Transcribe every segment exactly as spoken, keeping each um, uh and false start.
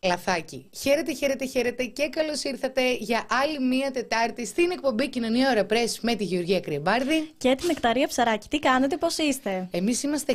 Λαθάκι. Χαίρετε, χαίρετε, χαίρετε και καλώς ήρθατε για άλλη μία Τετάρτη στην εκπομπή Κοινωνία Ωρα Πρέσ με τη Γεωργία Κρυεμπάρδη και την Νεκταρία Ψαράκη. Τι κάνετε, πώς είστε? Εμείς είμαστε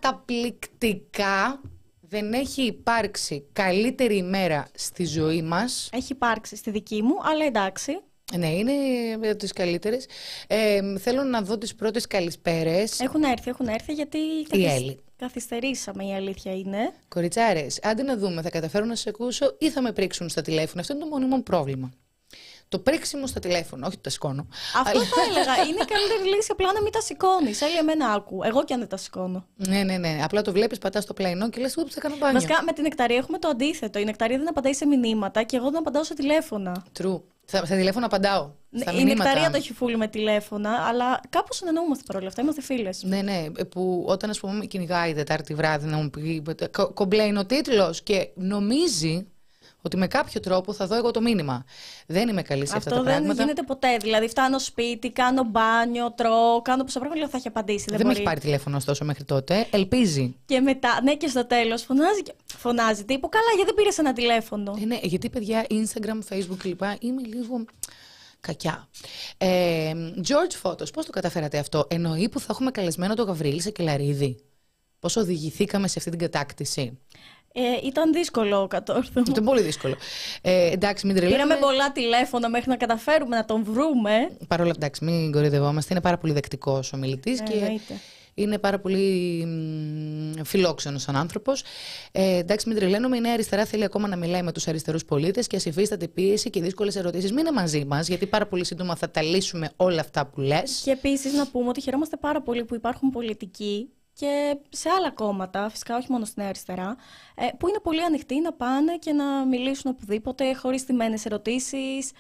καταπληκτικά. Δεν έχει υπάρξει καλύτερη ημέρα στη ζωή μας. Έχει υπάρξει στη δική μου, αλλά εντάξει. Ναι, είναι από τις καλύτερες. Ε, θέλω να δω τις πρώτες καλησπέρες. Έχουν έρθει, έχουν έρθει γιατί η Έλλη. Καθυστερήσαμε, η αλήθεια είναι. Κοριτσάρες, άντε να δούμε, θα καταφέρω να σε ακούσω ή θα με πρίξουν στα τηλέφωνα. Αυτό είναι το μόνιμο πρόβλημα. Το πρίξιμο στα τηλέφωνα, όχι το τα σηκώνω. Αυτό αλλά... θα έλεγα. Είναι η καλύτερη λύση απλά να μην τα σηκώνει. Άλλη εμένα άκου. Εγώ και αν δεν τα σηκώνω. Ναι, ναι, ναι. Απλά το βλέπει, πατά στο πλαϊνό και λε: Ού, θα κάνω μπάνιο. Βασικά με την Νεκταρία έχουμε το αντίθετο. Η Νεκταρία δεν απαντάει σε μηνύματα και εγώ δεν απαντάω σε τηλέφωνα. True. Στα τηλέφωνα απαντάω. Στα η μηνύματα... Νεκταρία το έχει φούλει με τηλέφωνα, αλλά κάπως συνεννοούμαστε παρόλα αυτά. Είμαστε φίλες. Ναι, ναι. Που όταν ας πούμε με κυνηγάει Τετάρτη βράδυ να μου πει κομπλέιν ο τίτλος και νομίζει ότι με κάποιο τρόπο θα δω εγώ το μήνυμα. Δεν είμαι καλή σε αυτό αυτά τα πράγματα. Αυτό δεν γίνεται ποτέ. Δηλαδή, φτάνω σπίτι, κάνω μπάνιο, τρώω, κάνω πόσα πράγματα, θα έχει απαντήσει. Δεν, δεν με έχει πάρει τηλέφωνο ωστόσο μέχρι τότε. Ελπίζει. Και μετά, ναι, και στο τέλος φωνάζει. Και... Φωνάζει τύπου, καλά, γιατί δεν πήρε ένα τηλέφωνο. Ε, ναι, γιατί παιδιά, Instagram, Facebook κλπ. Είμαι λίγο κακιά. Ε, George Photos, πώς το καταφέρατε αυτό? Εννοεί που θα έχουμε καλεσμένο τον Γαβρίλη Σακελαρίδη. Πώς οδηγηθήκαμε σε αυτή την κατάκτηση? Ε, ήταν δύσκολο κατόρθωμα. Ήταν πολύ δύσκολο. Ε, εντάξει, μην τρελαίνουμε. Πήραμε πολλά τηλέφωνα μέχρι να καταφέρουμε να τον βρούμε. Παρ' όλα αυτά, εντάξει, μην κοροϊδευόμαστε. Είναι πάρα πολύ δεκτικός ο μιλητής ε, και εννοείται. Είναι πάρα πολύ φιλόξενος σαν άνθρωπος. Ε, εντάξει, μην τρελαίνουμε. Η Νέα Αριστερά θέλει ακόμα να μιλάει με τους αριστερούς πολίτες και ας υφίσταται πίεση και δύσκολες ερωτήσεις. Μείνε μαζί μας, γιατί πάρα πολύ σύντομα θα τα λύσουμε όλα αυτά που λες. Και επίσης να πούμε ότι χαιρόμαστε πάρα πολύ που υπάρχουν πολιτικοί και σε άλλα κόμματα, φυσικά όχι μόνο στη Νέα Αριστερά, που είναι πολύ ανοιχτοί να πάνε και να μιλήσουν οπουδήποτε, χωρίς τιμένες ερωτήσεις,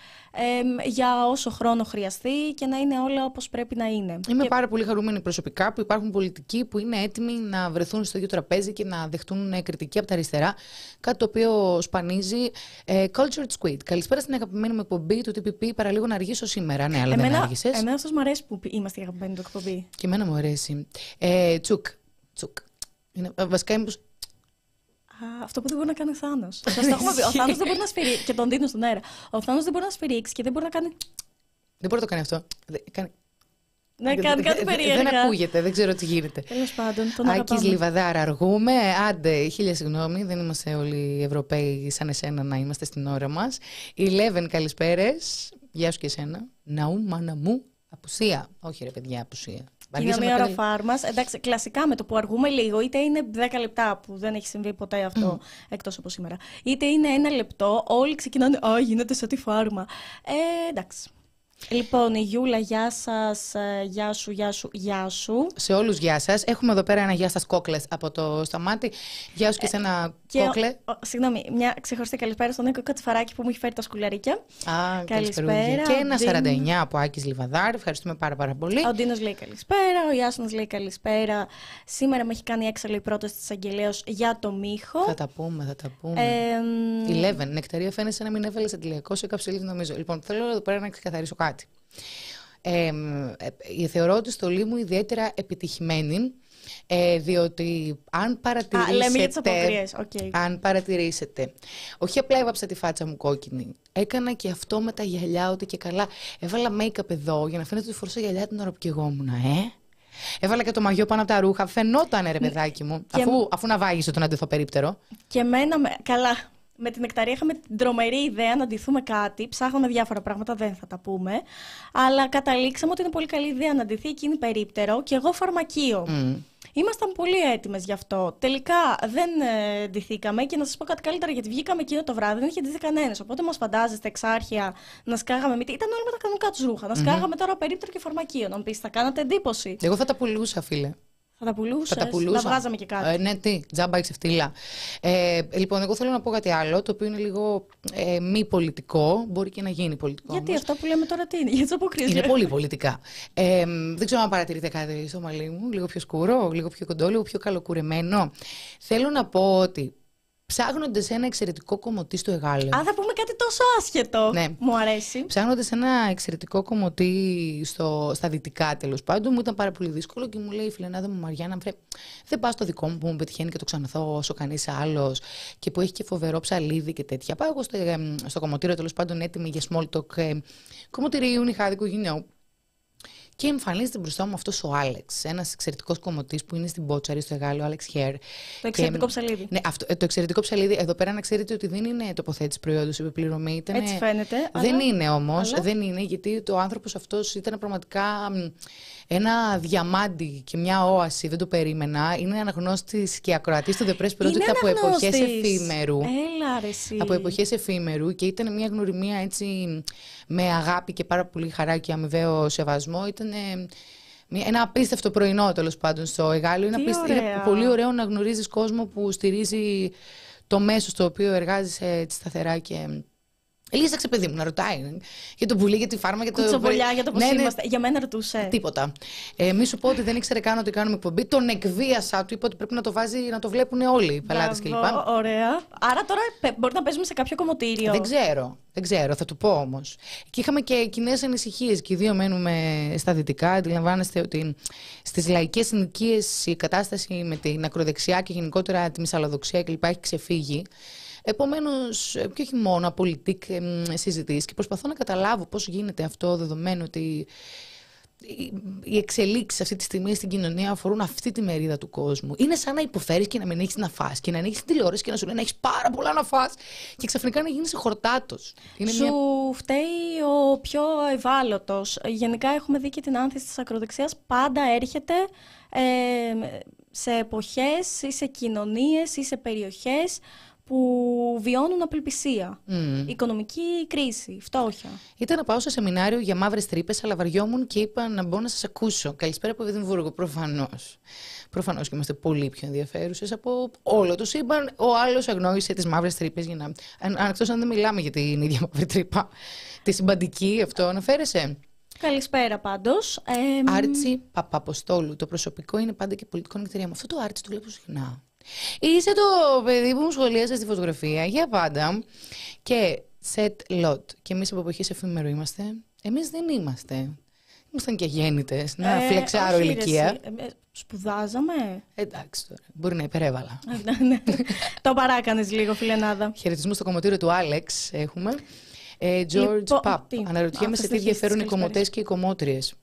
για όσο χρόνο χρειαστεί και να είναι όλα όπως πρέπει να είναι. Είμαι και... πάρα πολύ χαρούμενη προσωπικά που υπάρχουν πολιτικοί που είναι έτοιμοι να βρεθούν στο ίδιο τραπέζι και να δεχτούν κριτική από τα αριστερά, κάτι το οποίο σπανίζει. Ε, Cultured Squid. Καλησπέρα στην αγαπημένη μου εκπομπή του τι πι πι. Παραλίγο να αργήσω σήμερα. Ναι, αλλά εμένα, δεν άργησες. Εμένα αυτός μου αρέσει που είμαστε η αγαπημένη του εκπομπή. Και εμένα μου αρέσει. Ε, τσουκ. Τσουκ. Είναι, βασικά είμαι. Α, αυτό που δεν μπορεί να κάνει ο Θάνος. Ο Θάνος δεν μπορεί να σφυρίξει. Και τον δίνω στον αέρα. Ο Θάνος δεν μπορεί να σφυρίξει και δεν μπορεί να κάνει. Δεν μπορεί να το κάνει αυτό. Κάνει... Ναι, κάνει κάτι περίεργα. Δεν ακούγεται, δεν ξέρω τι γίνεται. Τέλος πάντων, τον αγαπάμε. Άκης Λιβαδάρα, αργούμε. Άντε, χίλια συγγνώμη, δεν είμαστε όλοι οι Ευρωπαίοι σαν εσένα να είμαστε στην ώρα μας. Eleven, καλησπέρες. Γεια σου και εσένα. Ναού, μάνα μου. Απουσία. Όχι, ρε παιδιά, απουσία. Κοινωνία Ωρα Φάρμας. Εντάξει, κλασικά με το που αργούμε λίγο, είτε είναι δέκα λεπτά που δεν έχει συμβεί ποτέ αυτό, mm. εκτός από σήμερα, είτε είναι ένα λεπτό, όλοι ξεκινάνε. Α, γίνεται σε τη φάρμα. Ε, εντάξει. Λοιπόν, η Γιούλα, γεια σας, γεια σου, γεια σου, γεια σου. Σε όλους γεια σας. Έχουμε εδώ πέρα ένα γεια σας κόκλες από το Σταμάτη. Γεια σου και σε ένα ε, κόκλε. Ο, ο, συγγνώμη, μια ξεχωριστή καλησπέρα στον Νίκο Κατσιφαράκη που μου έχει φέρει τα σκουλαρίκια. Α, καλησπέρα. Και ένα σαράντα εννιά από Άκης Λιβαδάρ. Ευχαριστούμε πάρα πάρα πολύ. Ο Ντίνος λέει καλησπέρα, ο Ιάσονας λέει καλησπέρα. Σήμερα με έχει κάνει έξαλλο η πρόταση της Αγγελέως για το μύχο. Θα τα πούμε, θα τα πούμε. Ε, Eleven, Νεκταρία, φαίνεσαι να μην έβαλες αντιλιακό σε καψιλίδι, νομίζω. Λοιπόν, θέλω εδώ πέρα να ξεκαθαρίσω κάτι. Ε, ε, θεωρώ ότι στολή μου ιδιαίτερα επιτυχημένη, ε, διότι αν παρατηρήσετε, Α, λέμε για τις αποκρίες. Okay. αν παρατηρήσετε, όχι απλά έβαψα τη φάτσα μου κόκκινη, έκανα και αυτό με τα γυαλιά, ότι και καλά έβαλα make-up εδώ για να φαίνεται ότι φορούσα γυαλιά την ώρα που καιγόμουν, ε. Έβαλα και το μαγιό πάνω από τα ρούχα, φαινόταν ρε παιδάκι μου, και... αφού, αφού ναυάγησε τον αντιθοπερίπτερο. Και εμένα, με... καλά. Με την Νεκταρία είχαμε την τρομερή ιδέα να ντυθούμε κάτι. Ψάχναμε διάφορα πράγματα, δεν θα τα πούμε. Αλλά καταλήξαμε ότι είναι πολύ καλή ιδέα να ντυθεί εκείνη περίπτερο και εγώ φαρμακείο. Mm. Ήμασταν πολύ έτοιμες γι' αυτό. Τελικά δεν ε, ντυθήκαμε και να σας πω κάτι καλύτερα, γιατί βγήκαμε εκείνο το βράδυ, δεν είχε ντυθεί κανένας. Οπότε μας φαντάζεστε εξάρχεια να σκάγαμε μύτη. Ήταν όλοι με τα κανονικά τους ρούχα. Να σκάγαμε mm-hmm. τώρα περίπτερο και φαρμακείο. Να μου πεις, θα κάνατε εντύπωση. Εγώ θα τα πουλούσα, φίλε. Θα τα πουλούσες, θα τα πουλούσα. Να βγάζαμε και κάτι. Ε, ναι, τι, τζάμπα η ξεφτύλα. Ε, λοιπόν, εγώ θέλω να πω κάτι άλλο, το οποίο είναι λίγο ε, μη πολιτικό, μπορεί και να γίνει πολιτικό. Γιατί όμως. Αυτό που λέμε τώρα τι είναι, για τις αποκρίσεις. Είναι πολύ πολιτικά. Ε, δεν ξέρω αν παρατηρείτε κάτι στο μαλλί μου, λίγο πιο σκούρο, λίγο πιο κοντό, λίγο πιο καλοκουρεμένο. Θέλω να πω ότι ψάχνοντας ένα εξαιρετικό κομμωτή στο Εγάλεο. Α, θα πούμε κάτι τόσο άσχετο. Ναι. Μου αρέσει. Ψάχνοντας ένα εξαιρετικό κομμωτή στο, στα δυτικά, τέλος πάντων, μου ήταν πάρα πολύ δύσκολο και μου λέει η φιλενάδα μου Μαριάννα, βρε, δεν πας στο δικό μου που μου πετυχαίνει και το ξαναθώ όσο κανείς άλλος και που έχει και φοβερό ψαλίδι και τέτοια. Πάω εγώ στο, στο κομμωτήριο, τέλος πάντων, έτοιμη για small talk, κομμωτήριου νυχάδικου γυναίου. Και εμφανίζεται μπροστά μου αυτός ο Άλεξ, ένας εξαιρετικός κομμωτής που είναι στην Μπότσαρη, στο Εγάλεο, Alex Hair. Το εξαιρετικό και, ψαλίδι. Ναι, αυτό, το εξαιρετικό ψαλίδι. Εδώ πέρα να ξέρετε ότι δεν είναι τοποθέτηση προϊόντος επιπληρωμή. Ήτανε, έτσι φαίνεται. Δεν αλλά... είναι όμως, αλλά... δεν είναι, γιατί το άνθρωπος αυτός ήταν πραγματικά ένα διαμάντι και μια όαση, δεν το περίμενα. Είναι αναγνώστης και ακροατής του The Press Project από εποχές εφήμερου. Έλα, ρε, εσύ. Από εποχές εφήμερου και ήταν μια γνωριμία έτσι με αγάπη και πάρα πολύ χαρά και αμοιβαίο σεβασμό. Ήταν ένα απίστευτο πρωινό, τέλος πάντων, στο Εγάλεο. Είναι, απίστευτο, είναι πολύ ωραίο να γνωρίζεις κόσμο που στηρίζει το μέσο στο οποίο εργάζεσαι έτσι σταθερά και... Ελίζαξε, παιδί μου, να ρωτάει για το πουλί, για τη φάρμα, για το. Κουτσοβολιά, για το πώς ναι, ναι. είμαστε. Για μένα ρωτούσε. Τίποτα. Ε, μη σου πω ότι δεν ήξερε καν ότι κάνουμε εκπομπή. Τον εκβίασα, του είπα ότι πρέπει να το βάζει, να το βλέπουν όλοι οι πελάτες κλπ. Ωραία. Άρα τώρα μπορεί να παίζουμε σε κάποιο κομμωτήριο. Δεν ξέρω. Δεν ξέρω, θα του πω όμως. Και είχαμε και κοινές ανησυχίες. Και οι δύο μένουμε στα δυτικά. Αντιλαμβάνεστε ότι στις λαϊκές συνοικίες η κατάσταση με την ακροδεξιά και γενικότερα τη μυσαλλοδοξία κλπ. Έχει ξεφύγει. Επομένως, και όχι μόνο πολιτικ συζητήσεις, και προσπαθώ να καταλάβω πώς γίνεται αυτό, δεδομένου ότι οι εξελίξεις αυτή τη στιγμή στην κοινωνία αφορούν αυτή τη μερίδα του κόσμου. Είναι σαν να υποφέρεις και να μην έχεις να φας και να ανοίξεις την τηλεόραση και να σου λέει να έχεις πάρα πολλά να φας και ξαφνικά να γίνεις χορτάτος. Είναι σου μια... φταίει ο πιο ευάλωτος. Γενικά έχουμε δει και την άνθηση της ακροδεξιάς πάντα έρχεται ε, σε εποχές ή σε κοινωνίες ή σε περιοχές που βιώνουν απελπισία, mm. οικονομική κρίση, φτώχεια. Ήταν να πάω σε σεμινάριο για μαύρες τρύπες, αλλά βαριόμουν και είπα να μπω να σας ακούσω. Καλησπέρα από Εδιμβούργο, προφανώς. Προφανώς και είμαστε πολύ πιο ενδιαφέρουσες από όλο το σύμπαν. Ο άλλος αγνόησε τις μαύρες τρύπες για να. Αν, εκτός αν δεν μιλάμε για την ίδια μαύρη τρύπα. Τη συμπαντική, αυτό αναφέρεσαι. Καλησπέρα πάντως. Ε, Άρτσι Παπαποστόλου. Το προσωπικό είναι πάντα και πολιτικό νεκτερία μου. Αυτό το Άρτσι το βλέπω συχνά. Είσαι το παιδί που μου σχολίασε στη φωτογραφία για πάντα. Και set lot. Και εμείς από εποχές εφήμερου είμαστε. Εμείς δεν είμαστε. Ήμασταν και γέννητες. Να ε, φλεξάρω όχι, ηλικία. Ε, σπουδάζαμε. Εντάξει τώρα. Μπορεί να υπερέβαλα. Το παράκανες λίγο, φιλενάδα. Χαιρετισμού στο κομμωτήριο του Άλεξ έχουμε. Ε, George Υπο... Pap. Αναρωτιέμαι σε τι διαφέρουν οι κομμωτές και οι κομμότριες.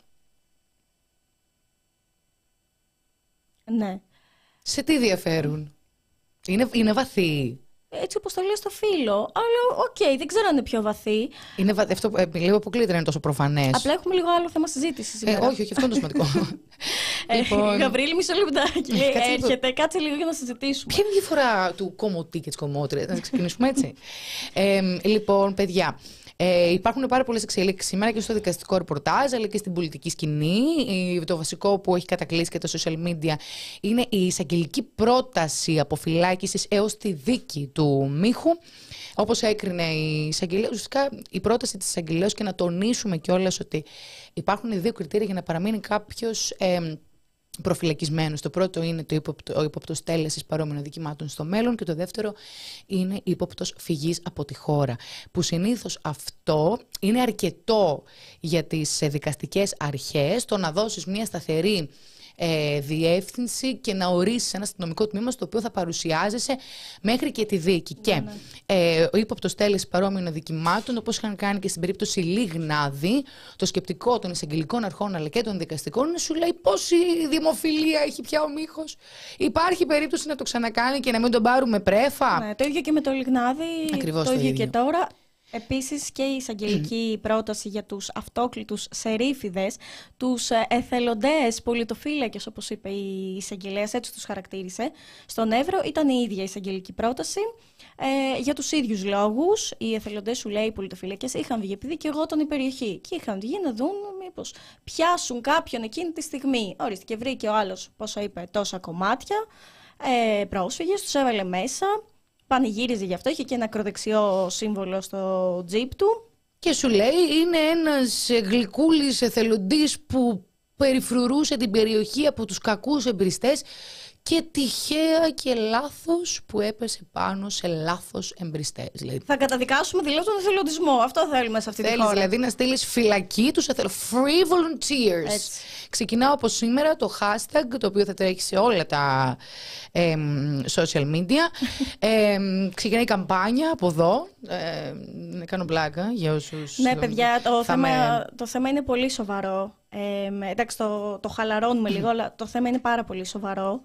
Ναι. Σε τι διαφέρουν? Είναι, είναι βαθύ. Έτσι όπως το λέω στο φίλο. Αλλά οκ, okay, δεν ξέρω αν είναι πιο βαθύ. Είναι βα... Αυτό ε, λίγο αποκλείται να είναι τόσο προφανές. Απλά έχουμε λίγο άλλο θέμα συζήτησης. Ε, όχι, όχι, αυτό είναι το σημαντικό. Λοιπόν... Γαβρίλη, μισό λεπτάκι. Έρχεται, κάτσε λίγο για να συζητήσουμε. Ποια είναι η διαφορά του κομμωτή και της κομμότριας? Να ξεκινήσουμε έτσι. ε, λοιπόν, παιδιά. Ε, υπάρχουν πάρα πολλές εξελίξεις σήμερα και στο δικαστικό ρεπορτάζ αλλά και στην πολιτική σκηνή. Το βασικό που έχει κατακλείσει και τα social media είναι η εισαγγελική πρόταση αποφυλάκησης έως τη δίκη του Μίχου. Όπως έκρινε η εισαγγελία, ουσιαστικά η πρόταση της εισαγγελίας, και να τονίσουμε κιόλας ότι υπάρχουν δύο κριτήρια για να παραμείνει κάποιος ε, προφυλακισμένος. Το πρώτο είναι το ύποπτο, ο ύποπτος τέλεσης παρόμοιων αδικημάτων στο μέλλον και το δεύτερο είναι ύποπτος φυγής από τη χώρα. Που συνήθως αυτό είναι αρκετό για τις δικαστικές αρχές, το να δώσεις μια σταθερή ε, διεύθυνση και να ορίσεις ένα αστυνομικό τμήμα στο οποίο θα παρουσιάζεσαι μέχρι και τη δίκη. Ναι, και ναι. Ε, ο ύποπτος τέλεσης παρόμοιων αδικημάτων, όπως είχαν κάνει και στην περίπτωση Λιγνάδη, το σκεπτικό των εισαγγελικών αρχών αλλά και των δικαστικών είναι σου λέει πόση δημοφιλία έχει πια ο Μίχος. Υπάρχει περίπτωση να το ξανακάνει και να μην τον πάρουμε πρέφα? Ναι, το ίδιο και με το Λιγνάδη. Ακριβώς το, το ίδιο ίδιο και τώρα. Επίσης και η εισαγγελική mm. πρόταση για τους αυτόκλητους σερίφιδες, τους εθελοντές πολιτοφύλακες, όπως είπε η εισαγγελέας, έτσι τους χαρακτήρισε, στον Εύρο ήταν η ίδια η εισαγγελική πρόταση. Ε, για τους ίδιους λόγους, οι εθελοντές, σου λέει, οι πολιτοφύλακες είχαν βγει, επειδή και εγώ ήταν η περιοχή, και είχαν βγει να δουν μήπως πιάσουν κάποιον εκείνη τη στιγμή. Ορίστε, και βρήκε ο άλλος, πόσο είπε, τόσα κομμάτια, ε, πρόσφυγες, τους έβαλε μέσα. Πανηγύριζε γι' αυτό, είχε και ένα ακροδεξιό σύμβολο στο τζιπ του. Και σου λέει είναι ένας γλυκούλης εθελοντής που περιφρουρούσε την περιοχή από τους κακούς εμπριστές και τυχαία και λάθος που έπεσε πάνω σε λάθος εμπριστές. Δηλαδή. Θα καταδικάσουμε δηλαδή τον εθελοντισμό. Αυτό θέλουμε σε αυτή τη χώρα. Θέλεις δηλαδή να στείλεις φυλακή τους εθελ... free volunteers. Έτσι. Ξεκινάω από σήμερα το hashtag, το οποίο θα τρέχει σε όλα τα ε, social media. ε, ξεκινάει η καμπάνια από εδώ. Ε, να κάνω πλάκα για όσους... Ναι, παιδιά, το, θέμα, με... το θέμα είναι πολύ σοβαρό. Ε, εντάξει, το, το χαλαρώνουμε λίγο, αλλά το θέμα είναι πάρα πολύ σοβαρό.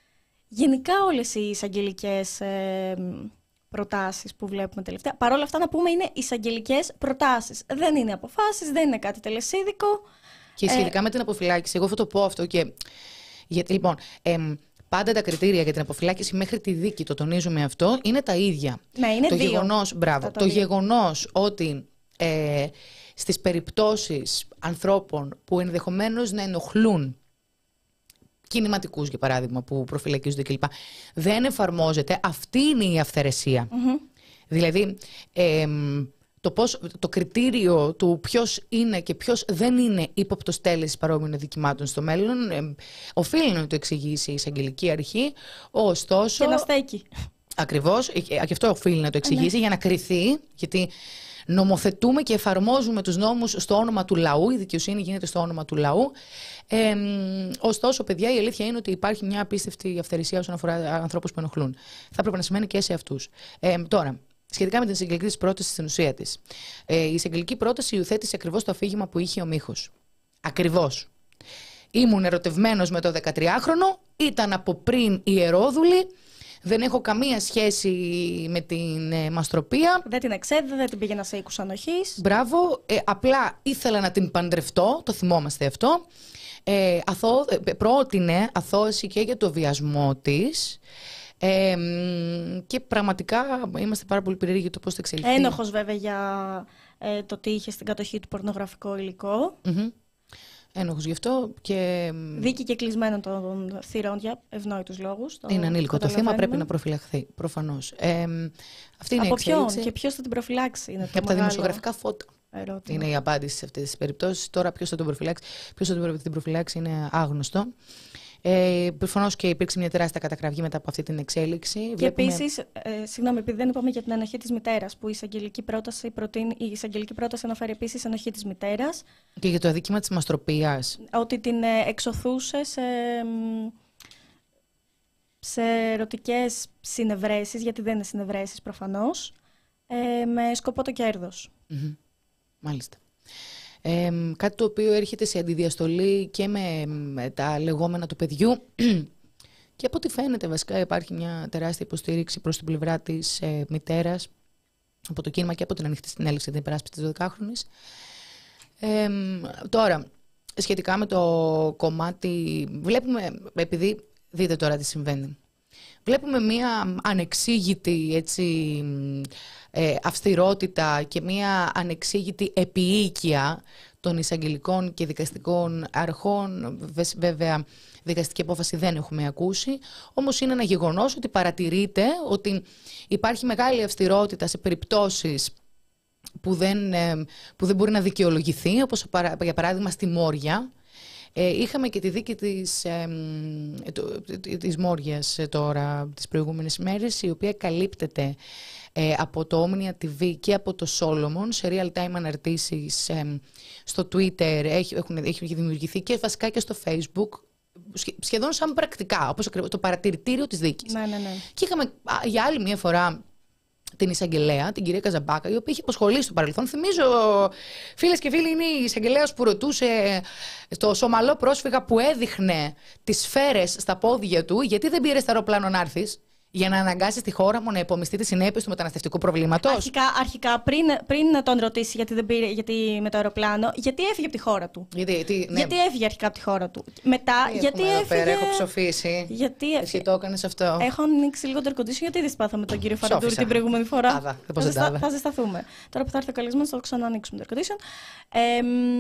Γενικά όλες οι εισαγγελικές ε, προτάσεις που βλέπουμε τελευταία, παρόλα αυτά να πούμε είναι εισαγγελικές προτάσεις. Δεν είναι αποφάσεις, δεν είναι κάτι τελεσίδικο. Και σχετικά ε... με την αποφυλάκηση, εγώ θα το πω αυτό και... Γιατί, λοιπόν, ε, πάντα τα κριτήρια για την αποφυλάκηση μέχρι τη δίκη, το τονίζουμε αυτό, είναι τα ίδια. Ναι, είναι το δύο. Γεγονός, μπράβο, το, το γεγονός ότι ε, στις περιπτώσεις ανθρώπων που ενδεχομένως να ενοχλούν κινηματικούς, για παράδειγμα, που προφυλακίζονται κλπ. Δεν εφαρμόζεται. Αυτή είναι η αυθαιρεσία. Mm-hmm. Δηλαδή, ε, το, πώς, το κριτήριο του ποιος είναι και ποιος δεν είναι ύποπτος τέλεσης παρόμοιων δικημάτων στο μέλλον, ε, οφείλει να το εξηγήσει η εισαγγελική αρχή, ωστόσο... Και να στέκει. Ακριβώς, και αυτό οφείλει να το εξηγήσει, ναι, για να κριθεί, γιατί... Νομοθετούμε και εφαρμόζουμε τους νόμους στο όνομα του λαού, η δικαιοσύνη γίνεται στο όνομα του λαού. Ε, ωστόσο, παιδιά, η αλήθεια είναι ότι υπάρχει μια απίστευτη αυθαιρεσία όσον αφορά ανθρώπους που ενοχλούν. Θα έπρεπε να σημαίνει και σε αυτούς. Ε, τώρα, σχετικά με την εισαγγελική της πρόταση στην ουσία της. Ε, η εισαγγελική πρόταση υιοθέτησε ακριβώς το αφήγημα που είχε ο Μίχος. Ακριβώς. Ήμουν ερωτευμένος με το δεκατριάχρονο, ήταν από πριν ιερόδουλη. Δεν έχω καμία σχέση με την ε, μαστροπία. Δεν την εξέδιδε, δεν την πήγαινα σε οίκους ανοχής. Μπράβο. Ε, απλά ήθελα να την παντρευτώ, το θυμόμαστε αυτό. Ε, αθώ, ε, πρότεινε αθώωση και για το βιασμό της. Ε, και πραγματικά είμαστε πάρα πολύ περίεργοι το πώς θα εξελιχθεί. Ένοχος βέβαια για ε, το ότι είχε στην κατοχή του πορνογραφικό υλικό. Mm-hmm. Ένοχος γι' αυτό και... Δίκη και κλεισμένο των θυρών για ευνόητους λόγους. Είναι ανήλικο το θύμα, πρέπει να προφυλαχθεί, προφανώς. Ε, αυτή είναι από η εξέλιξη. ποιον και ποιος θα την προφυλάξει? Είναι από τα δημοσιογραφικά φώτα. Ερώτημα. Είναι η απάντηση σε αυτές τις περιπτώσεις. Τώρα ποιος θα τον προφυλάξει, ποιος θα την προφυλάξει είναι άγνωστο. Ε, Προφανώς και υπήρξε μια τεράστια κατακραυγή μετά από αυτή την εξέλιξη. Και Βλέπουμε... επίσης, ε, συγγνώμη, επειδή δεν είπαμε για την ενοχή της μητέρας, που η εισαγγελική πρόταση, προτείνει, η εισαγγελική πρόταση αναφέρει επίσης ενοχή της μητέρας. Και για το αδίκημα της μαστροπίας. Ότι την ε, εξωθούσε σε, σε ερωτικές συνευρέσεις, γιατί δεν είναι συνευρέσεις προφανώς, ε, με σκοπό το κέρδος. Mm-hmm. Μάλιστα. Ε, κάτι το οποίο έρχεται σε αντιδιαστολή και με, με τα λεγόμενα του παιδιού και από ό,τι φαίνεται βασικά υπάρχει μια τεράστια υποστήριξη προς την πλευρά της ε, μητέρας από το κίνημα και από την ανοιχτή συνέλευση την υπεράσπιση της δωδεκάχρονης. Ε, τώρα, σχετικά με το κομμάτι, βλέπουμε, επειδή δείτε τώρα τι συμβαίνει, βλέπουμε μια ανεξήγητη έτσι, ε, αυστηρότητα και μια ανεξήγητη επιοίκεια των εισαγγελικών και δικαστικών αρχών. Βέβαια, δικαστική απόφαση δεν έχουμε ακούσει, όμως είναι ένα γεγονός ότι παρατηρείται ότι υπάρχει μεγάλη αυστηρότητα σε περιπτώσεις που δεν, ε, που δεν μπορεί να δικαιολογηθεί, όπως για παράδειγμα στη Μόρια. Ε, είχαμε και τη δίκη της, ε, το, της Μόριας τώρα τις προηγούμενες ημέρες, η οποία καλύπτεται ε, από το Omnia τι βι και από το Solomon σε real-time αναρτήσεις ε, στο Twitter, έχει, έχουν, έχει δημιουργηθεί και βασικά και στο Facebook, σχεδόν σαν πρακτικά, όπως το παρατηρητήριο της δίκης. Ναι, ναι, ναι. Και είχαμε για άλλη μια φορά την εισαγγελέα, την κυρία Καζαμπάκα, η οποία είχε απασχολήσει στο παρελθόν. Θυμίζω, φίλες και φίλοι, είναι η εισαγγελέας που ρωτούσε στο Σομαλό πρόσφυγα που έδειχνε τις σφαίρες στα πόδια του, γιατί δεν πήρε στο αεροπλάνο να έρθεις, για να αναγκάσει τη χώρα μου να υπομειστεί τις συνέπειες του μεταναστευτικού προβλήματος. Αρχικά, αρχικά πριν, πριν να τον ρωτήσει γιατί, δεν πήρε, γιατί με το αεροπλάνο, γιατί έφυγε από τη χώρα του. Γιατί, τι, ναι. γιατί έφυγε αρχικά από τη χώρα του. Μετά, τι γιατί έφυγε. έφυγε. Πέρα, έχω ψοφήσει. Γιατί Εσύ το έκανες αυτό. Έχω ανοίξει λίγο το air condition, γιατί δεν σπάθα με τον κύριο Φαραντούρη την προηγούμενη φορά. Άδα, θα, ζεστα, θα ζεσταθούμε. Τώρα που θα έρθει ο καλεσμένος, θα το ξανανοίξουμε το air condition. Ε,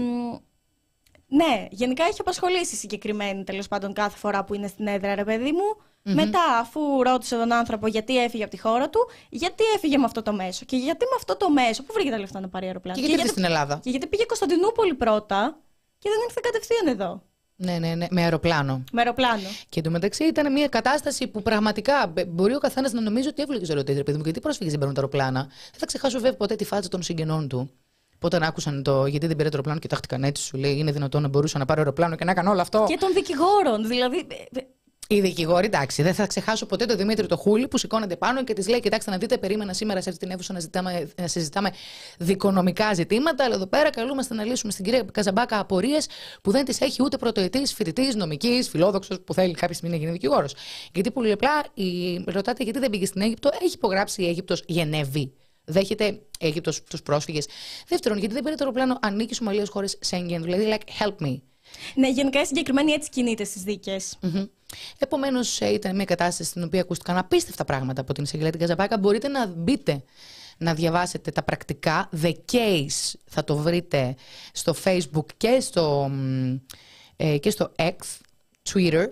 ναι, γενικά έχει απασχολήσει συγκεκριμένη τέλος πάντων κάθε φορά που είναι στην έδρα, ρε παιδί μου. Mm-hmm. Μετά, αφού ρώτησε τον άνθρωπο γιατί έφυγε από τη χώρα του, γιατί έφυγε με αυτό το μέσο. Και γιατί με αυτό το μέσο, πού βρήκε τα λεφτά να πάρει αεροπλάνο. Και, και γιατί ήρθε στην Ελλάδα. Και γιατί πήγε Κωνσταντινούπολη πρώτα και δεν ήρθε κατευθείαν εδώ. Ναι, ναι, ναι, με αεροπλάνο. Με αεροπλάνο. Και εντωμεταξύ ήταν μια κατάσταση που πραγματικά μπορεί ο καθένας να νομίζει ότι εύλογες ερωτήσεις, ρε παιδί μου, γιατί οι πρόσφυγες δεν παίρνουν τα αεροπλάνα. Δεν θα ξεχάσω βέβαια ποτέ τη φάτσα των συγγενών του. Που όταν άκουσαν το γιατί δεν πήρε το αεροπλάνο και τάχτηκαν έτσι, σου λέει: είναι δυνατόν να μπορούσα να πάρω αεροπλάνο και να κάνω όλο αυτό. Και των δικηγόρων, δηλαδή. Οι δικηγόροι, εντάξει, δεν θα ξεχάσω ποτέ τον Δημήτρη το Χούλη που σηκώνεται πάνω και τη λέει: κοιτάξτε να δείτε, περίμενα σήμερα σε αυτή την αίθουσα να, ζητάμε, να συζητάμε δικονομικά ζητήματα, αλλά εδώ πέρα καλούμαστε να λύσουμε στην κυρία Καζαμπάκα απορίες που δεν τις έχει ούτε πρωτοετής, φοιτητής, νομικής, φιλόδοξος που θέλει κάποια στιγμή να γίνει δικηγόρος. Γιατί πολύ απλά η... ρωτάτε γιατί δεν πήγε στην Αίγυπτο, έχει υπογράψει η Αίγυπτος Γενέβη. Δέχεται Αίγυπτος τους πρόσφυγες. Δεύτερον, γιατί δεν πήρε το αεροπλάνο, ανήκει Σομαλία ως χώρες Σέγγεν, δηλαδή like help me. Ναι, γενικά η συγκεκριμένη έτσι κινείται στις δίκες. Mm-hmm. Επομένως, ήταν μια κατάσταση στην οποία ακούστηκαν απίστευτα πράγματα από την εισαγγελέα την Καζαμπάκα. Μπορείτε να μπείτε να διαβάσετε τα πρακτικά. The Case θα το βρείτε στο Facebook και στο, ε, και στο X, Twitter.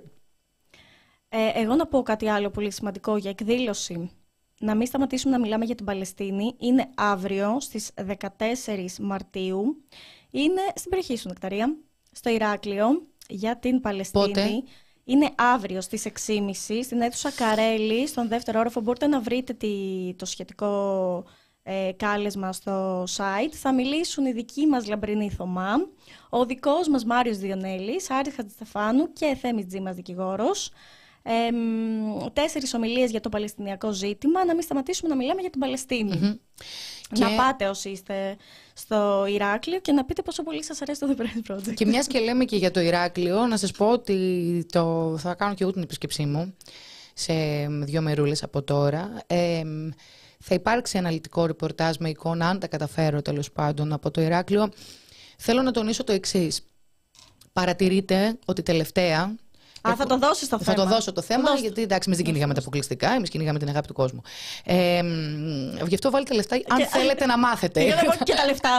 Ε, εγώ να πω κάτι άλλο πολύ σημαντικό για εκδήλωση. Να μην σταματήσουμε να μιλάμε για την Παλαιστίνη. Είναι αύριο στις δεκατέσσερις Μαρτίου. Είναι στην περιοχή σου, Νεκταρία, στο Ηράκλειο, για την Παλαιστίνη. Πότε? Είναι αύριο στις έξι και μισή στην αίθουσα Καρέλη, στον δεύτερο όροφο. Μπορείτε να βρείτε τη, το σχετικό ε, κάλεσμα στο site. Θα μιλήσουν οι δικοί μας λαμπρινοί Θωμά, ο δικός μας Μάριος Διονέλης, Άρης Χατζηστεφάνου και Θέμης Τζίμας δικηγόρος. Ε, τέσσερις ομιλίες για το παλαιστινιακό ζήτημα. Να μην σταματήσουμε να μιλάμε για την Παλαιστίνη. Mm-hmm. Να και... πάτε όσοι είστε στο Ηράκλειο και να πείτε πόσο πολύ σας αρέσει το The Press Project. Και μιας και λέμε και για το Ηράκλειο, να σας πω ότι το... θα κάνω και εγώ την επίσκεψή μου σε δύο μερούλες από τώρα. Ε, θα υπάρξει αναλυτικό ρεπορτάζ με εικόνα, αν τα καταφέρω τέλος πάντων, από το Ηράκλειο. Θέλω να τονίσω το εξής. Παρατηρείτε ότι τελευταία. Α, θα το δώσεις το θέμα. Θα το δώσω το θέμα, δώσω. γιατί εντάξει, εμείς δεν κυνηγάμε τα αποκλειστικά, εμείς κυνηγάμε την αγάπη του κόσμου. Ε, γι' αυτό βάλτε λεφτά, αν και... θέλετε να μάθετε. Και τα λεφτά.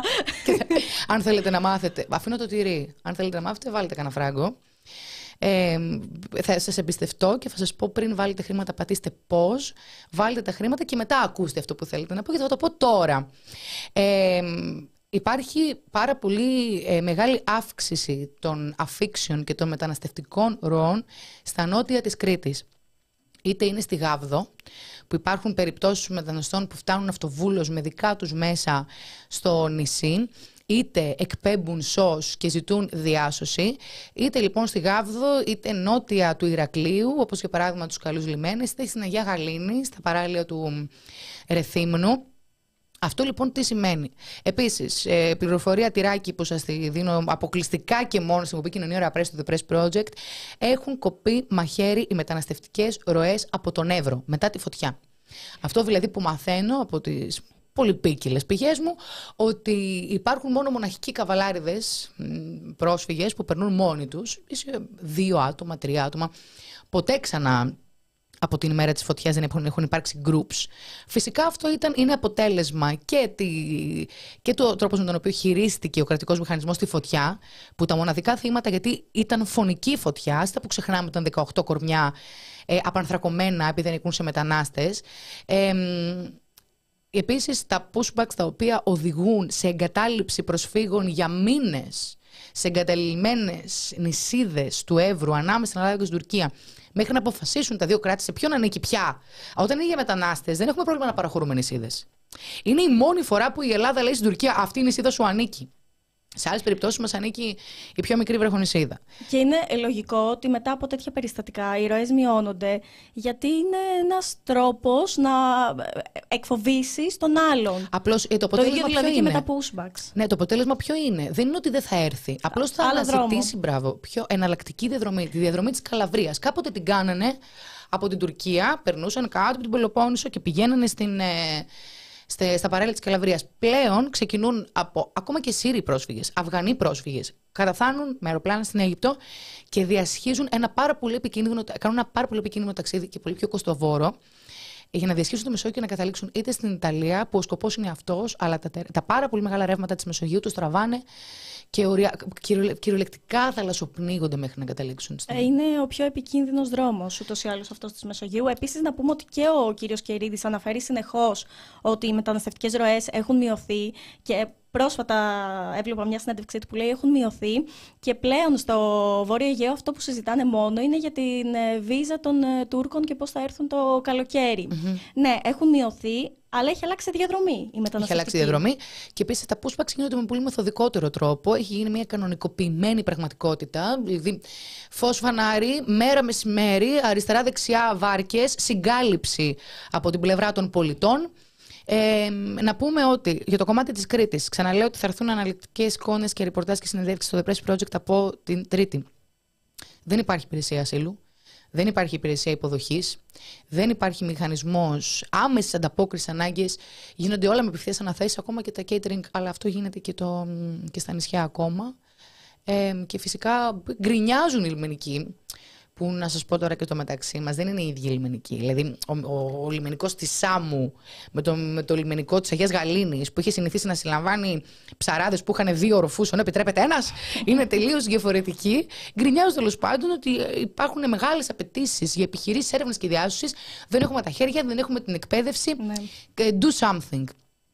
Αν θέλετε να μάθετε, αφήνω το τυρί. Αν θέλετε να μάθετε, βάλτε κανένα φράγκο. Ε, θα σας εμπιστευτώ και θα σας πω πριν βάλετε χρήματα, πατήστε πώς, βάλτε τα χρήματα και μετά ακούστε αυτό που θέλετε να πω και θα το πω τώρα. Ε, Υπάρχει πάρα πολύ ε, μεγάλη αύξηση των αφίξεων και των μεταναστευτικών ροών στα νότια της Κρήτης. Είτε είναι στη Γάβδο, που υπάρχουν περιπτώσεις μεταναστών που φτάνουν αυτοβούλως με δικά τους μέσα στο νησί, είτε εκπέμπουν σως και ζητούν διάσωση, είτε λοιπόν στη Γάβδο, είτε νότια του Ηρακλείου, όπως για παράδειγμα τους Καλούς Λιμένες, είτε στην Αγία Γαλήνη, στα παράλια του Ρεθύμνου. Αυτό λοιπόν τι σημαίνει. Επίσης, ε, πληροφορία τυράκι που σας τη δίνω αποκλειστικά και μόνο στην επικοινωνία Press to the Press Project, έχουν κοπεί μαχαίρι οι μεταναστευτικές ροές από τον Εύρο μετά τη φωτιά. Αυτό δηλαδή που μαθαίνω από τις πολυπίκυλες πηγές μου, ότι υπάρχουν μόνο μοναχικοί καβαλάριδες πρόσφυγες που περνούν μόνοι τους, δύο άτομα, τρία άτομα, ποτέ ξανά. Από την ημέρα της φωτιάς δεν έχουν, έχουν υπάρξει groups. Φυσικά αυτό ήταν, είναι αποτέλεσμα και, τη, και του τρόπος με τον οποίο χειρίστηκε ο κρατικός μηχανισμός τη φωτιά, που τα μοναδικά θύματα, γιατί ήταν φωνική φωτιά, στα που ξεχνάμε ήταν δεκαοκτώ κορμιά ε, απανθρακωμένα επειδή δεν σε μετανάστες. Ε, επίσης τα pushbacks τα οποία οδηγούν σε εγκατάλειψη προσφύγων για μήνες σε εγκαταλειμμένες νησίδες του Εύρου ανάμεσα στην Ελλάδα και στην Τουρκία, μέχρι να αποφασίσουν τα δύο κράτη σε ποιον ανήκει πια. Όταν είναι για μετανάστες, δεν έχουμε πρόβλημα να παραχωρούμε νησίδες. Είναι η μόνη φορά που η Ελλάδα λέει στην Τουρκία: αυτή η νησίδα σου ανήκει. Σε άλλες περιπτώσεις μας ανήκει η πιο μικρή βραχονησίδα. Και είναι λογικό ότι μετά από τέτοια περιστατικά οι ροές μειώνονται, γιατί είναι ένας τρόπος να εκφοβήσεις τον άλλον. Απλώς το αποτέλεσμα το ίδιο δηλαδή ποιο και είναι? με τα pushbacks. Ναι, το αποτέλεσμα ποιο είναι? Δεν είναι ότι δεν θα έρθει. Απλώς θα αναζητήσει, μπράβο, πιο εναλλακτική διαδρομή. Τη διαδρομή της Καλαβρίας. Κάποτε την κάνανε από την Τουρκία, περνούσαν κάτω από την Πελοπόννησο και πηγαίνανε στην. Ε, στα παράλια της Καλαβρίας. Πλέον ξεκινούν από ακόμα και Σύριοι πρόσφυγες, Αφγανοί πρόσφυγες, καταφθάνουν με αεροπλάνα στην Αίγυπτο και διασχίζουν ένα πάρα πολύ επικίνδυνο, κάνουν ένα πάρα πολύ επικίνδυνο ταξίδι και πολύ πιο κοστοβόρο για να διασχίσουν το Μεσόγειο και να καταλήξουν είτε στην Ιταλία, που ο σκοπός είναι αυτός, αλλά τα, τα πάρα πολύ μεγάλα ρεύματα της Μεσογείου τους τραβάνε και ορια... κυριολε... κυριολεκτικά θαλασσοπνίγονται μέχρι να καταλήξουν στην. Είναι ο πιο επικίνδυνος δρόμος ούτως ή άλλως αυτός της Μεσογείου. Επίσης, να πούμε ότι και ο κύριος Κερίδης αναφέρει συνεχώς ότι οι μεταναστευτικές ροές έχουν μειωθεί και πρόσφατα έβλεπα μια συνέντευξή του που λέει έχουν μειωθεί και πλέον στο Βόρειο Αιγαίο αυτό που συζητάνε μόνο είναι για την βίζα των Τούρκων και πώς θα έρθουν το καλοκαίρι. Mm-hmm. Ναι, έχουν μειωθεί, αλλά έχει αλλάξει διαδρομή η μεταναστευτική. Έχει αλλάξει διαδρομή και επίσης τα pushbacks γίνονται με πολύ μεθοδικότερο τρόπο. Έχει γίνει μια κανονικοποιημένη πραγματικότητα. Δηλαδή, φως φανάρι, μέρα μεσημέρι, αριστερά-δεξιά βάρκες, συγκάλυψη από την πλευρά των πολιτών. Ε, να πούμε ότι για το κομμάτι της Κρήτης, ξαναλέω ότι θα έρθουν αναλυτικές εικόνες και ρεπορτάζ και συνεντεύξεις στο The Press Project από την Τρίτη. Δεν υπάρχει υπηρεσία ασύλου. Δεν υπάρχει υπηρεσία υποδοχής, δεν υπάρχει μηχανισμός άμεσης ανταπόκρισης ανάγκες. Γίνονται όλα με απευθείας αναθέσεις, ακόμα και τα catering, αλλά αυτό γίνεται και, το, και στα νησιά ακόμα. Ε, και φυσικά γκρινιάζουν οι λιμενικοί, που να σας πω τώρα και το μεταξύ μας, δεν είναι οι ίδιοι λιμενικοί. Δηλαδή, ο, ο, ο λιμενικός της Σάμου με το, με το λιμενικό της Αγίας Γαλήνης, που είχε συνηθίσει να συλλαμβάνει ψαράδες που είχαν δύο οροφούς, ενώ επιτρέπεται ένας, είναι τελείως διαφορετικοί. Γκρινιάζουν τέλος πάντων ότι υπάρχουν μεγάλες απαιτήσεις για επιχειρήσεις έρευνας και διάσωσης. Δεν έχουμε τα χέρια, δεν έχουμε την εκπαίδευση. Ναι. Do something.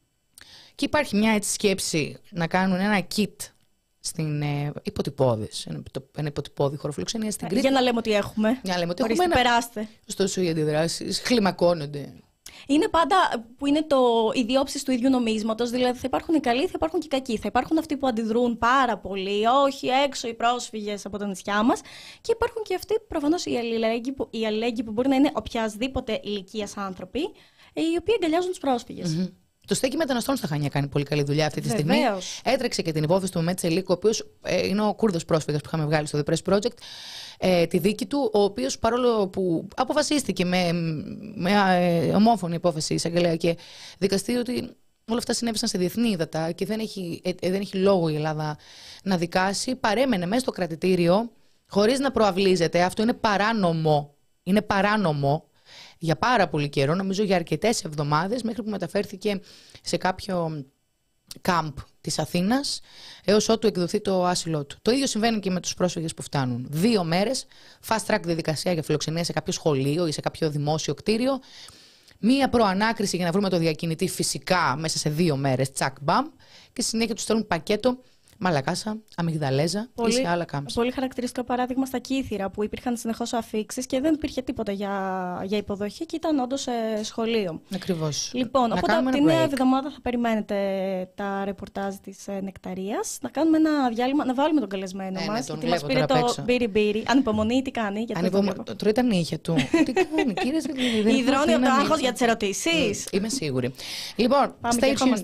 Και υπάρχει μια έτσι σκέψη να κάνουν ένα kit στην ε, υποτυπώδες, ένα, ένα υποτυπώδη χωροφιλοξενία στην Κρήτη. Για να λέμε ότι έχουμε. Για να λέμε ότι Ορίστε, έχουμε. Περάστε. Ωστόσο, οι αντιδράσεις κλιμακώνονται. Είναι πάντα που είναι το, οι διόψεις του ίδιου νομίσματος. Δηλαδή, θα υπάρχουν οι καλοί, θα υπάρχουν και οι κακοί. Θα υπάρχουν αυτοί που αντιδρούν πάρα πολύ, όχι έξω οι πρόσφυγες από τα νησιά μας. Και υπάρχουν και αυτοί, προφανώς, οι αλληλέγγυοι που, οι αλληλέγγυοι που μπορεί να είναι οποιασδήποτε ηλικίας άνθρωποι, οι οποίοι αγκαλιάζουν τους πρόσφυγες. Mm-hmm. Το στέκι μεταναστών στα Χανιά κάνει πολύ καλή δουλειά αυτή τη στιγμή. Βεβαίως. Έτρεξε και την υπόθεση του Μεμέτ Τσελίκου, ο οποίος ε, είναι ο Κούρδος πρόσφυγας που είχαμε βγάλει στο The Press Project, ε, τη δίκη του, ο οποίος παρόλο που αποφασίστηκε με, με ε, ομόφωνη υπόθεση εισαγγελέα και δικαστήριο ότι όλα αυτά συνέβησαν σε διεθνή ύδατα και δεν έχει, ε, ε, δεν έχει λόγο η Ελλάδα να δικάσει, παρέμενε μέσα στο κρατητήριο χωρίς να προαυλίζεται. Αυτό είναι παράνομο. Είναι παράνομο. Για πάρα πολύ καιρό, νομίζω για αρκετές εβδομάδες, μέχρι που μεταφέρθηκε σε κάποιο κάμπ της Αθήνας, έως ότου εκδοθεί το άσυλό του. Το ίδιο συμβαίνει και με τους πρόσφυγες που φτάνουν. Δύο μέρες, fast track διαδικασία για φιλοξενία σε κάποιο σχολείο ή σε κάποιο δημόσιο κτίριο. Μία προανάκριση για να βρούμε το διακινητή φυσικά μέσα σε δύο μέρες, τσακ μπαμ, και στη συνέχεια τους στέλνουν πακέτο μαλακάσα, αμυγδαλέζα ή σε άλλα κάμψα. Πολύ χαρακτηριστικό παράδειγμα στα Κύθυρα, που υπήρχαν συνεχώς αφίξεις και δεν υπήρχε τίποτα για, για υποδοχή και ήταν όντως σε σχολείο. Ακριβώς. Λοιπόν, να οπότε την νέα εβδομάδα θα περιμένετε τα ρεπορτάζ της ε, Νεκταρίας. Να κάνουμε ένα διάλειμμα, να βάλουμε τον καλεσμένο ναι, μας. Ναι, τον γιατί μας πήρε το μπύρι μπύρι. Ανυπομονεί, τι κάνει. Ανυπομονεί. Το τρώει τα νύχια του. Τι κάνει, κύριε. Υδρώνει από το άγχος για τις ερωτήσεις. Είμαι σίγουρη. Λοιπόν, stay tuned.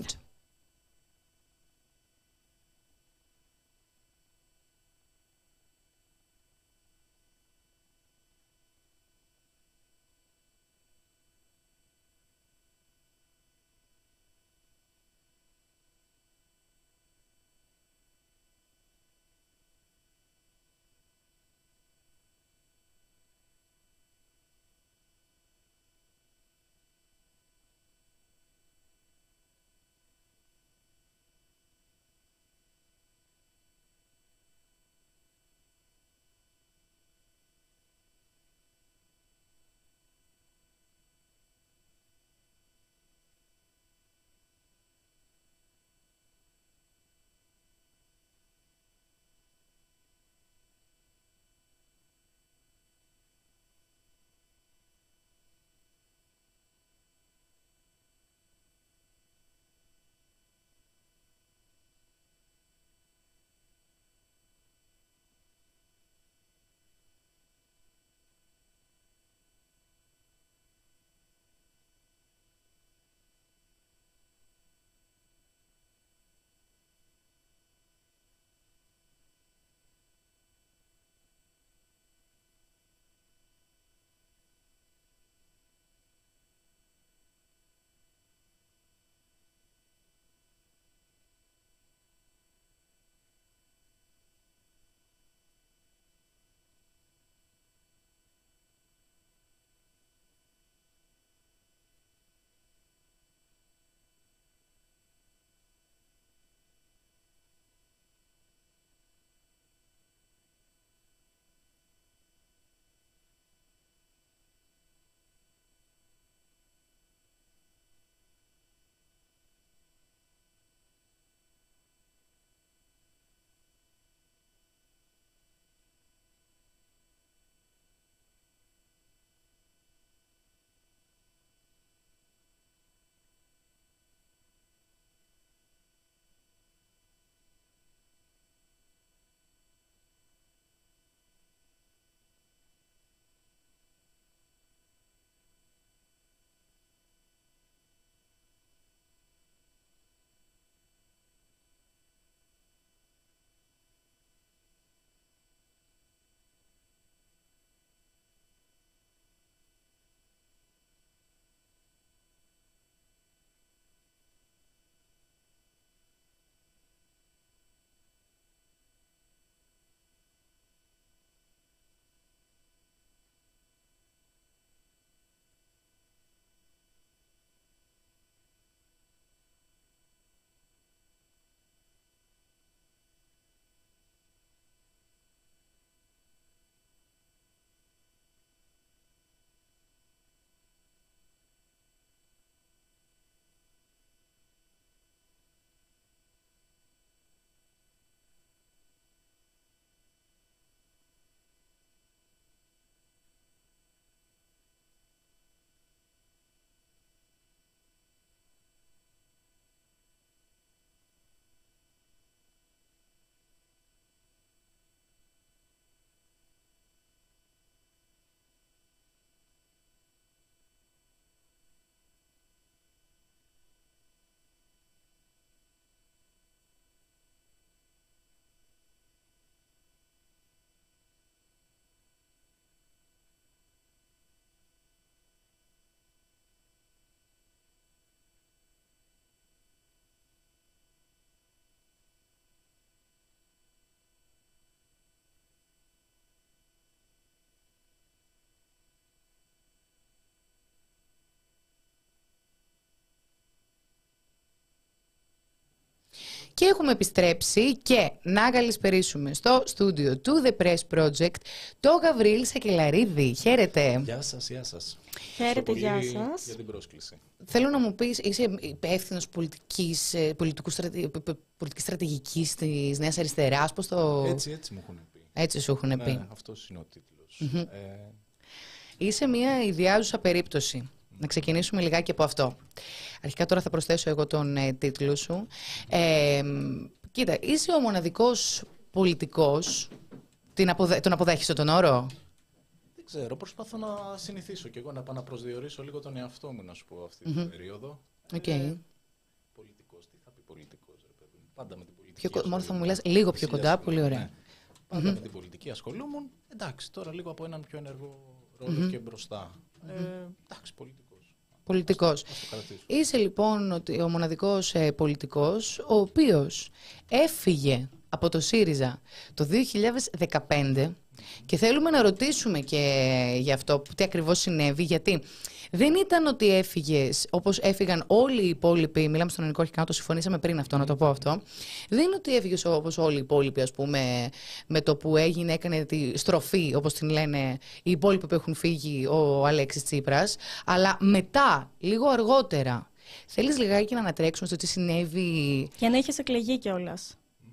Και έχουμε επιστρέψει και να καλησπερίσουμε στο στούντιο του The Press Project το Γαβρίλ Σακελαρίδη. Χαίρετε. Γεια σας, γεια σας. Χαίρετε, γεια σας. Για την πρόσκληση. Θέλω να μου πεις, είσαι υπεύθυνος πολιτικής, πολιτικού στρατε... πολιτικής στρατηγικής της Νέας Αριστεράς, πώς το... Έτσι, έτσι μου έχουν πει. Έτσι σου έχουν πει. Ναι, αυτός είναι ο τίτλος. Mm-hmm. Ε... Είσαι μια ιδιάζουσα περίπτωση. Να ξεκινήσουμε λιγάκι από αυτό. Αρχικά τώρα θα προσθέσω εγώ τον ε, τίτλο σου. Ε, κοίτα, είσαι ο μοναδικός πολιτικός. Την αποδε... Τον αποδέχεσαι τον όρο? Δεν ξέρω, προσπαθώ να συνηθίσω και εγώ να πάω να προσδιορίσω λίγο τον εαυτό μου, να σου πω, αυτή mm-hmm. την περίοδο. Okay. Ε, πολιτικός, τι θα πει πολιτικός, ρε παιδί. Πάντα με την πολιτική. Πιο, μόνο θα μου μιλάς λίγο πιο κοντά, πολύ ωραία. Ναι. Πάντα mm-hmm. με την πολιτική ασχολούμουν. Εντάξει, τώρα λίγο από έναν πιο ενεργό ρόλο mm-hmm. και μπροστά. Mm-hmm. Ε, εντάξει, πολιτικός. Πολιτικός. Είσαι λοιπόν ο μοναδικός ε, πολιτικός ο οποίος έφυγε από το ΣΥΡΙΖΑ το δύο χιλιάδες δεκαπέντε και θέλουμε να ρωτήσουμε και για αυτό τι ακριβώς συνέβη, γιατί δεν ήταν ότι έφυγες όπως έφυγαν όλοι οι υπόλοιποι. Μιλάμε στον ελληνικό αρχικά, το συμφωνήσαμε πριν αυτό, να το πω αυτό. Δεν είναι ότι έφυγες όπως όλοι οι υπόλοιποι, ας πούμε, με το που έγινε, έκανε τη στροφή, όπως την λένε οι υπόλοιποι που έχουν φύγει, ο Αλέξης Τσίπρας, αλλά μετά, λίγο αργότερα. Θέλεις λιγάκι να ανατρέξουμε στο τι συνέβη? Για να είχες εκλεγεί κιόλας.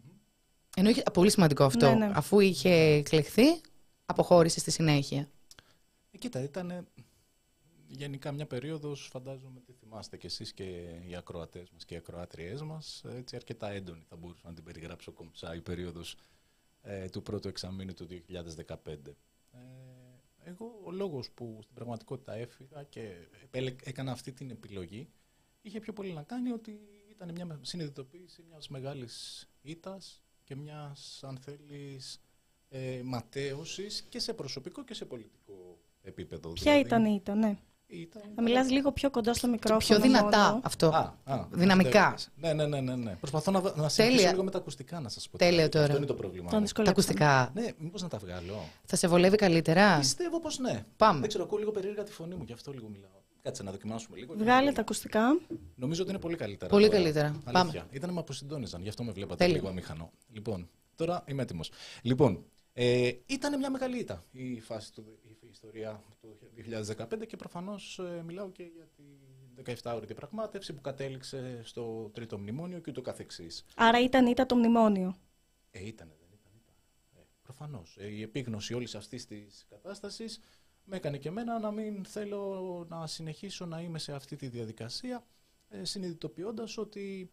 Ενώ είχε, πολύ σημαντικό αυτό. Ναι, ναι. Αφού είχε εκλεχθεί, αποχώρησε στη συνέχεια. Ε, κοίτα, ήταν γενικά μια περίοδος, φαντάζομαι τι θυμάστε κι εσείς και οι ακροατές μας και οι ακροάτριές μας, έτσι αρκετά έντονη θα μπορούσα να την περιγράψω κομψά, η περίοδος ε, του πρώτου εξαμήνου του δύο χιλιάδες δεκαπέντε. Ε, εγώ ο λόγος που στην πραγματικότητα έφυγα και έκανα αυτή την επιλογή είχε πιο πολύ να κάνει ότι ήταν μια συνειδητοποίηση μιας μεγάλης ήττας και μιας, αν θέλεις, ε, ματέωσης και σε προσωπικό και σε πολιτικό επίπεδο. Ποια δηλαδή ήταν η ήττα, ναι. Ήταν... Θα μιλάς λίγο πιο κοντά στο μικρόφωνο. Πιο δυνατά μόνο. αυτό. Α, α, δυναμικά. Ναι, ναι, ναι, ναι, ναι. Προσπαθώ να, να συνεχίσω λίγο με τα ακουστικά, να σας πω. Τέλεια τώρα. Αυτό είναι το πρόβλημα. Τα ακουστικά. Ναι, μήπως να τα βγάλω. Θα σε βολεύει καλύτερα? Πιστεύω πως ναι. Πάμε. Δεν ξέρω, ακούω λίγο περίεργα τη φωνή μου, γι' αυτό λίγο μιλάω. Κάτσε να δοκιμάσουμε λίγο. Βγάλε τα ακουστικά. Νομίζω ότι είναι πολύ καλύτερα. Πολύ τώρα. καλύτερα. Αλήθεια. Πάμε. Ήταν να με αποσυντόνιζαν, γι' αυτό με βλέπατε Τέλεια. λίγο αμήχανο. Λοιπόν, τώρα είμαι έτοιμος. Λοιπόν, ε, ήταν μια μεγάλη ήττα η φάση του, η ιστορία του δύο χιλιάδες δεκαπέντε και προφανώς ε, μιλάω και για τη δεκαεφτάωρη διαπραγμάτευση που κατέληξε στο τρίτο μνημόνιο και ούτω καθεξής. Άρα ήταν ήττα το μνημόνιο. Ε, ήτανε, δεν ήταν ήττα. Ε, προφανώς. Ε, η επίγνωση όλης αυτής της κατάστασης με έκανε και εμένα να μην θέλω να συνεχίσω να είμαι σε αυτή τη διαδικασία, ε, συνειδητοποιώντας ότι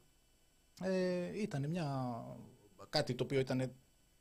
ε, ήταν μια, κάτι το οποίο ήταν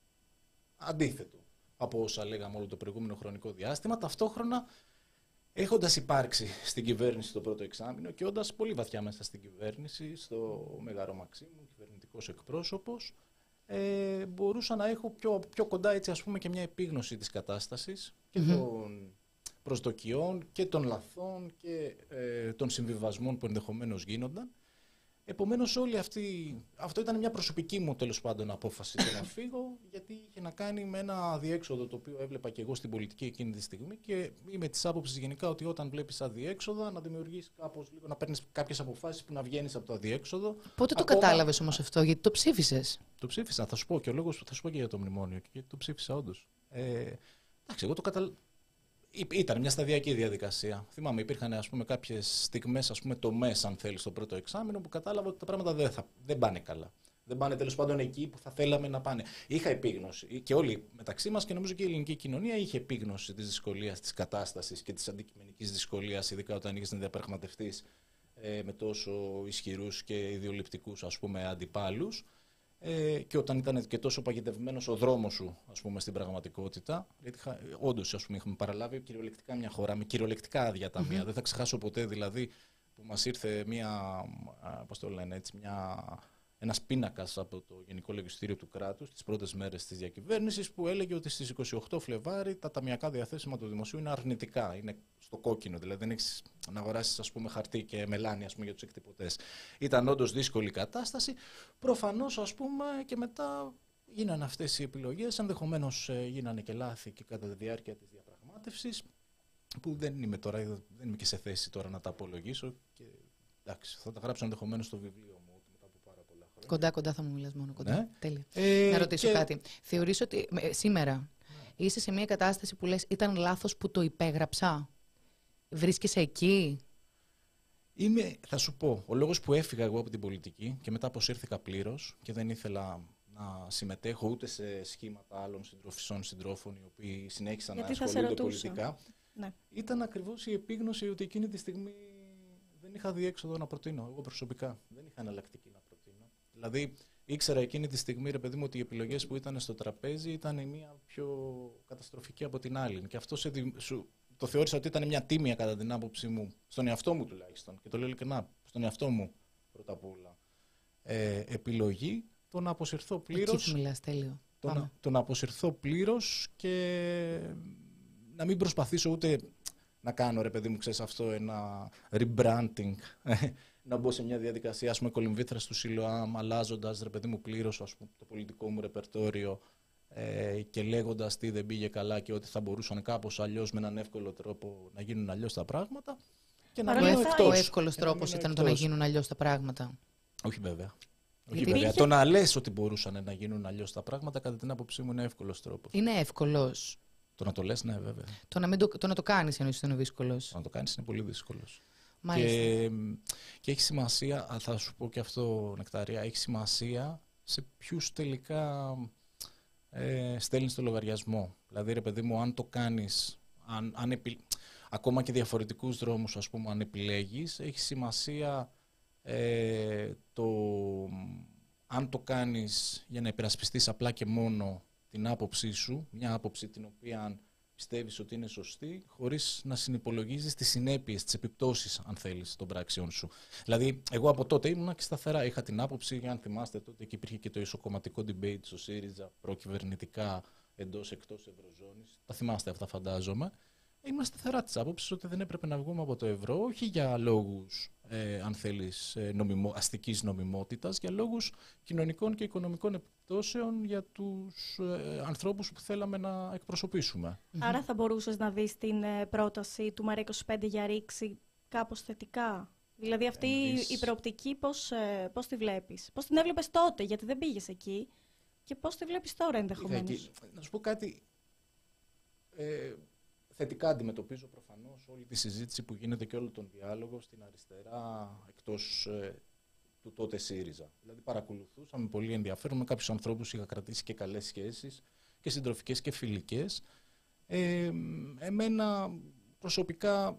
αντίθετο από όσα λέγαμε όλο το προηγούμενο χρονικό διάστημα, ταυτόχρονα έχοντας υπάρξει στην κυβέρνηση το πρώτο εξάμηνο και όντας πολύ βαθιά μέσα στην κυβέρνηση, στο Μέγαρο Μαξίμου, κυβερνητικός εκπρόσωπος, ε, μπορούσα να έχω πιο, πιο κοντά έτσι, ας πούμε, και μια επίγνωση της κατάστασης και mm-hmm. των προσδοκιών και των λαθών και ε, των συμβιβασμών που ενδεχομένως γίνονταν. Επομένως, όλη αυτή, αυτό ήταν μια προσωπική μου τέλος πάντων απόφαση το να φύγω, γιατί είχε να κάνει με ένα αδιέξοδο το οποίο έβλεπα και εγώ στην πολιτική εκείνη τη στιγμή και είμαι της άποψης γενικά ότι όταν βλέπεις αδιέξοδα να δημιουργείς κάπως λίγο, να παίρνεις κάποιες αποφάσεις που να βγαίνεις από το αδιέξοδο. Πότε το Ακόμα... κατάλαβες όμως αυτό, γιατί το ψήφισες? Το ψήφισα, θα σου πω και ο λόγος, θα σου πω και για το μνημόνιο, γιατί το ψήφισα όντως. Ε, εντάξει, εγώ το καταλαβαίνω. Ήταν μια σταδιακή διαδικασία. Θυμάμαι, υπήρχαν ας πούμε, κάποιες στιγμές, ας πούμε, τομές, αν θέλεις, στο πρώτο εξάμηνο που κατάλαβα ότι τα πράγματα δεν, θα, δεν πάνε καλά. Δεν πάνε τέλος πάντων εκεί που θα θέλαμε να πάνε. Είχα επίγνωση και όλοι μεταξύ μας και νομίζω και η ελληνική κοινωνία είχε επίγνωση της δυσκολίας της κατάστασης και της αντικειμενικής δυσκολίας, ειδικά όταν είχες να διαπραγματευτείς ε, με τόσο ισχυρούς και ιδιοληπτικούς ας πούμε, αντιπάλους. Ε, και όταν ήταν και τόσο παγιδευμένος ο δρόμος σου, ας πούμε, στην πραγματικότητα. Γιατί όντως, ας πούμε, είχαμε παραλάβει κυριολεκτικά μια χώρα με κυριολεκτικά άδεια ταμεία. Mm-hmm. Δεν θα ξεχάσω ποτέ, δηλαδή, που μας ήρθε μια, πώς το λένε, έτσι, μια, ένας πίνακας από το Γενικό Λογιστήριο του κράτους τις πρώτες μέρες της διακυβέρνησης που έλεγε ότι στις είκοσι οκτώ Φλεβάρι τα ταμειακά διαθέσιμα του δημοσίου είναι αρνητικά, είναι στο κόκκινο, δηλαδή δεν έχεις να αγοράσεις ας πούμε, χαρτί και μελάνι ας πούμε, για τους εκτυπωτές. Ήταν όντως δύσκολη κατάσταση. Προφανώς ας πούμε και μετά γίνανε αυτές οι επιλογές, ενδεχομένως γίνανε και λάθη και κατά τη διάρκεια της διαπραγμάτευσης που δεν είμαι, τώρα, δεν είμαι και σε θέση τώρα να τα απολογήσω και εντάξει, θα τα γράψω ενδεχομένως στο βιβλίο μου. Κοντά, κοντά θα μου μιλάς μόνο κοντά. Ναι. Τέλεια. Ε, να ρωτήσω και... κάτι. Θεωρείς ότι ε, σήμερα ναι. είσαι σε μια κατάσταση που λες ήταν λάθος που το υπέγραψα. Βρίσκεσαι εκεί. Είμαι, θα σου πω, ο λόγος που έφυγα εγώ από την πολιτική και μετά αποσύρθηκα πλήρως και δεν ήθελα να συμμετέχω ούτε σε σχήματα άλλων συντροφισών συντρόφων οι οποίοι συνέχισαν Γιατί να ασχολούνται πολιτικά, ναι. ήταν ακριβώς η επίγνωση ότι εκείνη τη στιγμή δεν είχα διέξοδο να προτείνω, εγώ προσωπικά. Δεν είχα εναλλακτική να προτείνω. Δηλαδή, ήξερα εκείνη τη στιγμή, ρε παιδί μου, ότι οι επιλογές που ήταν στο τραπέζι ήταν η μία πιο καταστροφική από την άλλη. Και αυτό σε, σου, το θεώρησα ότι ήταν μια τίμια κατά την άποψή μου, στον εαυτό μου τουλάχιστον. Και το λέω ειλικρινά, στον εαυτό μου πρώτα απ' όλα. Ε, επιλογή το να αποσυρθώ πλήρως. Εκεί μιλάς, τέλειο. Το να, το να αποσυρθώ πλήρως και να μην προσπαθήσω ούτε να κάνω, ρε παιδί μου, ξέρεις αυτό, ένα rebranding. Να μπω σε μια διαδικασία, ας πούμε, κολυμβήθρας του ΣΥΛΟΑΜ, αλλάζοντας, ρε παιδί μου, πλήρως, ας πούμε, το πολιτικό μου ρεπερτόριο ε, και λέγοντας τι δεν πήγε καλά και ότι θα μπορούσαν κάπως αλλιώς με έναν εύκολο τρόπο να γίνουν αλλιώς τα πράγματα. Και να μείνω εκτός. Ο εύκολος τρόπος ήταν το να γίνουν αλλιώς τα πράγματα. Όχι βέβαια. Όχι Γιατί βέβαια. είχε... Το να λες ότι μπορούσαν να γίνουν αλλιώς τα πράγματα, κατά την άποψή μου, είναι εύκολος τρόπος. Είναι εύκολος. Το να το λες, ναι, βέβαια. Το να, μην το, το, να το κάνεις εννοείς ότι είναι δύσκολος. Το να το κάνεις είναι πολύ δύσκολος. Και, και έχει σημασία, θα σου πω και αυτό, Νεκταρία, έχει σημασία σε ποιους τελικά ε, στέλνεις το λογαριασμό. Δηλαδή, ρε παιδί μου, αν το κάνεις, αν, αν επι... ακόμα και διαφορετικούς δρόμους, ας πούμε, αν επιλέγεις, έχει σημασία ε, το αν το κάνεις για να υπερασπιστείς απλά και μόνο την άποψή σου, μια άποψη την οποία πιστεύεις ότι είναι σωστή, χωρίς να συνυπολογίζεις τις συνέπειες, τις επιπτώσεις, αν θέλεις, των πράξεων σου. Δηλαδή, εγώ από τότε ήμουνα και σταθερά. Είχα την άποψη, για αν θυμάστε τότε, και υπήρχε και το ισοκομματικό debate στο ΣΥΡΙΖΑ, προκυβερνητικά εντός-εκτός Ευρωζώνης. Τα θυμάστε αυτά, φαντάζομαι. Ήμουν σταθερά της άποψης ότι δεν έπρεπε να βγούμε από το ευρώ, όχι για λόγους, ε, αν θέλεις, νομιμο, αστικής νομιμότητας, για λόγους κοινωνικών και οικονομικών επιπτώσεων για τους ε, ανθρώπους που θέλαμε να εκπροσωπήσουμε. Άρα θα μπορούσες να δεις την ε, πρόταση του ΜΑΡΕ είκοσι πέντε για ρήξη κάπως θετικά. Δηλαδή αυτή Εμείς... η προοπτική πώς, ε, πώς τη βλέπεις. Πώς την έβλεπες τότε, γιατί δεν πήγες εκεί, και πώς τη βλέπεις τώρα ενδεχομένως. Να σου πω κάτι... Ε, Θετικά αντιμετωπίζω προφανώς όλη τη συζήτηση που γίνεται και όλο τον διάλογο στην αριστερά εκτός ε, του τότε ΣΥΡΙΖΑ. Δηλαδή παρακολουθούσα με πολύ ενδιαφέρον, με κάποιους ανθρώπους είχα κρατήσει και καλές σχέσεις και συντροφικές και φιλικές. Ε, εμένα προσωπικά,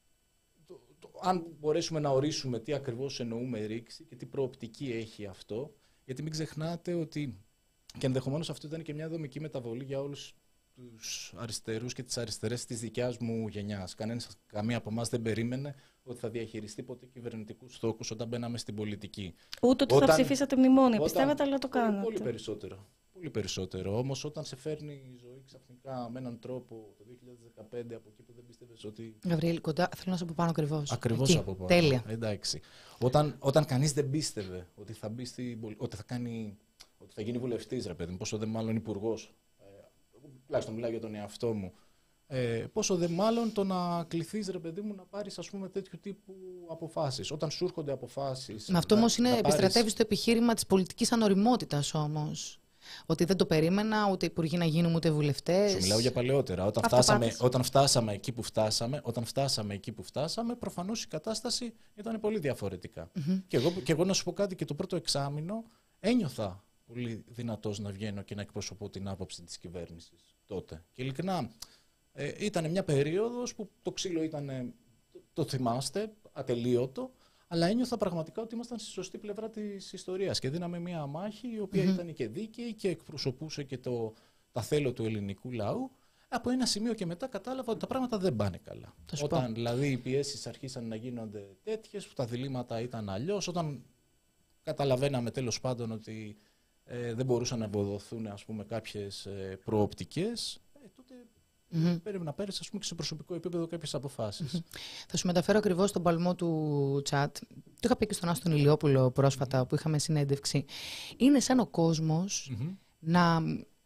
το, το, αν μπορέσουμε να ορίσουμε τι ακριβώς εννοούμε ρήξη και τι προοπτική έχει αυτό, γιατί μην ξεχνάτε ότι και ενδεχομένως αυτό ήταν και μια δομική μεταβολή για όλους τους αριστερούς και τις αριστερές της δικιάς μου γενιάς. Κανένας, καμία από εμάς δεν περίμενε ότι θα διαχειριστεί ποτέ κυβερνητικούς στόχους όταν μπαίναμε στην πολιτική. Ούτε ότι όταν, θα ψηφίσατε μνημόνια, πιστεύετε, αλλά το κάνατε. Πολύ περισσότερο. Πολύ περισσότερο. Όμως όταν σε φέρνει η ζωή ξαφνικά με έναν τρόπο το δύο χιλιάδες δεκαπέντε από εκεί που δεν πίστευες ότι... Γαβριέλ, κοντά, θέλω να σε από πάνω ακριβώς. Ακριβώς εκεί. Από πάνω. Τέλεια. Εντάξει. Όταν, όταν κανείς δεν πίστευε ότι θα, μπει στη, ότι θα, κάνει, ότι θα γίνει βουλευτής, ρε παιδί μου, πόσο δεν μάλλον υπουργός. Τουλάχιστον μιλάω για τον εαυτό μου. Ε, πόσο δε μάλλον το να κληθείς, ρε παιδί μου, να πάρεις, ας πούμε, τέτοιου τύπου αποφάσεις. Όταν σου έρχονται αποφάσεις. Αυτό όμως είναι, πάρεις... επιστρατεύει στο επιχείρημα της πολιτικής ανοριμότητας όμως. Ότι δεν το περίμενα ούτε υπουργοί να γίνουμε ούτε βουλευτές. Σου μιλάω για παλαιότερα. Όταν φτάσαμε, όταν, φτάσαμε εκεί που φτάσαμε, όταν φτάσαμε εκεί που φτάσαμε, προφανώς η κατάσταση ήταν πολύ διαφορετικά. Mm-hmm. Και, εγώ, και εγώ να σου πω κάτι, και το πρώτο εξάμηνο ένιωθα πολύ δυνατός να βγαίνω και να εκπροσωπώ την άποψη της κυβέρνησης τότε. Και ειλικρινά, ε, ήταν μια περίοδος που το ξύλο ήταν, το, το θυμάστε, ατελείωτο, αλλά ένιωθα πραγματικά ότι ήμασταν στη σωστή πλευρά της ιστορίας και δίναμε μια μάχη η οποία mm-hmm. ήταν και δίκαιη και εκπροσωπούσε και το, τα θέλω του ελληνικού λαού. Από ένα σημείο και μετά κατάλαβα ότι τα πράγματα δεν πάνε καλά. Όταν δηλαδή οι πιέσεις αρχίσαν να γίνονται τέτοιες, που τα διλήμματα ήταν αλλιώς, όταν καταλαβαίναμε τέλος πάντων ότι Ε, δεν μπορούσαν να ευοδοθούν, ας πούμε, κάποιες ε, προοπτικές, ε, τότε mm-hmm. πρέπει να παίρνεις, ας πούμε, και σε προσωπικό επίπεδο κάποιες αποφάσεις. Mm-hmm. Θα σου μεταφέρω ακριβώς τον παλμό του chat. Το είχα πει και στον Άστον Ηλιόπουλο πρόσφατα, mm-hmm. που είχαμε συνέντευξη. Είναι σαν ο κόσμος mm-hmm. να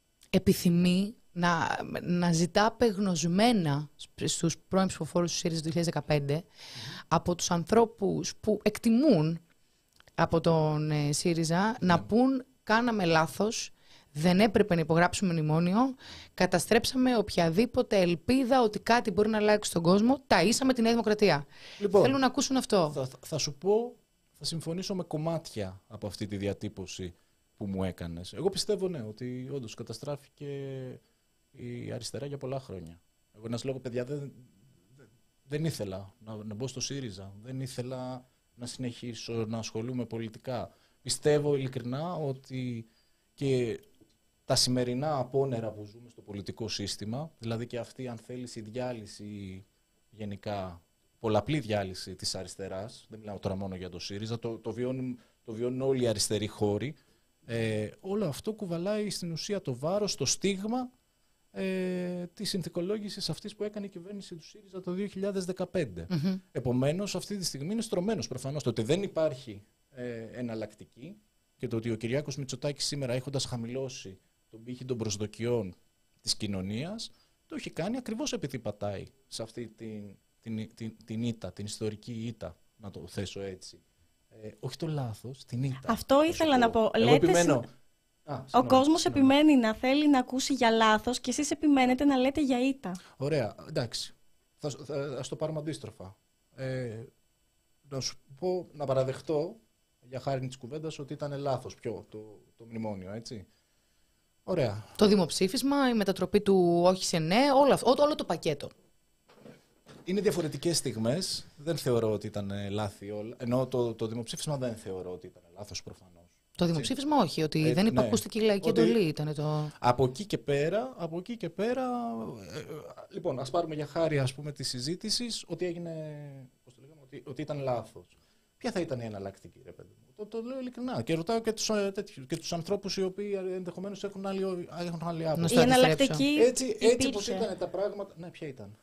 επιθυμεί να, να ζητά απεγνωσμένα στους πρώην ψηφοφόρους του ΣΥΡΙΖΑ του δύο χιλιάδες δεκαπέντε mm-hmm. από τους ανθρώπους που εκτιμούν από τον ε, ΣΥΡΙΖΑ να πούν κάναμε λάθος, δεν έπρεπε να υπογράψουμε μνημόνιο, καταστρέψαμε οποιαδήποτε ελπίδα ότι κάτι μπορεί να αλλάξει στον κόσμο, ταΐσαμε τη Νέα Δημοκρατία. Λοιπόν, θέλουν να ακούσουν αυτό. Θα, θα σου πω, θα συμφωνήσω με κομμάτια από αυτή τη διατύπωση που μου έκανες. Εγώ πιστεύω ναι, ότι όντως καταστράφηκε η αριστερά για πολλά χρόνια. Εγώ να σου λέω, παιδιά, δεν, δεν ήθελα να, να μπω στο ΣΥΡΙΖΑ, δεν ήθελα να συνεχίσω να ασχολούμαι πολιτικά. Πιστεύω ειλικρινά ότι και τα σημερινά απόνερα που ζούμε στο πολιτικό σύστημα, δηλαδή και αυτή, αν θέλεις, η διάλυση γενικά, πολλαπλή διάλυση της αριστεράς, δεν μιλάω τώρα μόνο για το ΣΥΡΙΖΑ, το, το, βιώνουν, το βιώνουν όλοι οι αριστεροί χώροι, ε, όλο αυτό κουβαλάει στην ουσία το βάρος, το στίγμα ε, της συνθηκολόγησης αυτής που έκανε η κυβέρνηση του ΣΥΡΙΖΑ το δύο χιλιάδες δεκαπέντε. Mm-hmm. Επομένως, αυτή τη στιγμή είναι στρωμένος προφανώς το ότι δεν υπάρχει ε, εναλλακτική και το ότι ο Κυριάκος Μητσοτάκης σήμερα, έχοντας χαμηλώσει τον πύχη των προσδοκιών της κοινωνίας, το έχει κάνει ακριβώς επειδή πατάει σε αυτή την, την, την, την ήττα, την ιστορική ήττα, να το θέσω έτσι. Ε, όχι το λάθος, την ήττα. Αυτό ήθελα να πω. Εγώ λέτε επιμένω... συ... Α, ο κόσμος επιμένει να θέλει να ακούσει για λάθος και εσείς επιμένετε να λέτε για ήττα. Ωραία, εντάξει. Θα, θα, ας το πάρουμε αντίστροφα. Ε, να σου πω, να παραδεχτώ, για χάρη της κουβέντας, ότι ήταν λάθος πιο το, το μνημόνιο, έτσι. Ωραία. Το δημοψήφισμα, η μετατροπή του όχι σε ναι, όλο, όλο, όλο το πακέτο. Είναι διαφορετικές στιγμές. Δεν θεωρώ ότι ήταν λάθη όλα. Ενώ το, το δημοψήφισμα δεν θεωρώ ότι ήταν λάθος προφανώς. Το δημοψήφισμα όχι, ότι ε, δεν ναι. υπακούστηκε η λαϊκή ότι... εντολή. Ήταν το... Από εκεί και πέρα, από εκεί και πέρα ε, ε, λοιπόν, ας πάρουμε για χάρη, ας πούμε, της συζήτησης ότι έγινε, πώς το λέγαμε, ότι, ότι ήταν λάθος. Ποια θα ήταν η εναλλακτική, ρε παιδί μου? Το, το λέω ειλικρινά. Και ρωτάω και τους, τέτοιους, και τους ανθρώπους οι οποίοι ενδεχομένως έχουν άλλη, έχουν άλλη άποψη. Η εναλλακτική έτσι, έτσι όπως ήταν τα πράγματα. Ναι, ποια ήταν?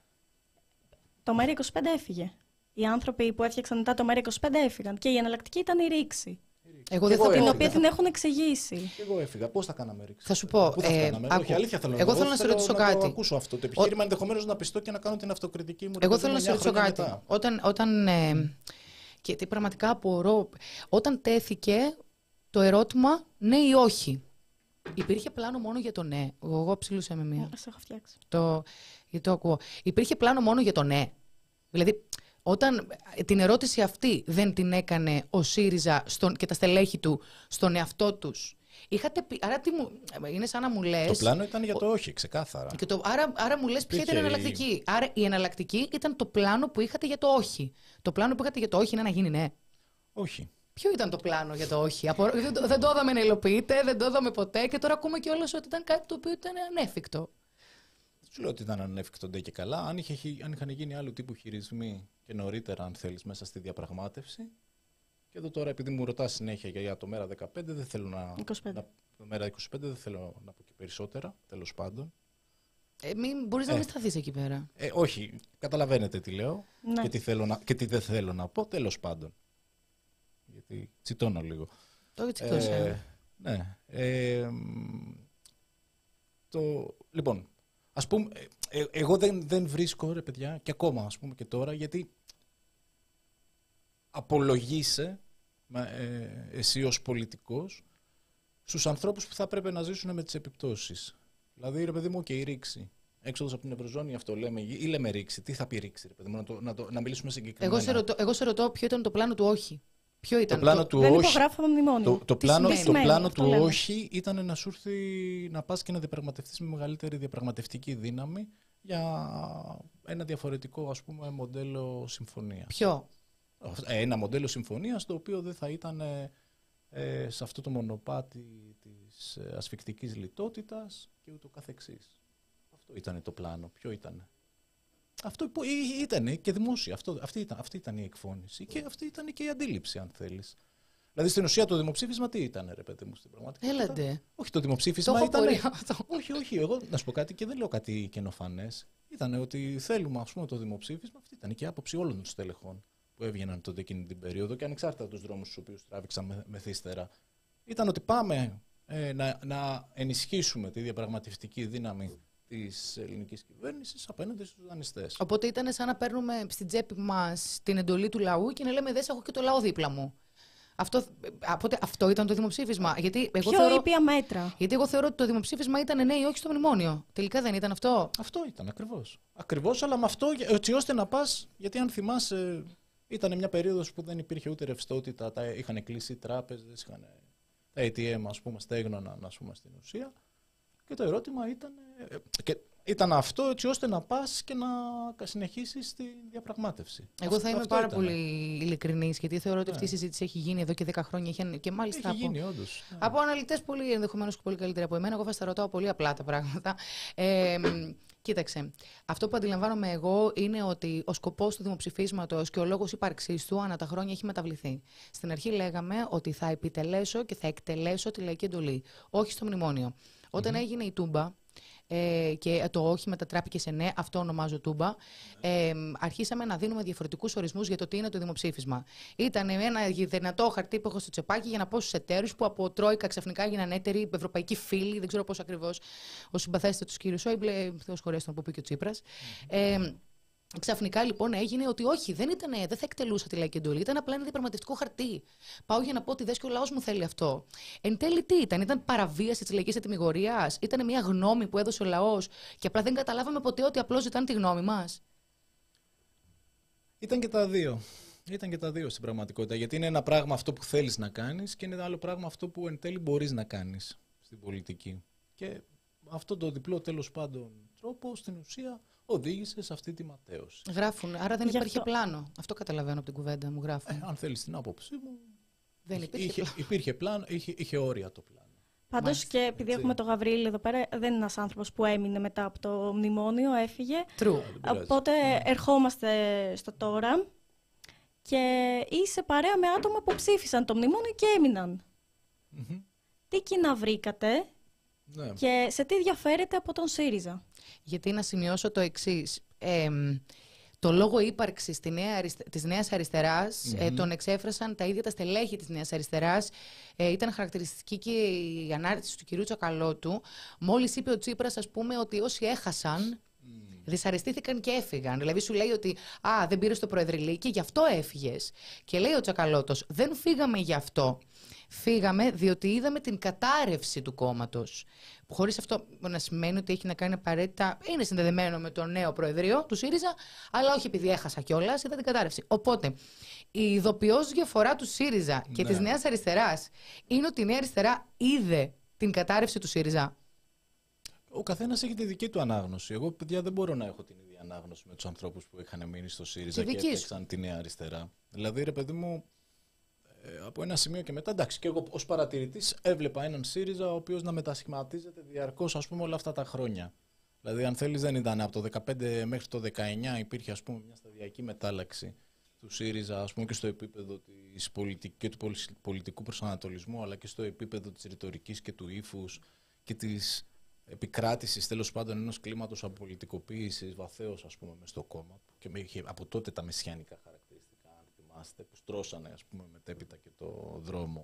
Το ΜΕΡΑ είκοσι πέντε έφυγε. Οι άνθρωποι που έφτιαξαν μετά το ΜΕΡΑ είκοσι πέντε έφυγαν. Και η εναλλακτική ήταν η ρήξη. Εγώ δεν θα την πω... οποία την έχουν εξηγήσει. Και εγώ έφυγα. Πώς θα κάναμε ρήξη? Θα σου πω. Πού θα ε, κάναμε? άκου, Όχι, αλήθεια θέλω να εγώ πω. θέλω να σε ρωτήσω να κάτι. Το ακούσω αυτό το επιχείρημα, Ο... ενδεχομένως να πιστώ και να κάνω την αυτοκριτική μου. Εγώ θέλω να σε ρωτήσω κάτι. Μετά. Όταν. όταν ε, και τι πραγματικά απορώ. Όταν τέθηκε το ερώτημα ναι ή όχι, υπήρχε πλάνο μόνο για το ναι? Εγώ ψήλουσα με μία. Ας έχω φτιάξει. Το, το ακούω. Υπήρχε πλάνο μόνο για το ναι? Δηλαδή, όταν την ερώτηση αυτή δεν την έκανε ο ΣΥΡΙΖΑ στον, και τα στελέχη του στον εαυτό τους, είχατε πει, άρα τι μου, είναι σαν να μου λες... Το πλάνο ήταν για το όχι, ξεκάθαρα. Και το, άρα, άρα μου λες ποια ήταν η εναλλακτική. Άρα η εναλλακτική ήταν το πλάνο που είχατε για το όχι. Το πλάνο που είχατε για το όχι είναι να γίνει ναι. Όχι. Ποιο ήταν το πλάνο για το όχι? Απο... δεν, το, δεν το είδαμε να υλοποιείται, δεν το είδαμε ποτέ και τώρα ακούμε κιόλας ότι ήταν κάτι το οποίο ήταν ανέφικτο. Δεν σου λέω ότι ήταν ανέφικτο ντε και καλά. Αν, είχε, αν είχαν γίνει άλλου τύπου χειρισμοί και νωρίτερα, αν θέλεις, μέσα στη διαπραγμάτευση. Και εδώ τώρα, επειδή μου ρωτάς συνέχεια για το ΜΕΡΑ δεκαπέντε, δεν θέλω να. είκοσι πέντε. να το ΜΕΡΑ είκοσι πέντε δεν θέλω να πω και περισσότερα, τέλος πάντων. Ε, μην, μπορείς ε, να μην σταθείς εκεί πέρα. Ε, όχι, καταλαβαίνετε τι λέω Ναι. και, τι θέλω να, και τι δεν θέλω να πω, τέλος πάντων. Γιατί τσιτώνω λίγο. Το τσιτώσα. Ε, ναι. Ε, το, λοιπόν, ας πούμε, ε, εγώ δεν, δεν βρίσκω, ρε παιδιά, και ακόμα ας πούμε και τώρα, γιατί απολογείσαι ε, εσύ ως πολιτικός στους ανθρώπους που θα πρέπει να ζήσουν με τις επιπτώσεις. Δηλαδή, ρε παιδί μου, και η ρήξη. Έξοδος από την Ευρωζώνη, αυτό λέμε, ή λέμε ρήξη. Τι θα πει ρήξη, ρε παιδί μου, να, το, να, το, να μιλήσουμε συγκεκριμένα. Εγώ σε, ρωτώ, εγώ σε ρωτώ ποιο ήταν το πλάνο του όχι. Ποιο ήταν το πλάνο το... του δεν όχι. υπογράφαμε μνημόνιο. Το, το πλάνο, το πλάνο του λέμε. όχι ήταν να σου έρθει να πας και να διαπραγματευτείς με μεγαλύτερη διαπραγματευτική δύναμη για ένα διαφορετικό, ας πούμε, μοντέλο συμφωνίας. Ποιο? Ένα μοντέλο συμφωνίας το οποίο δεν θα ήταν ε, σε αυτό το μονοπάτι της ασφικτικής λιτότητας και ούτω καθεξής. Αυτό ήταν το πλάνο. Ποιο ήταν? Αυτό που ήταν και δημόσια. Αυτό, αυτή, ήταν, αυτή ήταν η εκφώνηση και αυτή ήταν και η αντίληψη, αν θέλεις. Δηλαδή, στην ουσία το δημοψήφισμα τι ήταν, ρε παιδί μου, στην πραγματικότητα? Έλατε. Όχι, το δημοψήφισμα το ήταν. όχι, όχι, εγώ να σου πω κάτι και δεν λέω κάτι καινοφανές. Ήταν ότι θέλουμε, ας πούμε, το δημοψήφισμα. Αυτή ήταν και η άποψη όλων των στελεχών που έβγαιναν τότε εκείνη την περίοδο και ανεξάρτητα από τους δρόμους στους οποίους τράβηξαν μεθύστερα. Ήταν ότι πάμε ε, να, να ενισχύσουμε τη διαπραγματευτική δύναμη της ελληνικής κυβέρνησης απέναντι στους δανειστές. Οπότε ήταν σαν να παίρνουμε στην τσέπη μας την εντολή του λαού και να λέμε: δεν έχω και το λαό δίπλα μου. Αυτό, οπότε, αυτό ήταν το δημοψήφισμα. Γιατί εγώ Ποιο θεωρώ, ήπια μέτρα. Γιατί εγώ θεωρώ ότι το δημοψήφισμα ήταν ναι ή όχι στο μνημόνιο. Τελικά δεν ήταν αυτό. Αυτό ήταν ακριβώς. Ακριβώς, αλλά με αυτό έτσι ώστε να πας. Γιατί αν θυμάσαι, ήταν μια περίοδος που δεν υπήρχε ούτε ρευστότητα, τα είχαν κλείσει οι τράπεζες, είχαν, τα έι τι εμ ας πούμε στέγνωναν ας πούμε, στην ουσία. Και το ερώτημα ήταν. Και ήταν αυτό έτσι ώστε να πας και να συνεχίσεις τη διαπραγμάτευση. Εγώ αυτό, θα είμαι αυτό πάρα ήταν. πολύ ειλικρινής, γιατί θεωρώ ότι Ναι. αυτή η συζήτηση έχει γίνει εδώ και δέκα χρόνια και μάλιστα Έχει από, γίνει, όντως. Ναι. από αναλυτές πολύ ενδεχομένως και πολύ καλύτερα από εμένα. Εγώ θα στα ρωτάω πολύ απλά τα πράγματα. Ε, κοίταξε, αυτό που αντιλαμβάνομαι εγώ είναι ότι ο σκοπός του δημοψηφίσματος και ο λόγος ύπαρξής του ανά τα χρόνια έχει μεταβληθεί. Στην αρχή λέγαμε ότι θα επιτελέσω και θα εκτελέσω τη λαϊκή εντολή, όχι στο μνημόνιο. Όταν mm-hmm. έγινε η Τούμπα, Ε, και το όχι μετατράπηκε σε ναι, αυτό ονομάζω Τούμπα. Ε, αρχίσαμε να δίνουμε διαφορετικούς ορισμούς για το τι είναι το δημοψήφισμα. Ήταν ένα δυνατό χαρτί που έχω στο τσεπάκι για να πω στους εταίρους που από Τρόικα ξαφνικά έγιναν έτεροι, ευρωπαϊκοί φίλοι, δεν ξέρω πώς ακριβώς. Ο συμπαθέστατος του κ. Σόιμπλε, Θεός χωρέσει τον που είπε και ο Τσίπρας. Ε, Ξαφνικά λοιπόν έγινε ότι όχι, δεν, ήτανε, δεν θα εκτελούσα τη λαϊκή εντολή, ήταν απλά ένα διαπραγματευτικό χαρτί. Πάω για να πω ότι δες και ο λαός μου θέλει αυτό. Εν τέλει τι ήταν, ήταν παραβίαση της λαϊκής ετυμηγορίας, ήταν μια γνώμη που έδωσε ο λαός και απλά δεν καταλάβαμε ποτέ ότι απλώς ζητάνε τη γνώμη μας. Ήταν και τα δύο. Ήταν και τα δύο στην πραγματικότητα. Γιατί είναι ένα πράγμα αυτό που θέλεις να κάνεις και είναι ένα άλλο πράγμα αυτό που εν τέλει μπορείς να κάνεις στην πολιτική. Και αυτό το διπλό τέλος πάντων τρόπο στην ουσία οδήγησε σε αυτή τη ματέωση. Γράφουν, άρα δεν Γι' υπήρχε αυτό... πλάνο. Αυτό καταλαβαίνω από την κουβέντα μου, γράφουν. Ε, αν θέλεις την άποψή μου, δεν υπήρχε, είχε, πλάνο. υπήρχε πλάνο, είχε, είχε όρια το πλάνο. Πάντως και επειδή έτσι. έχουμε τον Γαβρίλη εδώ πέρα, δεν είναι ένας άνθρωπος που έμεινε μετά από το μνημόνιο, έφυγε. True. Οπότε mm. ερχόμαστε στο τώρα και είσαι παρέα με άτομα που ψήφισαν το μνημόνιο και έμειναν. Mm-hmm. Τι κοινά βρήκατε ναι. και σε τι διαφέρεται από τον ΣΥΡΙΖΑ? Γιατί να σημειώσω το εξής. Ε, το λόγο ύπαρξης τη νέα, της Νέας Αριστεράς mm-hmm. ε, τον εξέφρασαν τα ίδια τα στελέχη της Νέας Αριστεράς. Ε, ήταν χαρακτηριστική και η ανάρτηση του κυρίου Τσακαλώτου. Μόλις είπε ο Τσίπρας, ας πούμε, ότι όσοι έχασαν mm. δυσαρεστήθηκαν και έφυγαν. Δηλαδή σου λέει ότι «Α, δεν πήρες το προεδρυλί και γι' αυτό έφυγες». Και λέει ο Τσακαλώτος «Δεν φύγαμε γι' αυτό». Φύγαμε διότι είδαμε την κατάρρευση του κόμματος. Χωρίς αυτό να σημαίνει ότι έχει να κάνει απαραίτητα. Είναι συνδεδεμένο με το νέο Προεδρείο του ΣΥΡΙΖΑ, αλλά όχι επειδή έχασα κιόλας, είδα την κατάρρευση. Οπότε, η ειδοποιώς διαφορά του ΣΥΡΙΖΑ και ναι. της Νέας Αριστεράς είναι ότι η Νέα Αριστερά είδε την κατάρρευση του ΣΥΡΙΖΑ. Ο καθένας έχει τη δική του ανάγνωση. Εγώ, παιδιά, δεν μπορώ να έχω την ίδια ανάγνωση με τους ανθρώπους που είχαν μείνει στο ΣΥΡΙΖΑ και, και έφτιαξαν τη Νέα Αριστερά. Δηλαδή, ρε παιδί μου. Ε, από ένα σημείο και μετά, εντάξει, και εγώ ως παρατηρητής έβλεπα έναν ΣΥΡΙΖΑ ο οποίος να μετασχηματίζεται διαρκώς, ας πούμε, όλα αυτά τα χρόνια. Δηλαδή, αν θέλεις, δεν ήταν από το δεκαπέντε μέχρι το δεκαεννιά υπήρχε, ας πούμε, μια σταδιακή μετάλλαξη του ΣΥΡΙΖΑ, ας πούμε, και στο επίπεδο της πολιτικής και του πολιτικού προσανατολισμού, αλλά και στο επίπεδο της ρητορικής και του ύφους και της επικράτησης, τέλος πάντων, ενός κλίματος απολιτικοποίησης βαθέως, ας πούμε, μες στο κόμμα, και είχε από τότε τα μεσιανικά χαρακτηριστικά. Που στρώσανε, ας πούμε, μετέπειτα και το δρόμο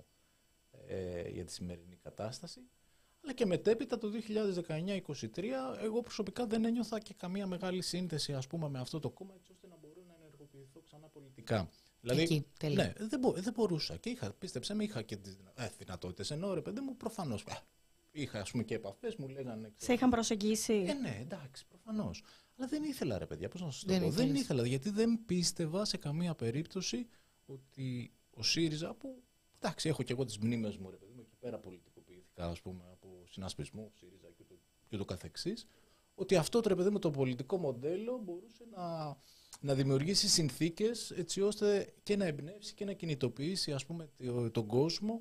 ε, για τη σημερινή κατάσταση. Αλλά και μετέπειτα το δύο χιλιάδες δεκαεννιά είκοσι τρία εγώ προσωπικά δεν ένιωθα και καμία μεγάλη σύνθεση, ας πούμε, με αυτό το κόμμα, έτσι ώστε να μπορώ να ενεργοποιηθώ ξανά πολιτικά. Δηλαδή, εκεί, ναι, δεν, μπο, δεν μπορούσα και είχα, πίστεψέ με, είχα και τις ε, δυνατότητες, ενώ ρε παιδί μου προφανώς ε, είχα, ας πούμε, και επαφές, μου λέγανε. Σε είχαν προσεγγίσει? Ε, ναι, εντάξει, προφανώς. Αλλά δεν ήθελα, ρε παιδιά, πώς να σας το δεν πω. Ήθελες. Δεν ήθελα, γιατί δεν πίστευα σε καμία περίπτωση ότι ο ΣΥΡΙΖΑ, που εντάξει, έχω και εγώ τις μνήμες μου, ρε παιδί μου, εκεί πέρα πολιτικοποιήθηκα, ας πούμε, από συνασπισμό, ΣΥΡΙΖΑ και το, και το καθεξής, ότι αυτό, ρε παιδί μου, το πολιτικό μοντέλο μπορούσε να, να δημιουργήσει συνθήκες έτσι ώστε και να εμπνεύσει και να κινητοποιήσει, ας πούμε, τον κόσμο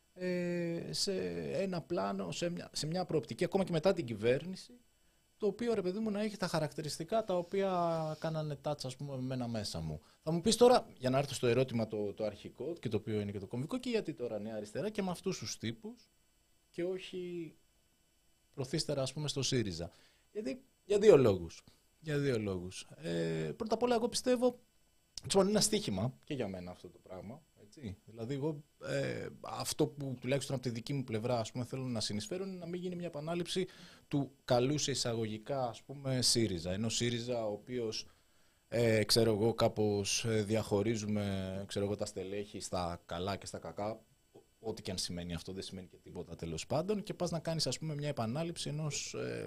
ε, σε ένα πλάνο, σε μια, σε μια προοπτική, ακόμα και μετά την κυβέρνηση, το οποίο, ρε παιδί μου, να έχει τα χαρακτηριστικά τα οποία κάνανε τάτσα, ας πούμε, με μένα μέσα μου. Θα μου πεις τώρα, για να έρθω στο ερώτημα το, το αρχικό και το οποίο είναι και το κομβικό, και γιατί τώρα Νέα Αριστερά και με αυτούς τους τύπους και όχι προθύστερα, ας πούμε, στο ΣΥΡΙΖΑ. Γιατί, για δύο λόγους. Για δύο λόγους. Ε, πρώτα απ' όλα, εγώ πιστεύω, είναι ένα στοίχημα και για μένα αυτό το πράγμα. Έτσι. Δηλαδή, εγώ ε, αυτό που τουλάχιστον από τη δική μου πλευρά, ας πούμε, θέλω να συνεισφέρω είναι να μην γίνει μια επανάληψη του καλού σε εισαγωγικά, ας πούμε, ΣΥΡΙΖΑ. Ενώ ΣΥΡΙΖΑ, ο οποίος Ε, ξέρω εγώ, κάπως διαχωρίζουμε ξέρω εγώ, τα στελέχη στα καλά και στα κακά. Ό,τι και αν σημαίνει αυτό, δεν σημαίνει και τίποτα τέλος πάντων. Και πας να κάνεις, ας πούμε, μια επανάληψη ενός ε,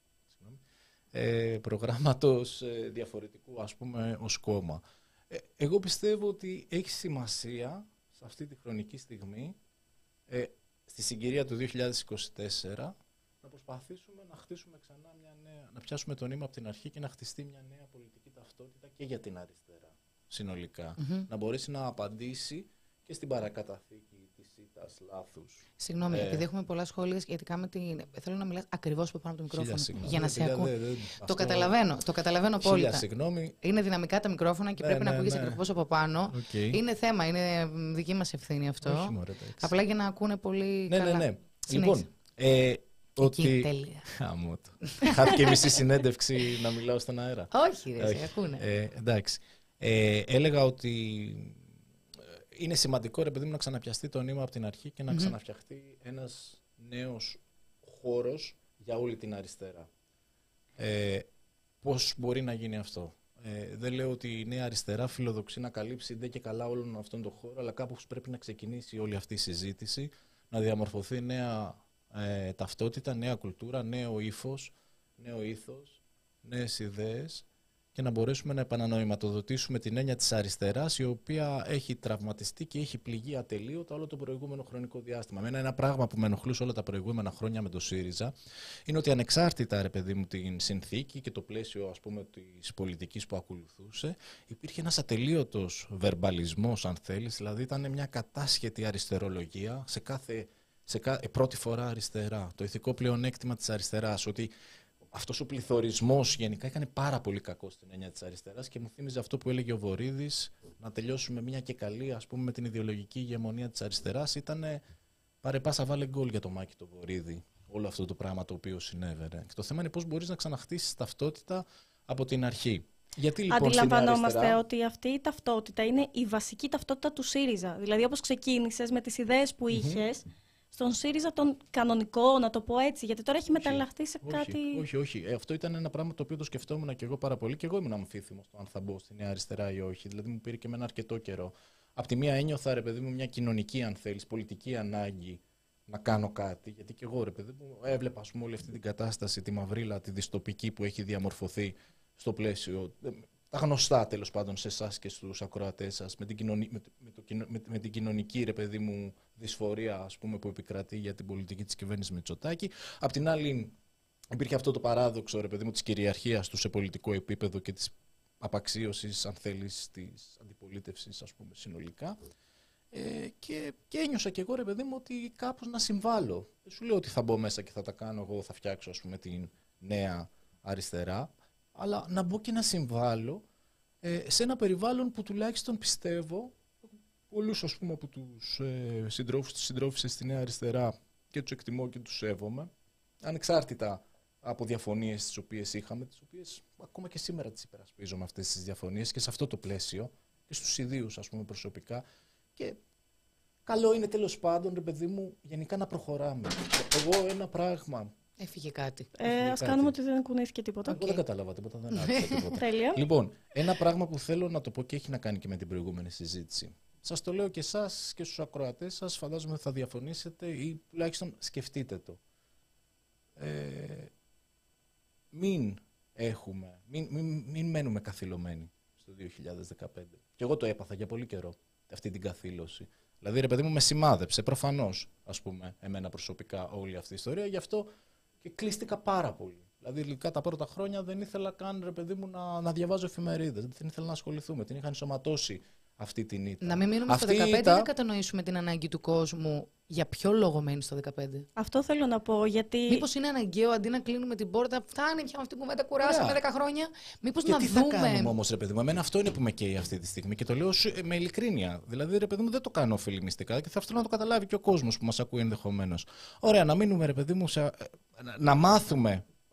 ε, προγράμματος ε, διαφορετικού, ας πούμε, ως κόμμα. Ε, εγώ πιστεύω ότι έχει σημασία σε αυτή τη χρονική στιγμή, ε, στη συγκυρία του δύο χιλιάδες είκοσι τέσσερα, να προσπαθήσουμε να χτίσουμε ξανά μια νέα, να πιάσουμε το νήμα από την αρχή και να χτιστεί μια νέα πολιτική ταυτότητα και για την αριστερά συνολικά. Mm-hmm. Να μπορέσει να απαντήσει και στην παρακαταθήκη της ήττας λάθους. Συγγνώμη, ε... επειδή έχουμε πολλά σχόλια σχετικά με την. Θέλω να μιλάς ακριβώς από πάνω από το μικρόφωνο. Για να σε ακούω. Δε, δε, δε, το αυτό... καταλαβαίνω, το καταλαβαίνω απόλυτα. Είναι δυναμικά τα μικρόφωνα και ναι, πρέπει ναι, να ακούγεσαι ναι. ακριβώς από πάνω. Okay. Είναι θέμα, είναι δική μας ευθύνη αυτό. Όχι, μωρέ, απλά για να ακούνε πολύ. Ναι, καλά. ναι, ναι. Λοιπόν. Ε, ότι... τέλεια. Χάθηκε μισή συνέντευξη να μιλάω στον αέρα. Όχι, ρε, σε ακούνε. Ε, εντάξει. Ε, έλεγα ότι είναι σημαντικό, ρε παιδί μου, να ξαναπιαστεί το νήμα από την αρχή και να mm-hmm. ξαναφτιαχτεί ένας νέος χώρος για όλη την αριστερά. Ε, πώς μπορεί να γίνει αυτό? Ε, δεν λέω ότι η νέα αριστερά φιλοδοξεί να καλύψει ντε και καλά όλον αυτόν τον χώρο, αλλά κάπως πρέπει να ξεκινήσει όλη αυτή η συζήτηση, να διαμορφωθεί νέα ε, ταυτότητα, νέα κουλτούρα, νέο ύφος, νέο ήθος, νέες ιδέες και να μπορέσουμε να επανανοηματοδοτήσουμε την έννοια της αριστεράς, η οποία έχει τραυματιστεί και έχει πληγεί ατελείωτα όλο το προηγούμενο χρονικό διάστημα. Εμένα ένα πράγμα που με ενοχλούσε όλα τα προηγούμενα χρόνια με το ΣΥΡΙΖΑ είναι ότι ανεξάρτητα, ρε παιδί μου, την συνθήκη και το πλαίσιο, ας πούμε, της πολιτικής που ακολουθούσε, υπήρχε ένας ατελείωτος βερμπαλισμός, αν θέλεις, δηλαδή ήταν μια κατάσχετη αριστερολογία σε κάθε, σε κάθε πρώτη φορά αριστερά, το ηθικό πλεονέκτημα της αριστεράς, ότι αυτός ο πληθωρισμός γενικά έκανε πάρα πολύ κακό στην έννοια της αριστεράς και μου θύμιζε αυτό που έλεγε ο Βορίδης, να τελειώσουμε μια και καλή, ας πούμε, με την ιδεολογική ηγεμονία της αριστεράς. Ήτανε πάρε πάσα βάλε γκολ για το Μάκη το Βορίδη, όλο αυτό το πράγμα το οποίο συνέβαινε. Και το θέμα είναι πώς μπορείς να ξαναχτίσεις ταυτότητα από την αρχή. Γιατί, λοιπόν, αντιλαμβανόμαστε αριστερά... ότι αυτή η ταυτότητα είναι η βασική ταυτότητα του ΣΥΡΙΖΑ. Δηλαδή, όπως ξεκίνησες με τις ιδέες που είχες, mm-hmm. στον ΣΥΡΙΖΑ τον κανονικό, να το πω έτσι, γιατί τώρα έχει όχι, μεταλλαχθεί σε όχι, κάτι. Όχι, όχι. Ε, αυτό ήταν ένα πράγμα το οποίο το σκεφτόμουν και εγώ πάρα πολύ και εγώ ήμουν αμφίθυμος το αν θα μπω στη Νέα Αριστερά ή όχι. Δηλαδή, μου πήρε και εμένα αρκετό καιρό. Απ' τη μία ένιωθα, ρε παιδί μου, μια κοινωνική, αν θέλεις, πολιτική ανάγκη να κάνω κάτι. Γιατί και εγώ, ρε παιδί μου, έβλεπα, ας πούμε, όλη αυτή την κατάσταση, τη μαυρίλα, τη δυστοπική που έχει διαμορφωθεί στο πλαίσιο. Τα γνωστά, τέλος πάντων, σε εσάς και στους ακροατές σας, με την, κοινωνική, με, με, το, με, με την κοινωνική, ρε παιδί μου, δυσφορία, ας πούμε, που επικρατεί για την πολιτική της κυβέρνησης Μητσοτάκη. Απ' την άλλη, υπήρχε αυτό το παράδοξο, ρε παιδί μου, της κυριαρχίας του σε πολιτικό επίπεδο και της απαξίωσης, αν θέλεις, της αντιπολίτευσης, ας πούμε, συνολικά. Ε, και, και ένιωσα κι εγώ, ρε παιδί μου, ότι κάπως να συμβάλλω. Δεν σου λέω ότι θα μπω μέσα και θα τα κάνω εγώ, θα φτιάξω, ας πούμε, την νέα αριστερά, αλλά να μπω και να συμβάλλω ε, σε ένα περιβάλλον που τουλάχιστον πιστεύω, πολλούς, ας πούμε, από τους ε, συντρόφους, τους συντρόφισσες στη Νέα Αριστερά και τους εκτιμώ και τους σέβομαι, ανεξάρτητα από διαφωνίες τις οποίες είχαμε, τις οποίες ακόμα και σήμερα τις υπερασπίζομαι αυτές τις διαφωνίες και σε αυτό το πλαίσιο και στους ιδίους, ας πούμε, προσωπικά. Και καλό είναι, τέλος πάντων, ρε παιδί μου, γενικά να προχωράμε. Εγώ ένα πράγμα... Έφυγε κάτι. Ε, ας κάνουμε ότι δεν κουνήθηκε τίποτα. Εγώ okay. δεν κατάλαβα τίποτα, δεν άκουσα τίποτα. Τέλεια. Λοιπόν, ένα πράγμα που θέλω να το πω και έχει να κάνει και με την προηγούμενη συζήτηση. Σας το λέω και εσάς και στους ακροατές σας, φαντάζομαι ότι θα διαφωνήσετε ή τουλάχιστον σκεφτείτε το. Ε, μην έχουμε, μην, μην, μην μένουμε καθυλωμένοι στο δύο χιλιάδες δεκαπέντε. Και εγώ το έπαθα για πολύ καιρό, αυτή την καθήλωση. Δηλαδή, ρε παιδί μου, με σημάδεψε προφανώς, ας πούμε, εμένα προσωπικά όλη αυτή η ιστορία, γι' αυτό και κλείστηκα πάρα πολύ. Δηλαδή, ειδικά τα πρώτα χρόνια δεν ήθελα καν, ρε παιδί μου, να, να διαβάζω εφημερίδες. Δεν ήθελα να ασχοληθούμε. Την είχαν ενσωματώσει αυτή την ήττα. Να μην μείνουμε αυτή στο δεκαπέντε ήττα... ή να κατανοήσουμε την ανάγκη του κόσμου. Για ποιο λόγο μένει στο δεκαπέντε. Αυτό θέλω να πω, γιατί. Μήπως είναι αναγκαίο αντί να κλείνουμε την πόρτα, φτάνει πια με αυτήν την κουβέντα, κουράσαμε δέκα χρόνια. Μήπως να τι δούμε. Τι θα κάνουμε όμως, ρε παιδί μου, εμένα αυτό είναι που με καίει αυτή τη στιγμή και το λέω με ειλικρίνεια. Δηλαδή, ρε παιδί μου, δεν το κάνω φιλιμιστικά και θα θέλω να το καταλάβει και ο κόσμος που μας ακούει ενδεχομένως. Ωραία, να μείνουμε, ρε παιδί μου, σε... να μάθουμε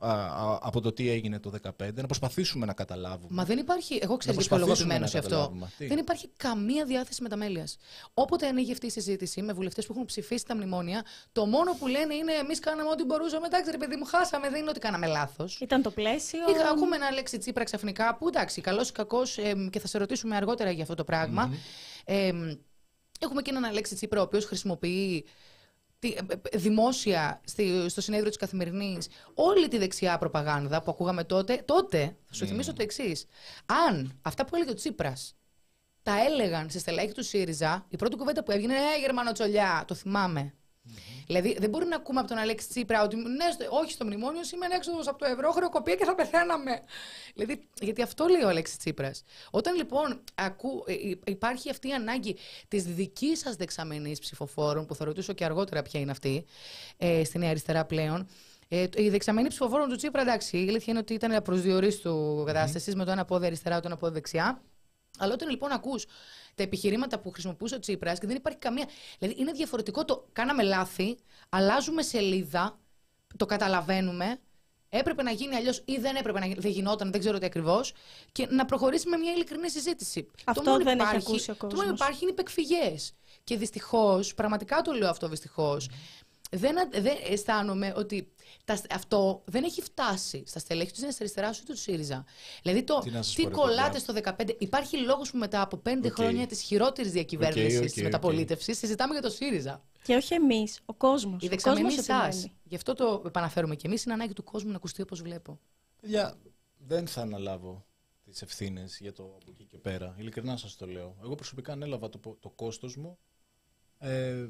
α, α, από το τι έγινε το δύο χιλιάδες δεκαπέντε, να προσπαθήσουμε να καταλάβουμε. Μα δεν υπάρχει. Εγώ ξέρω Να για ποιο λόγο προσπαθήσουμε επιμένω να σε αυτό. καταλάβουμε. Τι? Δεν υπάρχει καμία διάθεση μεταμέλειας. Όποτε ανοίγει αυτή η συζήτηση με βουλευτές που έχουν ψηφίσει τα μνημόνια, το μόνο που λένε είναι εμείς κάναμε ό,τι μπορούσαμε. Εντάξει, ρε παιδί μου, χάσαμε. Δεν είναι ότι κάναμε λάθος. Ήταν το πλαίσιο. Είχα, ακούμε ένα λέξη Τσίπρα ξαφνικά που εντάξει, καλός ή κακός, ε, και θα σε ρωτήσουμε αργότερα για αυτό το πράγμα. Mm-hmm. Ε, έχουμε και έναν Αλέξη Τσίπρα, ο οποίος χρησιμοποιεί τη, ε, δημόσια στη, στο συνέδριο της Καθημερινής όλη τη δεξιά προπαγάνδα που ακούγαμε τότε. Τότε, θα σου mm. θυμίσω το εξής. Αν αυτά που έλεγε ο Τσίπρας τα έλεγαν σε στελέχη του ΣΥΡΙΖΑ, η πρώτη κουβέντα που έβγαινε «Ε, Γερμανοτσολιά», το θυμάμαι. Mm-hmm. Δηλαδή, δεν μπορεί να ακούμε από τον Αλέξη Τσίπρα ότι ναι, όχι στο μνημόνιο, σήμερα έξοδος από το ευρώ, χρεοκοπία και θα πεθαίναμε. Δηλαδή, γιατί αυτό λέει ο Αλέξη Τσίπρας. Όταν λοιπόν ακού, υπάρχει αυτή η ανάγκη της δικής σας δεξαμενής ψηφοφόρων, που θα ρωτήσω και αργότερα ποια είναι αυτή, ε, στη Νέα Αριστερά πλέον. Ε, η δεξαμενή ψηφοφόρων του Τσίπρα, εντάξει, η αλήθεια είναι ότι ήταν προσδιορίστου κατάσταση mm-hmm. με το ένα πόδι αριστερά, το ένα πόδι δεξιά. Αλλά όταν λοιπόν ακούς τα επιχειρήματα που χρησιμοποιούσε ο Τσίπρας και δεν υπάρχει καμία. Δηλαδή είναι διαφορετικό το κάναμε λάθη, αλλάζουμε σελίδα, το καταλαβαίνουμε, έπρεπε να γίνει αλλιώς ή δεν έπρεπε να γίνει, δεν γινόταν, δεν ξέρω τι ακριβώς, και να προχωρήσει με μια ειλικρινή συζήτηση. Αυτό το μόνο δεν υπάρχει, έχει ακούσει ο κόσμος. Το μόνο υπάρχει είναι υπεκφυγές. Και δυστυχώς, πραγματικά το λέω αυτό δυστυχώς, δεν, δεν αισθάνομαι ότι τα, αυτό δεν έχει φτάσει στα στελέχη του Νέας Αριστεράς ούτε του ΣΥΡΙΖΑ. Δηλαδή το τι, τι κολλάτε στο δεκαπέντε. Υπάρχει λόγος που μετά από πέντε okay. χρόνια της χειρότερης διακυβέρνησης okay, okay, της okay. μεταπολίτευσης συζητάμε για το ΣΥΡΙΖΑ. Και όχι εμείς, ο κόσμος. Η δεξαμενή σας. Γι' αυτό το επαναφέρουμε κι εμείς. Είναι ανάγκη του κόσμου να ακουστεί όπως βλέπω. Παιδιά, δεν θα αναλάβω τις ευθύνες για το από εκεί και πέρα. Ειλικρινά σας το λέω. Εγώ προσωπικά ανέλαβα το, το κόστος μου. Ε,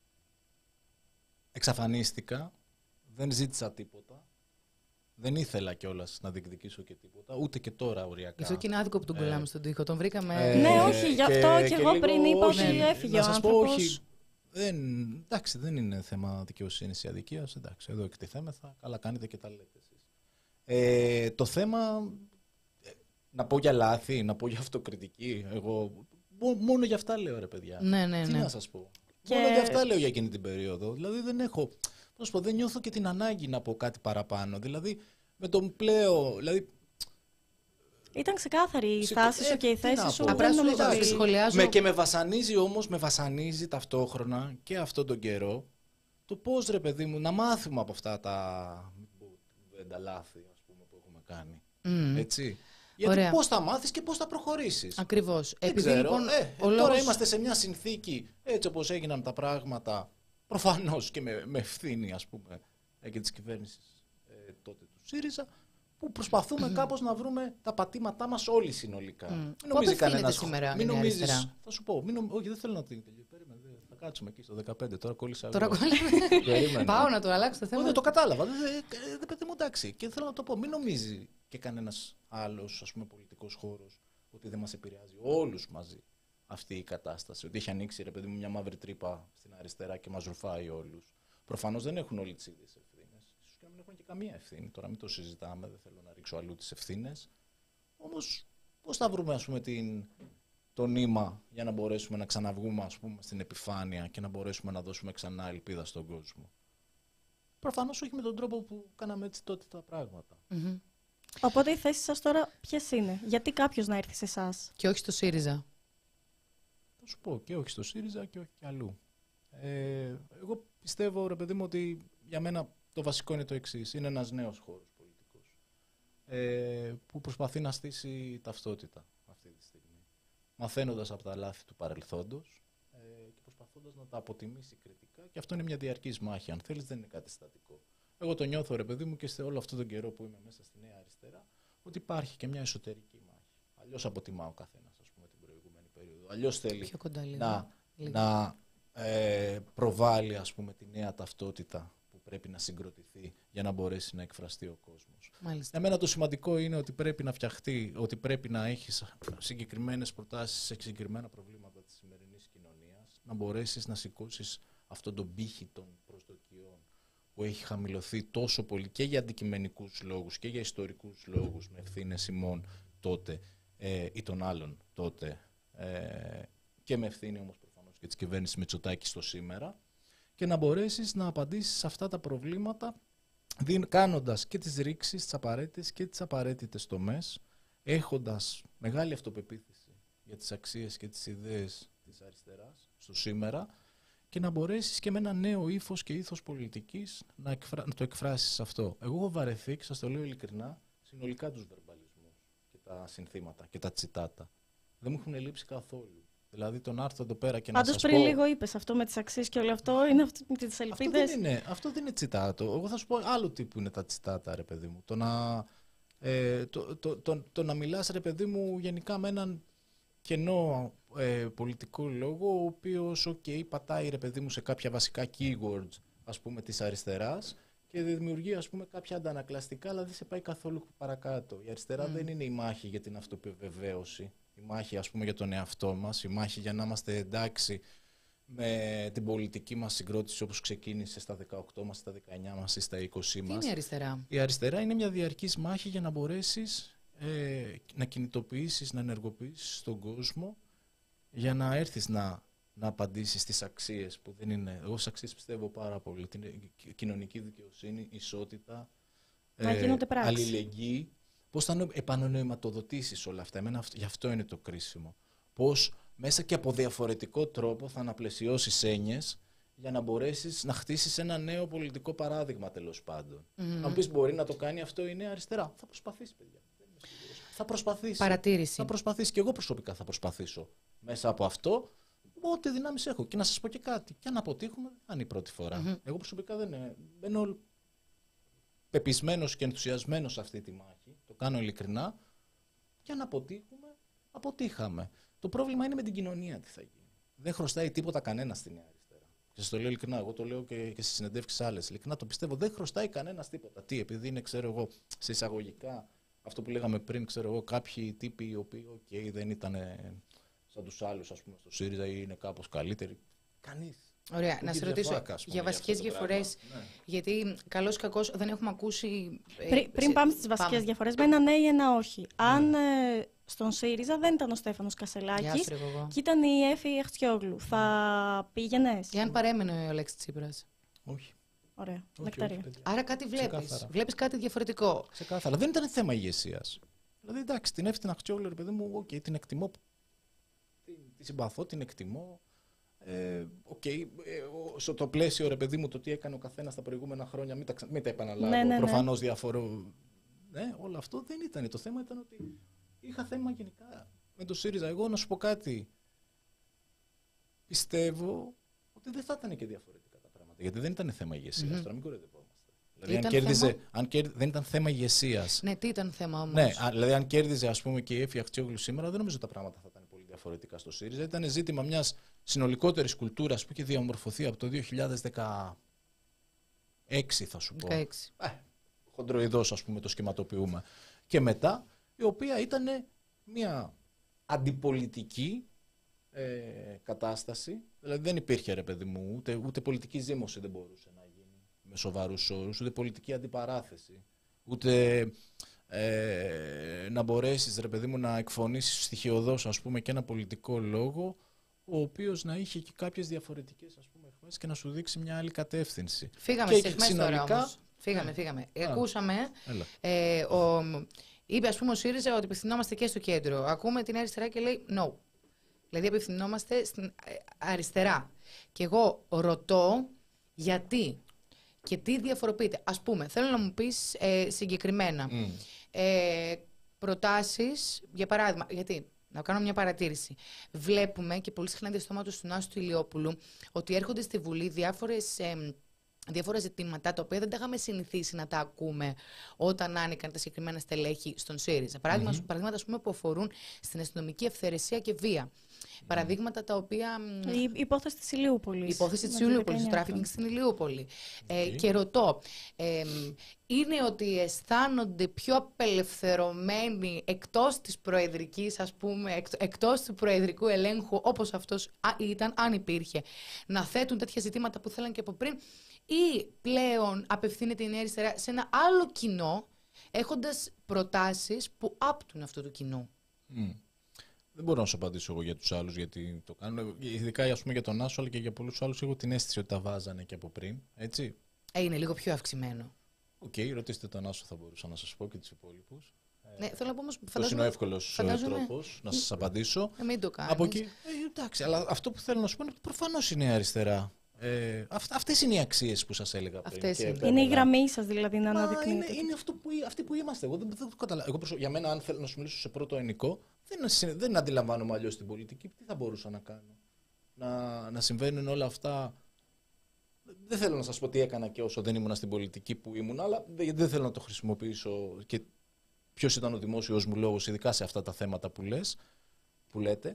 Εξαφανίστηκα, δεν ζήτησα τίποτα, δεν ήθελα κιόλας να διεκδικήσω και τίποτα, ούτε και τώρα οριακά. Γι' αυτό και είναι άδικο που τον κολλάμε ε, στον τοίχο, τον βρήκαμε. Ε, ναι, όχι, γι' αυτό και, και εγώ πριν είπα ότι έφυγε ο άνθρωπος. Να σας πω, όχι, δεν, εντάξει, δεν είναι θέμα δικαιοσύνης ή αδικίας, εντάξει, εδώ εκτιθέμεθα, καλά κάνετε και τα λέτε εσείς. Ε, το θέμα, να πω για λάθη, να πω για αυτοκριτική, εγώ μόνο για αυτά λέω ρε παιδιά. Ναι, ναι, Τι ναι. να σας πω. Και... Μόνο για αυτά λέω για εκείνη την περίοδο. Δηλαδή δεν έχω. Πώς πω, δεν νιώθω και την ανάγκη να πω κάτι παραπάνω. Δηλαδή με τον πλέον. Δηλαδή... Ήταν ξεκάθαρη η Σηκω... στάση σου και η θέση σου. Απλά σου ότι σχολιάζω. Με, και με βασανίζει όμως, με βασανίζει ταυτόχρονα και αυτόν τον καιρό το πώς ρε παιδί μου να μάθουμε από αυτά τα. Δεν τα λάθη ας πούμε, που έχουμε κάνει. Mm. Έτσι. Γιατί πώς θα μάθεις και πώς θα προχωρήσεις. Ακριβώς. Δεν Επειδή ξέρω. λοιπόν, ε, ο λόγος... Τώρα είμαστε σε μια συνθήκη, έτσι όπως έγιναν τα πράγματα, προφανώς και με, με ευθύνη ας πούμε και της κυβέρνησης ε, τότε του ΣΥΡΙΖΑ, που προσπαθούμε κάπως να βρούμε τα πατήματά μας όλοι συνολικά. Mm. Μην νομίζει κανένας σήμερα, μην νομίζεις, θα σου πω, μην νομ... όχι δεν θέλω να την τελειώσω. Θα κάτσουμε εκεί στο δεκαπέντε, τώρα κόλλησα. Τώρα κόλλησα. Πάω να το αλλάξω το θέμα. Δεν το κατάλαβα. Δεν παιδί μου εντάξει. Και θέλω να το πω. Μην νομίζει και κανένας άλλος ας πούμε πολιτικός χώρος ότι δεν μας επηρεάζει όλους μαζί αυτή η κατάσταση. Ότι έχει ανοίξει ρε παιδί μου μια μαύρη τρύπα στην αριστερά και μας ρουφάει όλους. Προφανώς δεν έχουν όλοι τις ίδιες ευθύνες. Ίσως και να μην έχουν και καμία ευθύνη. Τώρα μην το συζητάμε. Δεν θέλω να ρίξω αλλού τις ευθύνες. Όμως πώς θα βρούμε ας πούμε την. Το νήμα για να μπορέσουμε να ξαναβγούμε ας πούμε, στην επιφάνεια και να μπορέσουμε να δώσουμε ξανά ελπίδα στον κόσμο. Προφανώς όχι με τον τρόπο που κάναμε έτσι τότε τα πράγματα. Mm-hmm. Οπότε οι θέσεις σας τώρα ποιες είναι, γιατί κάποιος να έρθει σε εσάς. Και όχι στο ΣΥΡΙΖΑ. Θα σου πω και όχι στο ΣΥΡΙΖΑ και όχι και αλλού. Ε, εγώ πιστεύω ρε παιδί μου ότι για μένα το βασικό είναι το εξής. Είναι ένας νέος χώρος πολιτικός ε, που προσπαθεί να στήσει ταυτότητα αυτή τη στιγμή. Μαθαίνοντας από τα λάθη του παρελθόντος ε, και προσπαθώντας να τα αποτιμήσει κριτικά. Και αυτό είναι μια διαρκής μάχη. Αν θέλεις, δεν είναι κάτι στατικό. Εγώ το νιώθω, ρε παιδί μου, και σε όλο αυτόν τον καιρό που είμαι μέσα στη Νέα Αριστερά, ότι υπάρχει και μια εσωτερική μάχη. Αλλιώς αποτιμά ο καθένας, ας πούμε, την προηγούμενη περίοδο. Αλλιώς θέλει να, να ε, προβάλλει, ας πούμε, τη νέα ταυτότητα που πρέπει να συγκροτηθεί για να μπορέσει να εκφραστεί ο κόσμος. Μάλιστα. Εμένα το σημαντικό είναι ότι πρέπει να φτιαχτεί, ότι πρέπει να έχεις συγκεκριμένες προτάσεις σε συγκεκριμένα προβλήματα της σημερινής κοινωνίας, να μπορέσεις να σηκώσεις αυτόν τον πύχη των προσδοκιών που έχει χαμηλωθεί τόσο πολύ και για αντικειμενικούς λόγους και για ιστορικούς λόγους με ευθύνες ημών τότε ε, ή των άλλων τότε ε, και με ευθύνη όμως προφανώς και της κυβέρνησης Μητσοτάκη στο σήμερα, και να μπορέσεις να απαντήσεις σε αυτά τα προβλήματα κάνοντας και τις ρήξεις, τις απαραίτητες και τις απαραίτητες τομές, έχοντας μεγάλη αυτοπεποίθηση για τις αξίες και τις ιδέες της αριστεράς στο σήμερα και να μπορέσεις και με ένα νέο ύφος και ήθος πολιτικής να, εκφρα... να το εκφράσεις αυτό. Εγώ έχω βαρεθεί, και σας το λέω ειλικρινά, συνολικά τους βερμπαλισμούς και τα συνθήματα και τα τσιτάτα. Δεν μου έχουν λείψει καθόλου. Δηλαδή τον άρθρο εδώ πέρα και Πάντως να σας πριν πω... λίγο είπες αυτό με τις αξίες και όλο αυτό, είναι αυτό με τις ελπίδες. Αυτό δεν είναι, αυτό δεν είναι τσιτάτο. Εγώ θα σου πω άλλο τύπου είναι τα τσιτάτα, ρε παιδί μου. Το να, ε, το, το, το, το να μιλάς, ρε παιδί μου, γενικά με έναν κενό ε, πολιτικό λόγο, ο οποίος, ok, πατάει, ρε παιδί μου, σε κάποια βασικά keywords, ας πούμε, της αριστεράς και δημιουργεί, ας πούμε, κάποια αντανακλαστικά, αλλά δεν σε πάει καθόλου παρακάτω. Η αριστερά mm. δεν είναι η μάχη για την αυτοπεβεβαίωση, η μάχη, ας πούμε, για τον εαυτό μας, η μάχη για να είμαστε εντάξει με την πολιτική μας συγκρότηση όπως ξεκίνησε στα δεκαοκτώ μας, στα δεκαεννιά μας ή στα είκοσι μας. Τι είναι η αριστερά? Η αριστερά είναι μια διαρκής μάχη για να μπορέσεις ε, να κινητοποιήσεις, να ενεργοποιήσεις τον κόσμο για να έρθεις να, να απαντήσεις στις αξίες που δεν είναι. Εγώ στις αξίες πιστεύω πάρα πολύ. Την κοινωνική δικαιοσύνη, ισότητα, ε, αλληλεγγύη. Πώς θα επανοηματοδοτήσεις όλα αυτά. Εμένα γι' αυτό είναι το κρίσιμο. Πώς μέσα και από διαφορετικό τρόπο θα αναπλαισιώσεις έννοιες για να μπορέσεις να χτίσεις ένα νέο πολιτικό παράδειγμα, τέλος πάντων. Mm. Αν πεις μπορεί να το κάνει αυτό η νέα αριστερά, θα προσπαθήσει, παιδιά. Θα προσπαθήσει. Παρατήρηση. Θα προσπαθήσει και εγώ προσωπικά θα προσπαθήσω μέσα από αυτό ό,τι δυνάμεις έχω. Και να σας πω και κάτι. Και αν αποτύχουμε, δεν θα είναι η πρώτη φορά. Mm-hmm. Εγώ προσωπικά δεν είναι, μπαίνω πεπισμένος και ενθουσιασμένος σε αυτή τη μάχη. Το κάνω ειλικρινά. Και αν αποτύχουμε, αποτύχαμε. Το πρόβλημα είναι με την κοινωνία τι θα γίνει. Δεν χρωστάει τίποτα κανένα στη νέα αριστερά. Και σας το λέω ειλικρινά. Εγώ το λέω και, και στις συνεντεύξεις άλλες. Ειλικρινά το πιστεύω. Δεν χρωστάει κανένα τίποτα. Τι, επειδή είναι, ξέρω εγώ, σε εισαγωγικά. Αυτό που λέγαμε πριν, ξέρω εγώ, κάποιοι τύποι οι οποίοι okay, δεν ήταν σαν τους άλλους, ας πούμε, στο ΣΥΡΙΖΑ ή είναι κάπως καλύτεροι. Κανείς. Ωραία, να σε ρωτήσω πούμε, για βασικές διαφορές, ναι. Γιατί καλώς ή κακώς δεν έχουμε ακούσει... Πρι, ε, πριν σε... πάμε στις βασικές πάμε. διαφορές, με ένα ναι ή ένα όχι. Ναι. Αν ε, στον ΣΥΡΙΖΑ δεν ήταν ο Στέφανος Κασελάκης και ήταν η Έφη Αχτσιόγλου, ναι. θα πήγαινες? Ή αν παρέμενε ο Αλέξης Τσίπρας? Όχι. Ωραία. Όχι, όχι, άρα κάτι βλέπεις. Βλέπεις κάτι διαφορετικό. Ξεκάθαρα. Δεν ήταν θέμα ηγεσίας. Δηλαδή, εντάξει, την Έφη την Αχτσιόγλου, ρε παιδί μου, okay, την εκτιμώ. Τη συμπαθώ, την εκτιμώ. Ε, okay, ε, στο πλαίσιο, ρε παιδί μου, το τι έκανε ο καθένας τα προηγούμενα χρόνια, μην τα, μην τα επαναλάβω. Ναι, ναι, ναι. Προφανώς διαφορώ. Ναι, όλο αυτό δεν ήταν. Το θέμα ήταν ότι είχα θέμα γενικά με το ΣΥΡΙΖΑ. Εγώ να σου πω κάτι. Πιστεύω ότι δεν θα ήταν και διαφορετικά τα πράγματα. Γιατί δεν ήταν θέμα ηγεσίας. Mm-hmm. Τώρα μην κοροϊδευόμαστε. Δηλαδή, αν κέρδιζε, θέμα... αν κέρδιζε, δεν ήταν θέμα ηγεσίας. Ναι, τι ήταν θέμα όμως? Ναι, δηλαδή, αν κέρδιζε, ας πούμε, και η Έφη Αχτσιόγλου σήμερα, δεν νομίζω τα πράγματα θα ήταν πολύ διαφορετικά στο ΣΥΡΙΖΑ. Ήταν ζήτημα μιας συνολικότερης κουλτούρας που είχε διαμορφωθεί από το δύο χιλιάδες δεκαέξι, θα σου πω. δεκαέξι. Ε, χοντροειδώς, ας πούμε, το σχηματοποιούμε. Και μετά, η οποία ήταν μια αντιπολιτική ε, κατάσταση. Δηλαδή, δεν υπήρχε, ρε παιδί μου, ούτε, ούτε πολιτική ζήμωση δεν μπορούσε να γίνει με σοβαρούς όρους, ούτε πολιτική αντιπαράθεση, ούτε ε, να μπορέσεις, ρε παιδί μου, να εκφωνήσεις στοιχειωδώς, ας πούμε, και ένα πολιτικό λόγο, ο οποίος να είχε και κάποιες διαφορετικές, ας πούμε, εκφράσεις και να σου δείξει μια άλλη κατεύθυνση. Φύγαμε στις εχμές συνολικά... τώρα όμως. Φύγαμε, φύγαμε. Α, Ακούσαμε, ε, ο, είπε, ας πούμε, ο ΣΥΡΙΖΑ ότι απευθυνόμαστε και στο κέντρο. Ακούμε την αριστερά και λέει no. Δηλαδή απευθυνόμαστε στην αριστερά. Και εγώ ρωτώ γιατί και τι διαφοροποιείται. Ας πούμε, θέλω να μου πεις ε, συγκεκριμένα mm. ε, προτάσεις, για παράδειγμα, γιατί, να κάνω μια παρατήρηση. Βλέπουμε και πολύ συχνά διαστόματος του Νάσου του Ηλιόπουλου ότι έρχονται στη Βουλή διάφορες... Ε, διάφορα ζητήματα τα οποία δεν τα είχαμε συνηθίσει να τα ακούμε όταν άνοικαν τα συγκεκριμένα στελέχη στον ΣΥΡΙΖΑ. Παράδειγμα, mm-hmm. Παραδείγματα ας πούμε, που αφορούν στην αστυνομική ευθερεσία και βία. Mm-hmm. Παραδείγματα τα οποία. Η υπόθεση της Ηλιούπολης. Η υπόθεση της Ηλιούπολης, το τράφικινγκ στην Ηλιούπολη. Okay. Ε, και ρωτώ, ε, είναι ότι αισθάνονται πιο απελευθερωμένοι εκτός της προεδρικής, ας πούμε, εκ, εκτός του προεδρικού ελέγχου, όπως αυτός ήταν, αν υπήρχε, να θέτουν τέτοια ζητήματα που θέλαν και από πριν, ή πλέον απευθύνεται η νέα αριστερά σε ένα άλλο κοινό, έχοντας προτάσεις που άπτουν αυτό το κοινό? Mm. Δεν μπορώ να σου απαντήσω εγώ για τους άλλους γιατί το κάνω. Ειδικά, ας πούμε, για τον Άσο, αλλά και για πολλούς άλλους έχω την αίσθηση ότι τα βάζανε και από πριν. Έτσι. Ε, είναι λίγο πιο αυξημένο. Οκ, okay, ρωτήστε τον Άσο, θα μπορούσα να σας πω και τους υπόλοιπους. Ναι, θέλω να πω όμως, αυτό είναι ο εύκολος φαντάζομαι... τρόπος να σας απαντήσω. Ε, μην το κάνεις. Από εκεί, ε, εντάξει, αλλά αυτό που θέλω να σου πω είναι ότι προφανώς είναι η αριστερά. Ε, αυ, αυτές είναι οι αξίες που σας έλεγα πριν. Αυτές είναι. είναι η γραμμή σας δηλαδή να αναδεικνύετε. Είναι, είναι αυτό που, αυτοί που είμαστε. Εγώ δεν, δεν το καταλαβαίνω. Εγώ, για μένα, αν θέλω να σου μιλήσω σε πρώτο ενικό, δεν, δεν αντιλαμβάνομαι αλλιώς την πολιτική. Τι θα μπορούσα να κάνω. Να, να συμβαίνουν όλα αυτά. Δεν θέλω να σας πω τι έκανα και όσο δεν ήμουν στην πολιτική που ήμουν, αλλά δεν, δεν θέλω να το χρησιμοποιήσω και ποιος ήταν ο δημόσιος μου λόγος, ειδικά σε αυτά τα θέματα που λες, που λέτε.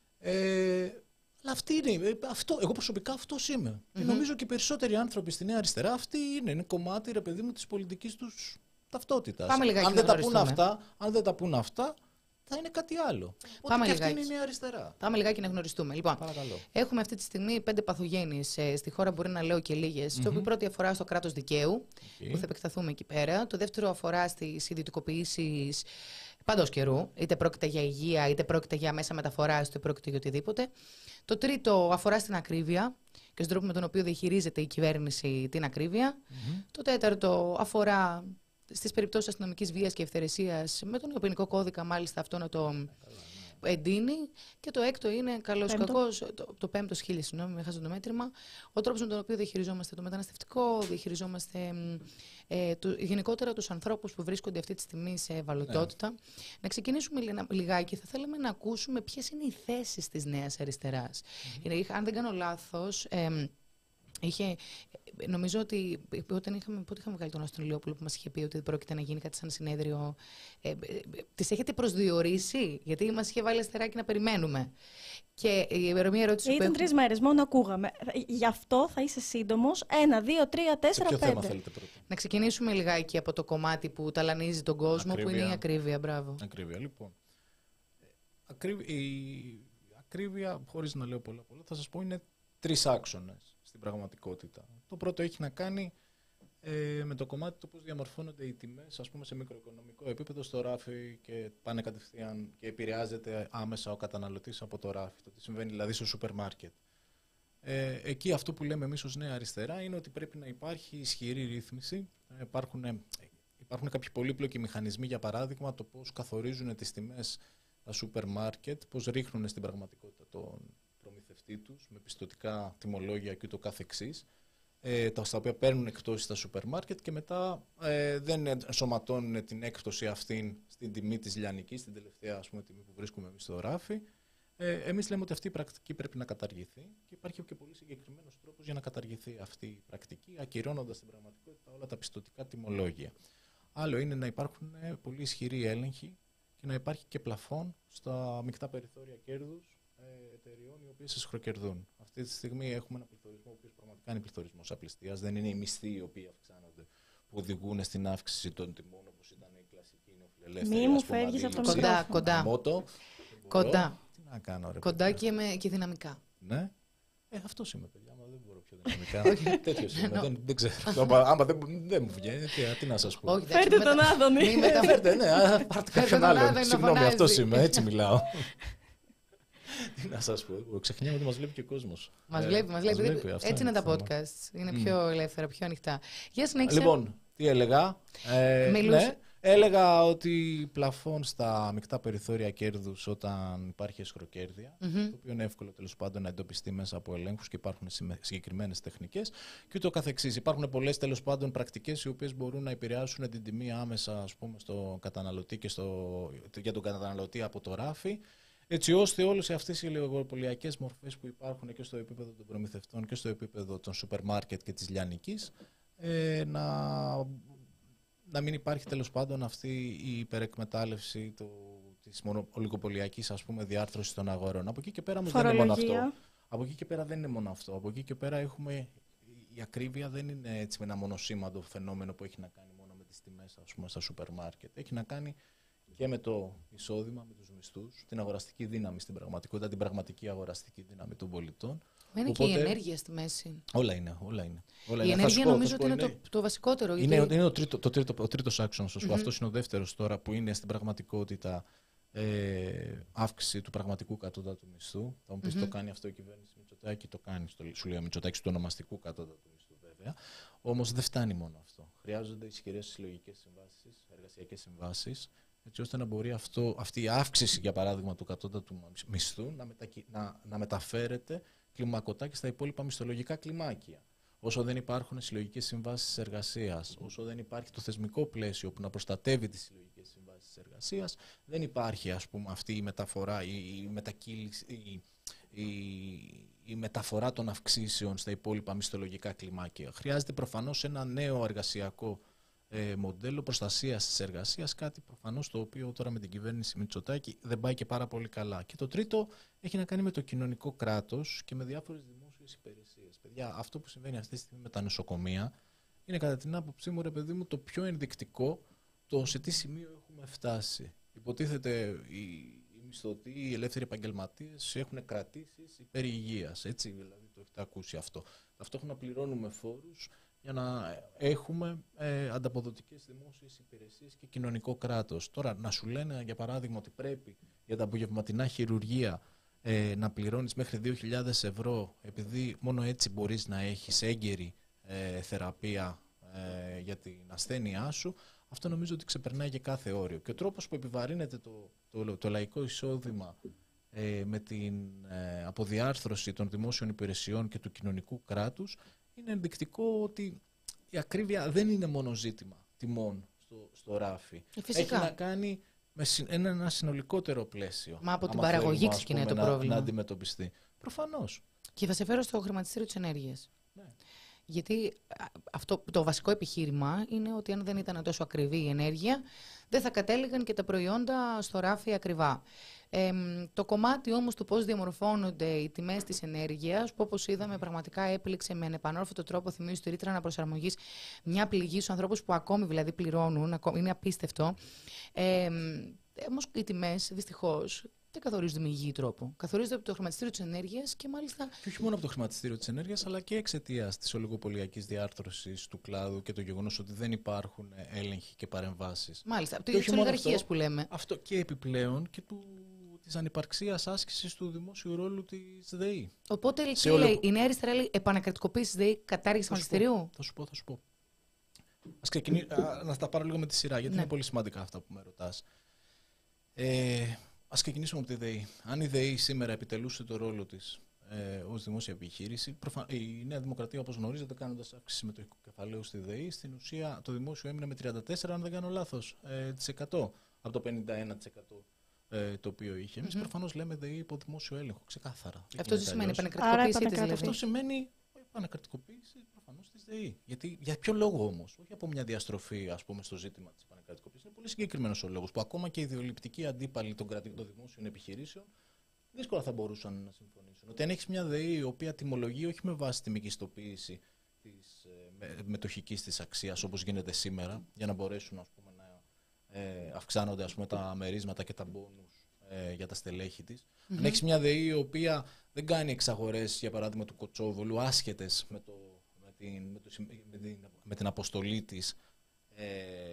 Ε, αλλά αυτή είναι, αυτό, εγώ προσωπικά αυτός είμαι. Mm-hmm. Και νομίζω και οι περισσότεροι άνθρωποι στη Νέα Αριστερά αυτοί είναι, είναι κομμάτι, ρε παιδί μου, της πολιτικής τους ταυτότητας. Πάμε λιγάκι αν, να δεν τα πούν αυτά, αν δεν τα πούν αυτά, θα είναι κάτι άλλο. Πάμε και λιγάκι. αυτή είναι η Νέα Αριστερά. Πάμε λιγάκι να γνωριστούμε. Λοιπόν, παρακαλώ. Έχουμε αυτή τη στιγμή πέντε παθογένειες ε, στη χώρα, μπορεί να λέω και λίγες. Mm-hmm. Το οποίο πρώτη αφορά στο κράτος δικαίου, okay. που θα επεκταθούμε εκεί πέρα. Το δεύτερο αφορά στις ιδιωτικοποιήσεις παντός καιρού, είτε πρόκειται για υγεία, είτε πρόκειται για μέσα μεταφοράς, είτε πρόκειται για οτιδήποτε. Το τρίτο αφορά στην ακρίβεια και στον τρόπο με τον οποίο διαχειρίζεται η κυβέρνηση την ακρίβεια. Mm-hmm. Το τέταρτο αφορά στις περιπτώσεις αστυνομικής βίας και ευθερεσίας, με τον ποινικό κώδικα μάλιστα αυτό να το εντείνει. Και το έκτο είναι καλός κακός, το, το πέμπτο σχήλι, συγγνώμη, με χάζω το μέτρημα, ο τρόπος με τον οποίο διαχειριζόμαστε το μεταναστευτικό, διαχειριζόμαστε ε, το, γενικότερα τους ανθρώπους που βρίσκονται αυτή τη στιγμή σε ευαλωτότητα. Ναι. Να ξεκινήσουμε λιγάκι, θα θέλαμε να ακούσουμε ποιες είναι οι θέσεις της Νέας Αριστεράς. Mm-hmm. Αν δεν κάνω λάθος, ε, είχε, νομίζω ότι όταν είχαμε, πότε είχαμε βγάλει τον Άστον Ηλιόπουλο που μας είχε πει ότι πρόκειται να γίνει κάτι σαν συνέδριο, ε, ε, ε, τις έχετε προσδιορίσει, γιατί μας είχε βάλει αστεράκι να περιμένουμε. Και η μια ερώτηση Ήταν τρεις μέρες, μόνο ακούγαμε. Γι' αυτό θα είσαι σύντομος. Ένα, δύο, τρία, τέσσερα, πέντε. Ποιο θέμα θέλετε πρώτα? Να ξεκινήσουμε λιγάκι από το κομμάτι που ταλανίζει τον κόσμο, ακρίβεια. Που είναι η ακρίβεια. Μπράβο. Ακρίβεια, λοιπόν. Ακρίβεια, η ακρίβεια, χωρίς να λέω πολλά πολλά, θα σας πω είναι τρεις άξονες στην πραγματικότητα. Το πρώτο έχει να κάνει ε, με το κομμάτι το πώς διαμορφώνονται οι τιμές, ας πούμε, σε μικροοικονομικό επίπεδο στο ράφι και πάνε κατευθείαν και επηρεάζεται άμεσα ο καταναλωτής από το ράφι. Το τι συμβαίνει δηλαδή στο σούπερ μάρκετ. Ε, εκεί αυτό που λέμε εμείς ως Νέα Αριστερά είναι ότι πρέπει να υπάρχει ισχυρή ρύθμιση. Ε, υπάρχουν, ε, υπάρχουν κάποιοι πολύπλοκοι μηχανισμοί, για παράδειγμα, το πώς καθορίζουν τις τιμές τα σούπερ μάρκετ, πώς ρίχνουν στην πραγματικότητα τον προμηθευτή τους με πιστωτικά τιμολόγια και ούτω καθεξής, ε, τα οποία παίρνουν εκπτώσεις στα σούπερ μάρκετ και μετά ε, δεν ενσωματώνουν την έκπτωση αυτήν στην τιμή της λιανικής, την τελευταία, ας πούμε, τιμή που βρίσκουμε εμείς στο ράφι. Ε, εμείς λέμε ότι αυτή η πρακτική πρέπει να καταργηθεί και υπάρχει και πολύ συγκεκριμένος τρόπος για να καταργηθεί αυτή η πρακτική, ακυρώνοντας στην πραγματικότητα όλα τα πιστωτικά τιμολόγια. Άλλο είναι να υπάρχουν πολύ ισχυροί έλεγχοι και να υπάρχει και πλαφόν στα μεικτά περιθώρια κέρδους εταιριών οι οποίες εσχροκερδούν. Αυτή τη στιγμή έχουμε ένα πληθωρισμό, ο οποίος πραγματικά είναι πληθωρισμός απληστίας. Δεν είναι οι μισθοί οι οποίοι αυξάνονται που οδηγούν στην αύξηση των τιμών, όπως ήταν η κλασική νεοφιλελεύθερη. Μη μου φεύγεις από το κοντά, κοντά. Μότο, κοντά. Τι να κάνω, ρε, κοντά και, με, και δυναμικά. Ναι. Ε, αυτός είμαι, παιδιά. Άμα δεν μπορώ πιο δυναμικά. Τέτοιος είμαι. δεν, δεν ξέρω. Άμα δεν, δεν μου βγαίνει, τι, τι να σας πω. Όχι, φέρτε τον μετα... Άδωνη. Φέρτε, ναι, πάρτε κάποιον άλλον. Συγγνώμη, αυτός είμαι. Έτσι μιλάω. Τι να σας πω, ξεχνιάμαι ότι μας βλέπει και ο κόσμος. Μας βλέπει, μας βλέπει. βλέπει. Έτσι είναι τα podcast. Είναι mm. πιο ελεύθερα, πιο ανοιχτά. Για συνέχισε. Λοιπόν, τι έλεγα. Ε, ναι, έλεγα ότι πλαφών στα μεικτά περιθώρια κέρδους όταν υπάρχει εσχροκέρδεια, mm-hmm. το οποίο είναι εύκολο τέλος πάντων να εντοπιστεί μέσα από ελέγχους και υπάρχουν συγκεκριμένες τεχνικές και ούτω καθεξής. Υπάρχουν πολλές τέλος πάντων πρακτικές οι οποίες μπορούν να επηρεάσουν την τιμή άμεσα, ας πούμε, στο καταναλωτή και στο, για τον καταναλωτή από το ράφι. Έτσι ώστε όλες αυτές οι λιγοπολιακές μορφές που υπάρχουν και στο επίπεδο των προμηθευτών και στο επίπεδο των σούπερ μάρκετ και της λιανικής ε, να, να μην υπάρχει τέλος πάντων αυτή η υπερεκμετάλλευση του, της ολιγοπολιακής, ας πούμε, διάρθρωσης των αγορών. Από εκεί και πέρα όμως δεν είναι μόνο αυτό. Από εκεί και πέρα δεν είναι μόνο αυτό. Από εκεί και πέρα έχουμε, η ακρίβεια δεν είναι έτσι με ένα μονοσήμαντο φαινόμενο που έχει να κάνει μόνο με τις τιμές, ας πούμε, στα σούπερ μάρκετ. Έχει να κάνει και με το εισόδημα, με τους μισθούς, την αγοραστική δύναμη στην πραγματικότητα, την πραγματική αγοραστική δύναμη των πολιτών. Είναι Οπότε, και η ενέργεια στη μέση. Όλα είναι, όλα είναι. Όλα η είναι. ενέργεια πω, νομίζω ότι είναι, είναι το, το βασικότερο. Είναι, γιατί... είναι ο, τρίτο, το τρίτο, ο τρίτος άξονας, mm-hmm. αυτός είναι ο δεύτερος τώρα που είναι στην πραγματικότητα ε, αύξηση του πραγματικού κατώτατου μισθού. Θα μου πεις mm-hmm. το κάνει αυτό η κυβέρνηση Μητσοτάκη, το κάνει, στο, σου λέει ο Μητσοτάκης, του ονομαστικού κατώτατου μισθού βέβαια. βέβαια. Όμως δεν φτάνει μόνο αυτό. Χρειάζονται ισχυρές συλλογικές συμβάσεις, εργασιακές συμβάσεις, έτσι ώστε να μπορεί αυτό, αυτή η αύξηση, για παράδειγμα, του κατώτατου μισθού να, μετακι... να, να μεταφέρεται κλιμακωτά και στα υπόλοιπα μισθολογικά κλιμάκια. Όσο δεν υπάρχουν συλλογικές συμβάσεις εργασίας, όσο δεν υπάρχει το θεσμικό πλαίσιο που να προστατεύει τις συλλογικές συμβάσεις εργασίας, δεν υπάρχει, ας πούμε, αυτή η μεταφορά, η, η, μετακύληση, η, η, η μεταφορά των αυξήσεων στα υπόλοιπα μισθολογικά κλιμάκια. Χρειάζεται προφανώς ένα νέο εργασιακό ε, μοντέλο προστασίας της εργασίας, κάτι προφανώς το οποίο τώρα με την κυβέρνηση Μητσοτάκη δεν πάει και πάρα πολύ καλά. Και το τρίτο έχει να κάνει με το κοινωνικό κράτος και με διάφορες δημόσιες υπηρεσίες. Παιδιά, αυτό που συμβαίνει αυτή τη στιγμή με τα νοσοκομεία είναι κατά την άποψή μου, ρε παιδί μου, το πιο ενδεικτικό το σε τι σημείο έχουμε φτάσει. Υποτίθεται οι, οι μισθωτοί, οι ελεύθεροι επαγγελματίες έχουν κρατήσεις υπέρ υγείας. Έτσι, δηλαδή το έχετε ακούσει αυτό. Ταυτόχρονα πληρώνουμε φόρους για να έχουμε ε, ανταποδοτικές δημόσιες υπηρεσίες και κοινωνικό κράτος. Τώρα, να σου λένε, για παράδειγμα, ότι πρέπει για τα απογευματινά χειρουργία ε, να πληρώνεις μέχρι δύο χιλιάδες ευρώ, επειδή μόνο έτσι μπορείς να έχεις έγκαιρη ε, θεραπεία ε, για την ασθένειά σου, αυτό νομίζω ότι ξεπερνάει και κάθε όριο. Και ο τρόπος που επιβαρύνεται το, το, το λαϊκό εισόδημα ε, με την ε, αποδιάρθρωση των δημόσιων υπηρεσιών και του κοινωνικού κράτους είναι ενδεικτικό ότι η ακρίβεια δεν είναι μόνο ζήτημα τιμών στο, στο ράφι. Φυσικά. Έχει να κάνει με ένα, ένα συνολικότερο πλαίσιο. Μα από την παραγωγή ξεκινάει το να, πρόβλημα. Να αντιμετωπιστεί. Προφανώς. Και θα σε φέρω στο χρηματιστήριο της ενέργειας. Ναι. Γιατί αυτό, το βασικό επιχείρημα είναι ότι αν δεν ήταν τόσο ακριβή η ενέργεια, δεν θα κατέληγαν και τα προϊόντα στο ράφι ακριβά. Ε, το κομμάτι όμως του πώς διαμορφώνονται οι τιμές της ενέργειας, που όπως είδαμε πραγματικά έπληξε με ανεπανόρθωτο τρόπο, θυμίζω τη ρήτρα αναπροσαρμογής, μια πληγή στους ανθρώπους που ακόμη δηλαδή πληρώνουν, είναι απίστευτο. Ε, όμως οι τιμές δυστυχώς δεν καθορίζονται με υγιή τρόπο. Καθορίζονται από το χρηματιστήριο της ενέργειας και μάλιστα. Και όχι μόνο από το χρηματιστήριο της ενέργειας, αλλά και εξαιτίας της ολιγοπολιακής διάρθρωσης του κλάδου και το γεγονός ότι δεν υπάρχουν έλεγχοι και παρεμβάσεις. Μάλιστα, από τις ολιγαρχίες που λέμε. Αυτό και επιπλέον και του, της ανυπαρξίας άσκησης του δημόσιου ρόλου της ΔΕΗ. Οπότε τι όλο... λέει, η Νέα Αριστερά λέει επανακρατικοποίηση της ΔΕΗ, κατάργηση του χρηματιστηρίου. Θα σου πω, θα σου πω. Ας ξεκινήσω, να τα πάρω λίγο με τη σειρά, γιατί ναι. είναι πολύ σημαντικά αυτά που με ρωτάς. Ε, Ας ξεκινήσουμε από τη ΔΕΗ. Αν η ΔΕΗ σήμερα επιτελούσε το ρόλο της ε, ως δημόσια επιχείρηση, προφα... η Νέα Δημοκρατία, όπως γνωρίζετε, κάνοντας αύξηση συμμετοχικού κεφαλαίου στη ΔΕΗ, στην ουσία το δημόσιο έμεινε με τριάντα τέσσερα, αν δεν κάνω λάθος, ε, τοις εκατό από το πενήντα ένα τοις εκατό ε, το οποίο είχε. Εμείς mm-hmm. προφανώς λέμε ΔΕΗ υπό δημόσιο έλεγχο, ξεκάθαρα. Αυτό τι σημαίνει επανακρατικοποίηση της δηλαδή. Αυτό σημαίνει επανακρατικοποίηση προφανώς της ΔΕΗ. Γιατί, για ποιο λόγο όμως, όχι από μια διαστροφή, ας πούμε, στο ζήτημα της επανακρατικοποίησης. Είναι πολύ συγκεκριμένος ο λόγος που ακόμα και οι ιδεολειπτικοί αντίπαλοι των κρατικών δημόσιων επιχειρήσεων δύσκολα θα μπορούσαν να συμφωνήσουν. Ότι αν έχεις μια ΔΕΗ η οποία τιμολογεί όχι με βάση τη μεγιστοποίηση της ε, μετοχικής της αξίας όπως γίνεται σήμερα, για να μπορέσουν, ας πούμε, να ε, αυξάνονται, ας πούμε, τα μερίσματα και τα μπόνους ε, για τα στελέχη της. Mm-hmm. Αν έχεις μια ΔΕΗ η οποία δεν κάνει εξαγορές, για παράδειγμα, του Κοτσόβολου, άσχετες με, το, με, την, με, το, με, την, με την αποστολή της, ε,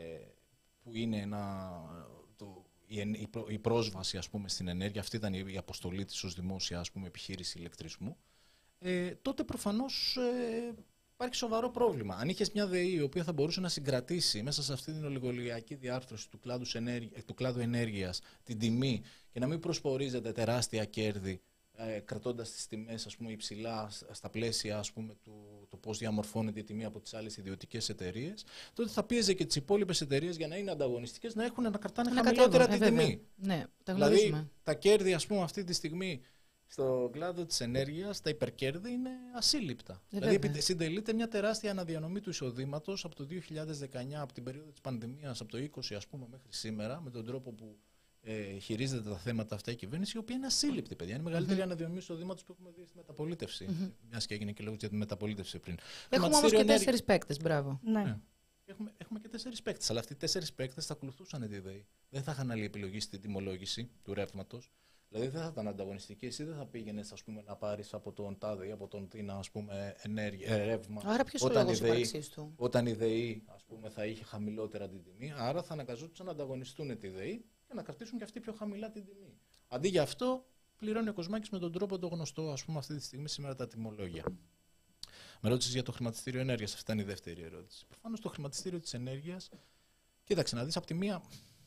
που είναι ένα, το, η, η, η πρόσβαση, ας πούμε, στην ενέργεια, αυτή ήταν η, η αποστολή της ως δημόσια, ας πούμε, επιχείρηση ηλεκτρισμού, ε, τότε προφανώς ε, υπάρχει σοβαρό πρόβλημα. Αν είχες μια ΔΕΗ η οποία θα μπορούσε να συγκρατήσει μέσα σε αυτή την ολιγολιακή διάρθρωση του κλάδου, ενέργεια, του κλάδου ενέργειας την τιμή και να μην προσπορίζεται τεράστια κέρδη, ε, κρατώντας τις τιμές, ας πούμε, υψηλά στα πλαίσια, ας πούμε, του το πώς διαμορφώνεται η τιμή από τις άλλες ιδιωτικές εταιρείες, τότε θα πίεζε και τις υπόλοιπες εταιρείες για να είναι ανταγωνιστικές να έχουν να κρατάνε να χαμηλότερα την τιμή. Ναι, τα δηλαδή τα κέρδη, ας πούμε, αυτή τη στιγμή στον κλάδο της ενέργειας, τα υπερκέρδη είναι ασύλληπτα. Ε, δηλαδή βέβαια. Συντελείται μια τεράστια αναδιανομή του εισοδήματος από το δύο χιλιάδες δεκαεννιά, από την περίοδο της πανδημίας, από το είκοσι, ας πούμε, μέχρι σήμερα, με τον τρόπο που ε, χειρίζεται τα θέματα αυτά η κυβέρνηση, η οποία είναι ασύλληπτη, παιδιά. Είναι η μεγαλύτερη mm-hmm. αναδιανομή εισοδήματος που έχουμε δει στη μεταπολίτευση. Mm-hmm. Μιας και έγινε και λόγος για τη μεταπολίτευση πριν. Έχουμε όμως και τέσσερις παίκτες, μπράβο. Ναι. Ναι. Έχουμε, έχουμε και τέσσερις παίκτες, αλλά αυτοί οι τέσσερις παίκτες θα ακολουθούσαν τη ΔΕΗ. Δεν θα είχαν άλλη επιλογή στην τιμολόγηση του ρεύματος. Δηλαδή δεν θα ήταν ανταγωνιστική, εσύ δεν θα πήγαινες, ας πούμε, να πάρεις από τον τάδε ή από τον τίνα, ας πούμε, ενέργεια, ε, ρεύμα. Άρα ποιος ο λόγος ύπαρξής του? Όταν η ΔΕΗ, ας πούμε, θα είχε χαμηλότερα την τιμή, άρα θα αναγκαζόντουσαν να ανταγωνιστούν τη ΔΕΗ και να κρατήσουν και αυτοί πιο χαμηλά την τιμή. Αντί για αυτό, πληρώνει ο Κοσμάκης με τον τρόπο το γνωστό, ας πούμε, αυτή τη στιγμή σήμερα τα τιμολόγια. Με ρώτησες για το χρηματιστήριο ενέργειας. Αυτή ήταν η δεύτερη ερώτηση. Προφανώς το χρηματιστήριο της ενέργειας, κοίταξε να δεις, από τη μία.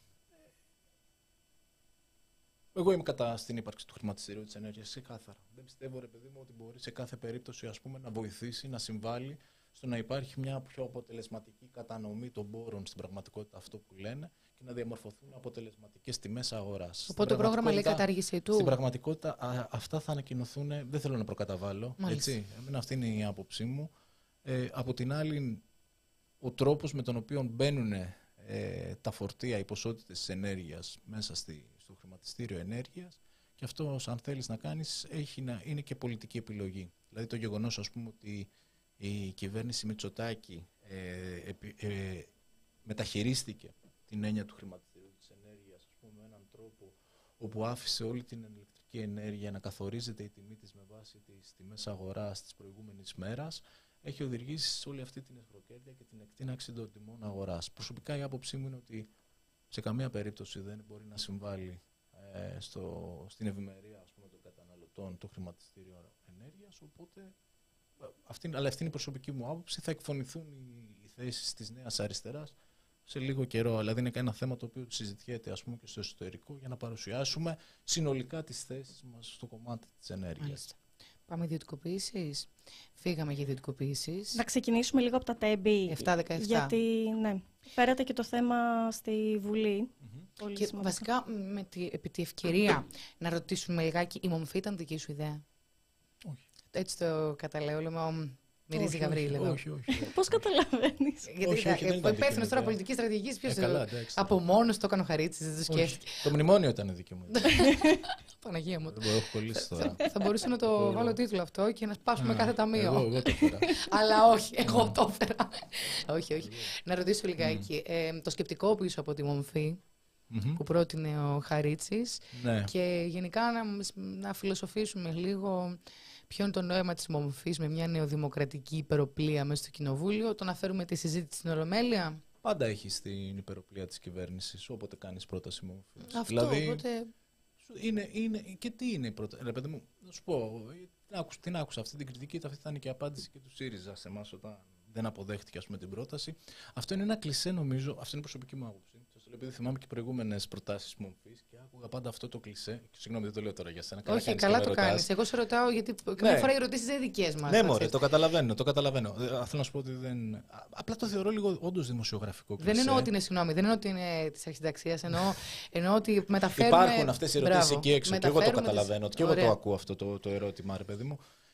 Εγώ είμαι κατά στην ύπαρξη του χρηματιστηρίου της ενέργειας, ξεκάθαρα. Δεν πιστεύω, ρε παιδί μου, ότι μπορεί σε κάθε περίπτωση, ας πούμε, να βοηθήσει, να συμβάλλει στο να υπάρχει μια πιο αποτελεσματική κατανομή των πόρων στην πραγματικότητα, αυτό που λένε, και να διαμορφωθούν αποτελεσματικές τιμές αγοράς. Οπότε το πρόγραμμα λέει κατάργηση του. Στην πραγματικότητα, α, αυτά θα ανακοινωθούν. Δεν θέλω να προκαταβάλω. Έτσι. Εμένα αυτή είναι η άποψή μου. Ε, από την άλλη, ο τρόπος με τον οποίο μπαίνουν ε, τα φορτία, οι ποσότητες της ενέργειας μέσα στη, στο χρηματιστήριο ενέργειας, και αυτό, αν θέλεις να κάνεις, έχει να, είναι και πολιτική επιλογή. Δηλαδή το γεγονός, ας πούμε, ότι η κυβέρνηση Μητσοτάκη ε, ε, μεταχειρίστηκε την έννοια του χρηματιστηρίου της ενέργειας, ας πούμε, με έναν τρόπο όπου άφησε όλη την ηλεκτρική ενέργεια να καθορίζεται η τιμή της με βάση τις τιμές αγοράς της προηγούμενης μέρας, έχει οδηγήσει σε όλη αυτή την ευρωκέρδεια και την εκτείναξη των τιμών αγοράς. Προσωπικά η άποψή μου είναι ότι σε καμία περίπτωση δεν μπορεί να συμβάλλει ε, στο, στην ευημερία, ας πούμε, των καταναλωτών το χρηματιστήριο ενέργειας, οπότε αυτή, αλλά αυτή είναι η προσωπική μου άποψη. Θα εκφωνηθούν οι, οι θέσεις της Νέας Αριστεράς σε λίγο καιρό. Δηλαδή είναι ένα θέμα το οποίο συζητιέται, ας πούμε, και στο εσωτερικό, για να παρουσιάσουμε συνολικά τις θέσεις μας στο κομμάτι της ενέργειας. Μάλιστα. Πάμε ιδιωτικοποιήσεις. Φύγαμε για ιδιωτικοποιήσεις. Να ξεκινήσουμε λίγο από τα τέμπη. επτά δεκαεπτά. Γιατί, ναι, φέρατε και το θέμα στη Βουλή. Mm-hmm. Πολύ και σημαντικό. Βασικά, με τη, επί τη ευκαιρία να ρωτήσουμε λιγάκι, η μομφή ήταν δική σου ιδέα? Όχι. Έτσι το καταλέω, λέμε, μυρίζει Γαβρίλη εδώ. Όχι, όχι. Πώς καταλαβαίνεις? Γιατί ο υπεύθυνος τώρα πολιτικής στρατηγικής, ποιος ε, από μόνος το έκανε ο Χαρίτσης, δεν το σκέφτηκε. Το μνημόνιο ήταν δική μου ιδέα. Παναγία μου. Δεν μπορώ, έχω κολλήσει τώρα. Θα μπορούσα να το βάλω τίτλο αυτό και να σπάσουμε κάθε ταμείο. Εγώ το έφερα. Αλλά όχι, εγώ το έφερα. Όχι, όχι. Να ρωτήσω λιγάκι. Το σκεπτικό πίσω από τη μομφή που πρότεινε ο Χαρίτσης και γενικά να φιλοσοφήσουμε λίγο. Ποιο είναι το νόημα της μομφής με μια νεοδημοκρατική υπεροπλία μέσα στο κοινοβούλιο, το να φέρουμε τη συζήτηση στην Ολομέλεια? Πάντα έχεις την υπεροπλία της κυβέρνησης, όποτε κάνεις πρόταση μομφής. Αυτό, δηλαδή, οπότε... είναι, είναι, και τι είναι η πρόταση? Ρε παιδί μου, να σου πω, την άκουσα, την άκουσα αυτή την κριτική, αυτή ήταν και η απάντηση και του ΣΥΡΙΖΑ σε εμάς όταν δεν αποδέχτηκε, ας πούμε, την πρόταση. Αυτό είναι ένα κλισέ, νομίζω, αυτή είναι η προσωπική μου άποψη. Επειδή θυμάμαι και προηγούμενες προτάσεις μομφής και άκουγα πάντα αυτό το κλισέ. Συγγνώμη, δεν το λέω τώρα για σένα. Όχι, καλά, καλά το κάνεις. Εγώ σε ρωτάω γιατί καμιά φορά οι ερωτήσεις δεν είναι δικές μας. Ναι, μωρέ, το καταλαβαίνω. Το καταλαβαίνω. Θέλω να σου πω ότι δεν. Απλά το θεωρώ λίγο όντως δημοσιογραφικό κλισέ. Δεν εννοώ ότι είναι, συγγνώμη, δεν εννοώ ότι είναι της αρχισυνταξίας. Εννοώ, εννοώ ότι μεταφέρουμε. Υπάρχουν αυτές οι ερωτήσεις εκεί έξω. Και εγώ το καταλαβαίνω. Και εγώ το ακούω αυτό το, το ερώτημα, ρε παιδί μου.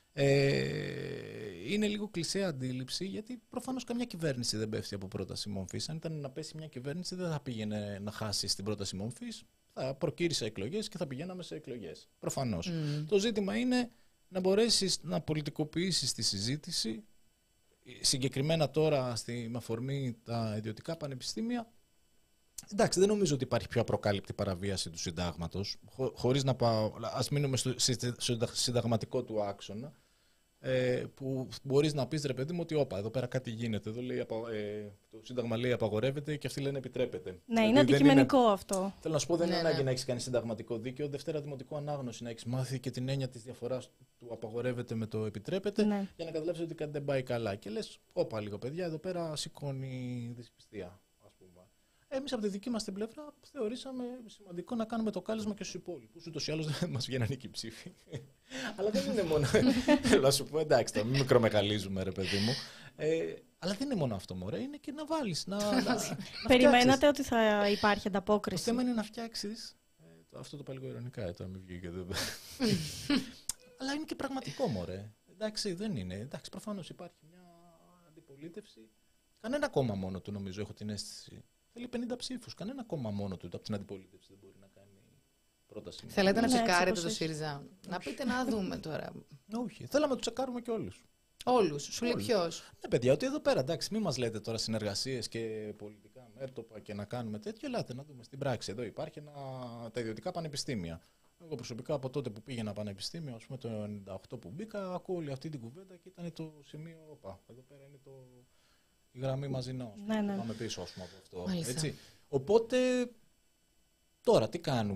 Ε, είναι λίγο κλισέ αντίληψη, γιατί προφανώς καμιά κυβέρνηση δεν πέφτει από πρόταση μομφής. Αν ήταν να πέσει μια κυβέρνηση, δεν θα πήγαινε να χάσει στην πρόταση μομφής. Θα προκήρυσε εκλογές και θα πηγαίναμε σε εκλογές. Προφανώς. Mm. Το ζήτημα είναι να μπορέσεις να πολιτικοποιήσεις τη συζήτηση. Συγκεκριμένα τώρα, στη, με αφορμή τα ιδιωτικά πανεπιστήμια. Εντάξει, δεν νομίζω ότι υπάρχει πιο απροκάλυπτη παραβίαση του συντάγματος. Χω, χωρίς να πάω. Ας μείνουμε στο συνταγματικό του άξονα. Ε, που μπορείς να πεις, ρε παιδί μου, ότι όπα, εδώ πέρα κάτι γίνεται. Εδώ λέει, ε, το Σύνταγμα λέει απαγορεύεται και αυτοί λένε επιτρέπεται. Ναι, δηλαδή, είναι αντικειμενικό είναι... αυτό. Θέλω να σου πω, δεν ναι, είναι ανάγκη ναι. να έχεις κάνει συνταγματικό δίκαιο. Δευτέρα δημοτικό ανάγνωση να έχεις μάθει και την έννοια της διαφοράς του απαγορεύεται με το επιτρέπεται, ναι. για να καταλάβεις ότι κάτι δεν πάει καλά. Και λες, όπα, λίγο παιδιά, εδώ πέρα σηκώνει δυσπιστία. Εμείς από τη δική μας την πλευρά θεωρήσαμε σημαντικό να κάνουμε το κάλεσμα και στους υπόλοιπους. Ούτως ή άλλως δεν μας βγαίνανε εκεί ψήφοι. Αλλά δεν είναι μόνο. Θέλω να σου πω, εντάξει, θα μην μικρομεγαλίζουμε, ρε παιδί μου. Ε, αλλά δεν είναι μόνο αυτό, μωρέ. Είναι και να βάλεις. Να, να, να περιμένατε ότι θα υπάρχει ανταπόκριση? Το θέμα είναι να φτιάξεις. Ε, αυτό το πάω λίγο ειρωνικά, ε, τώρα μην βγει και δεν. Αλλά είναι και πραγματικό, μωρέ. Εντάξει, δεν είναι. Εντάξει, προφανώς υπάρχει μια αντιπολίτευση. Κανένα κόμμα μόνο του, νομίζω, έχω την αίσθηση. Θέλει πενήντα ψήφους. Κανένα κόμμα μόνο του από την αντιπολίτευση δεν μπορεί να κάνει πρόταση. Θέλετε να τσεκάρετε το ΣΥΡΙΖΑ? Να πείτε να δούμε τώρα. Όχι. Θέλαμε να το τσεκάρουμε και όλους. Όλους. Σου λέει ποιος? Ναι, παιδιά, ότι εδώ πέρα, εντάξει, μην μας λέτε τώρα συνεργασίες και πολιτικά μέρτοπα και να κάνουμε τέτοιο. Ελάτε να δούμε στην πράξη. Εδώ υπάρχει ένα, τα ιδιωτικά πανεπιστήμια. Εγώ προσωπικά από τότε που πήγαινα πανεπιστήμιο, ας πούμε το ενενήντα οκτώ που μπήκα, ακούω όλη αυτή την κουβέντα και ήταν το σημείο. Οπα, εδώ πέρα είναι το. Η γραμμή μαζινό. Ναι, ναι. Πάμε πίσω, ας πούμε, από αυτό. Έτσι. Οπότε, τώρα τι κάνουμε?